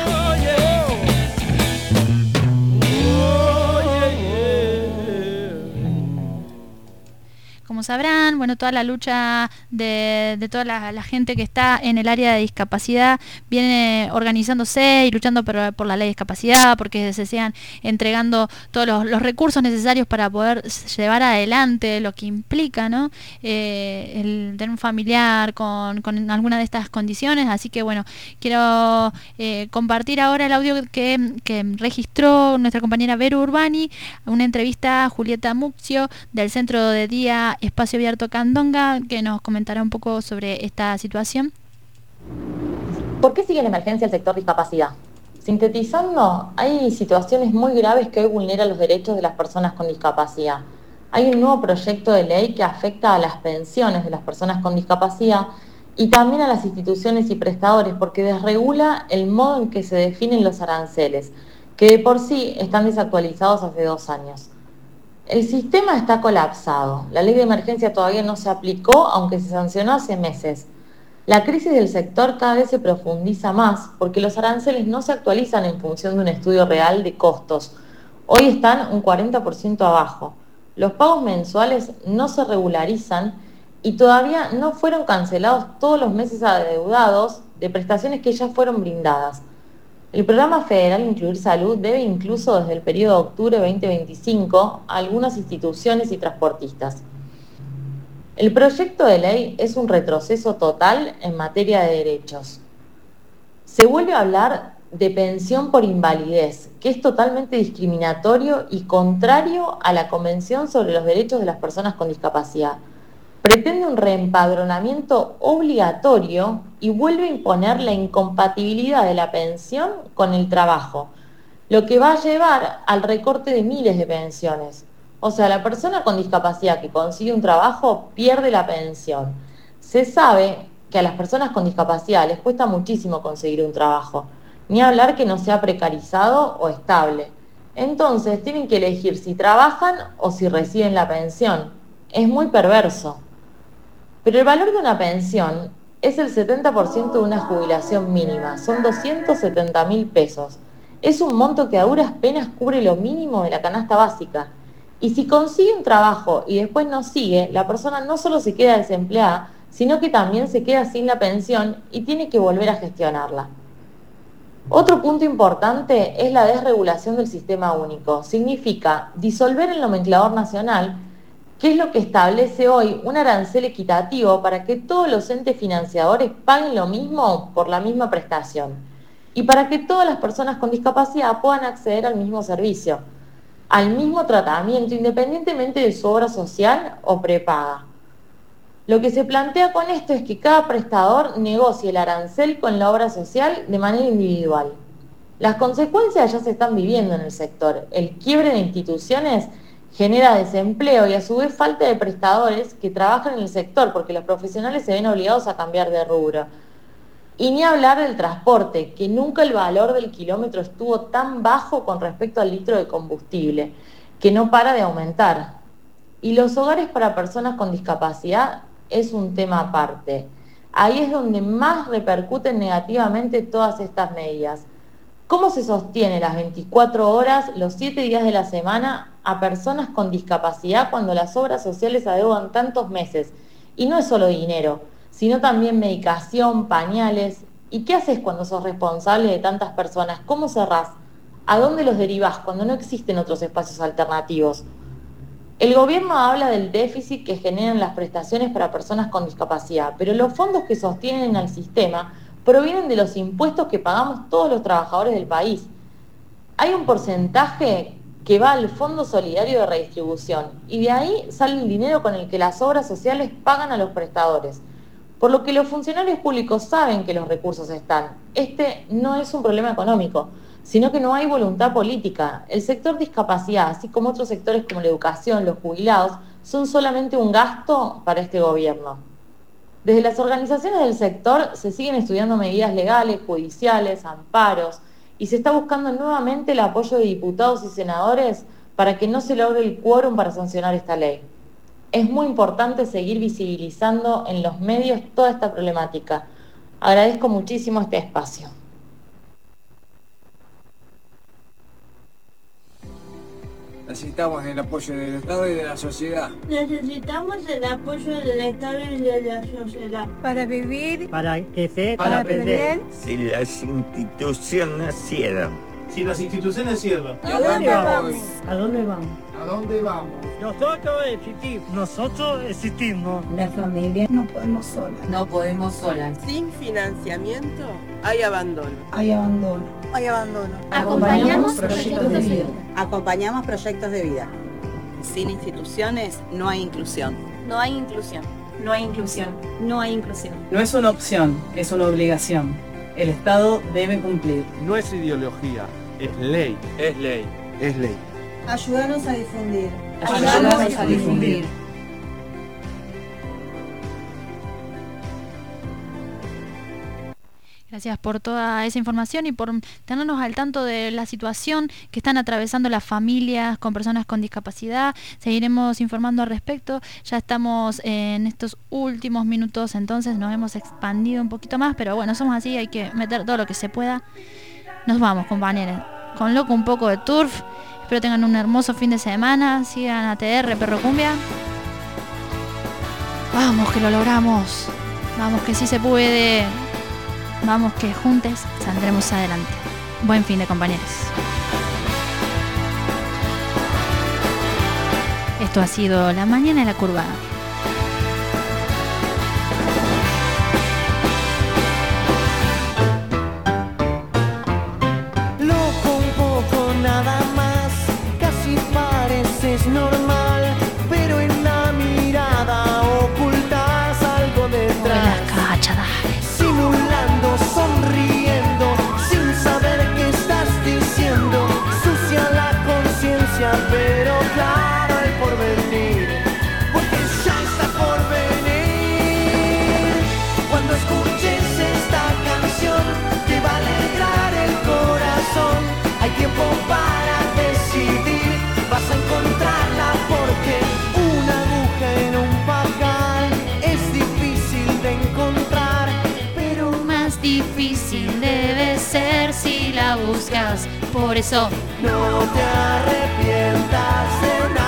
Como sabrán, bueno, toda la lucha de, de toda la, la gente que está en el área de discapacidad viene organizándose y luchando por, por la ley de discapacidad, porque se sigan entregando todos los, los recursos necesarios para poder llevar adelante lo que implica, ¿no? Eh, el tener un familiar con, con alguna de estas condiciones. Así que bueno, quiero eh, compartir ahora el audio que, que registró nuestra compañera Vero Urbani, una entrevista a Julieta Muxio del Centro de Día Espacio Abierto Candonga, que nos comentará un poco sobre esta situación. ¿Por qué sigue en emergencia el sector discapacidad? Sintetizando, hay situaciones muy graves que hoy vulneran los derechos de las personas con discapacidad. Hay un nuevo proyecto de ley que afecta a las pensiones de las personas con discapacidad y también a las instituciones y prestadores, porque desregula el modo en que se definen los aranceles, que de por sí están desactualizados hace dos años. El sistema está colapsado. La ley de emergencia todavía no se aplicó, aunque se sancionó hace meses. La crisis del sector cada vez se profundiza más porque los aranceles no se actualizan en función de un estudio real de costos. Hoy están un cuarenta por ciento abajo. Los pagos mensuales no se regularizan y todavía no fueron cancelados todos los meses adeudados de prestaciones que ya fueron brindadas. El programa federal Incluir Salud debe incluso desde el periodo de octubre veinte veinticinco a algunas instituciones y transportistas. El proyecto de ley es un retroceso total en materia de derechos. Se vuelve a hablar de pensión por invalidez, que es totalmente discriminatorio y contrario a la Convención sobre los Derechos de las Personas con Discapacidad. Pretende un reempadronamiento obligatorio y vuelve a imponer la incompatibilidad de la pensión con el trabajo, lo que va a llevar al recorte de miles de pensiones. O sea, la persona con discapacidad que consigue un trabajo pierde la pensión. Se sabe que a las personas con discapacidad les cuesta muchísimo conseguir un trabajo, ni hablar que no sea precarizado o estable. Entonces tienen que elegir si trabajan o si reciben la pensión. Es muy perverso. Pero el valor de una pensión es el setenta por ciento de una jubilación mínima, son doscientos setenta mil pesos. Es un monto que a duras penas cubre lo mínimo de la canasta básica. Y si consigue un trabajo y después no sigue, la persona no solo se queda desempleada, sino que también se queda sin la pensión y tiene que volver a gestionarla. Otro punto importante es la desregulación del sistema único. Significa disolver el nomenclador nacional, que es lo que establece hoy un arancel equitativo para que todos los entes financiadores paguen lo mismo por la misma prestación y para que todas las personas con discapacidad puedan acceder al mismo servicio, al mismo tratamiento, independientemente de su obra social o prepaga. Lo que se plantea con esto es que cada prestador negocie el arancel con la obra social de manera individual. Las consecuencias ya se están viviendo en el sector. El quiebre de instituciones genera desempleo y a su vez falta de prestadores que trabajan en el sector porque los profesionales se ven obligados a cambiar de rubro. Y ni hablar del transporte, que nunca el valor del kilómetro estuvo tan bajo con respecto al litro de combustible, que no para de aumentar. Y los hogares para personas con discapacidad es un tema aparte. Ahí es donde más repercuten negativamente todas estas medidas. ¿Cómo se sostiene las veinticuatro horas, los siete días de la semana a personas con discapacidad cuando las obras sociales adeudan tantos meses? Y no es solo dinero, sino también medicación, pañales. ¿Y qué haces cuando sos responsable de tantas personas? ¿Cómo cerrás? ¿A dónde los derivás cuando no existen otros espacios alternativos? El gobierno habla del déficit que generan las prestaciones para personas con discapacidad, pero los fondos que sostienen al sistema provienen de los impuestos que pagamos todos los trabajadores del país. Hay un porcentaje que va al Fondo Solidario de Redistribución y de ahí sale el dinero con el que las obras sociales pagan a los prestadores. Por lo que los funcionarios públicos saben que los recursos están. Este no es un problema económico, sino que no hay voluntad política. El sector discapacidad, así como otros sectores como la educación, los jubilados, son solamente un gasto para este gobierno. Desde las organizaciones del sector se siguen estudiando medidas legales, judiciales, amparos, y se está buscando nuevamente el apoyo de diputados y senadores para que no se logre el quórum para sancionar esta ley. Es muy importante seguir visibilizando en los medios toda esta problemática. Agradezco muchísimo este espacio. Necesitamos el apoyo del Estado y de la sociedad. Necesitamos el apoyo del Estado y de la sociedad. Para vivir, para crecer, para, para aprender. Si las instituciones cierran. Si las instituciones cierran. ¿A dónde vamos? ¿A dónde vamos? ¿A dónde vamos? Nosotros existimos. Nosotros existimos. La familia no podemos solas. No podemos solas. Sin financiamiento hay abandono. Hay abandono. Hay abandono. Acompañamos proyectos de vida. Acompañamos proyectos de vida. Sin instituciones no hay inclusión. No hay inclusión. No hay inclusión. No hay inclusión. No es una opción, es una obligación. El Estado debe cumplir. No es ideología, es ley. Es ley. Es ley. Ayúdanos a difundir. Ayúdanos a, a difundir. Gracias por toda esa información y por tenernos al tanto de la situación que están atravesando las familias con personas con discapacidad. Seguiremos informando al respecto. Ya estamos en estos últimos minutos, entonces nos hemos expandido un poquito más, pero bueno, somos así, hay que meter todo lo que se pueda. Nos vamos, compañeros. Con loco un poco de turf. Espero tengan un hermoso fin de semana. Sigan a T R Perro Cumbia. Vamos, que lo logramos. Vamos, que sí se puede. Vamos, que juntos saldremos adelante. Buen fin de, compañeros. Esto ha sido La Mañana de la Curva. Loco un poco nada más, casi pareces normal, pero en la mirada ocultas algo detrás. Simulando, sonriendo, sin saber qué estás diciendo. Sucia la conciencia, pero claro el porvenir, porque ya está por venir. Cuando escuches esta canción, te va a alegrar el corazón. Hay tiempo para decidir, vas a encontrarla, porque una aguja en un pajar es difícil de encontrar. Difícil debe ser si la buscas, por eso no te arrepientas de nada.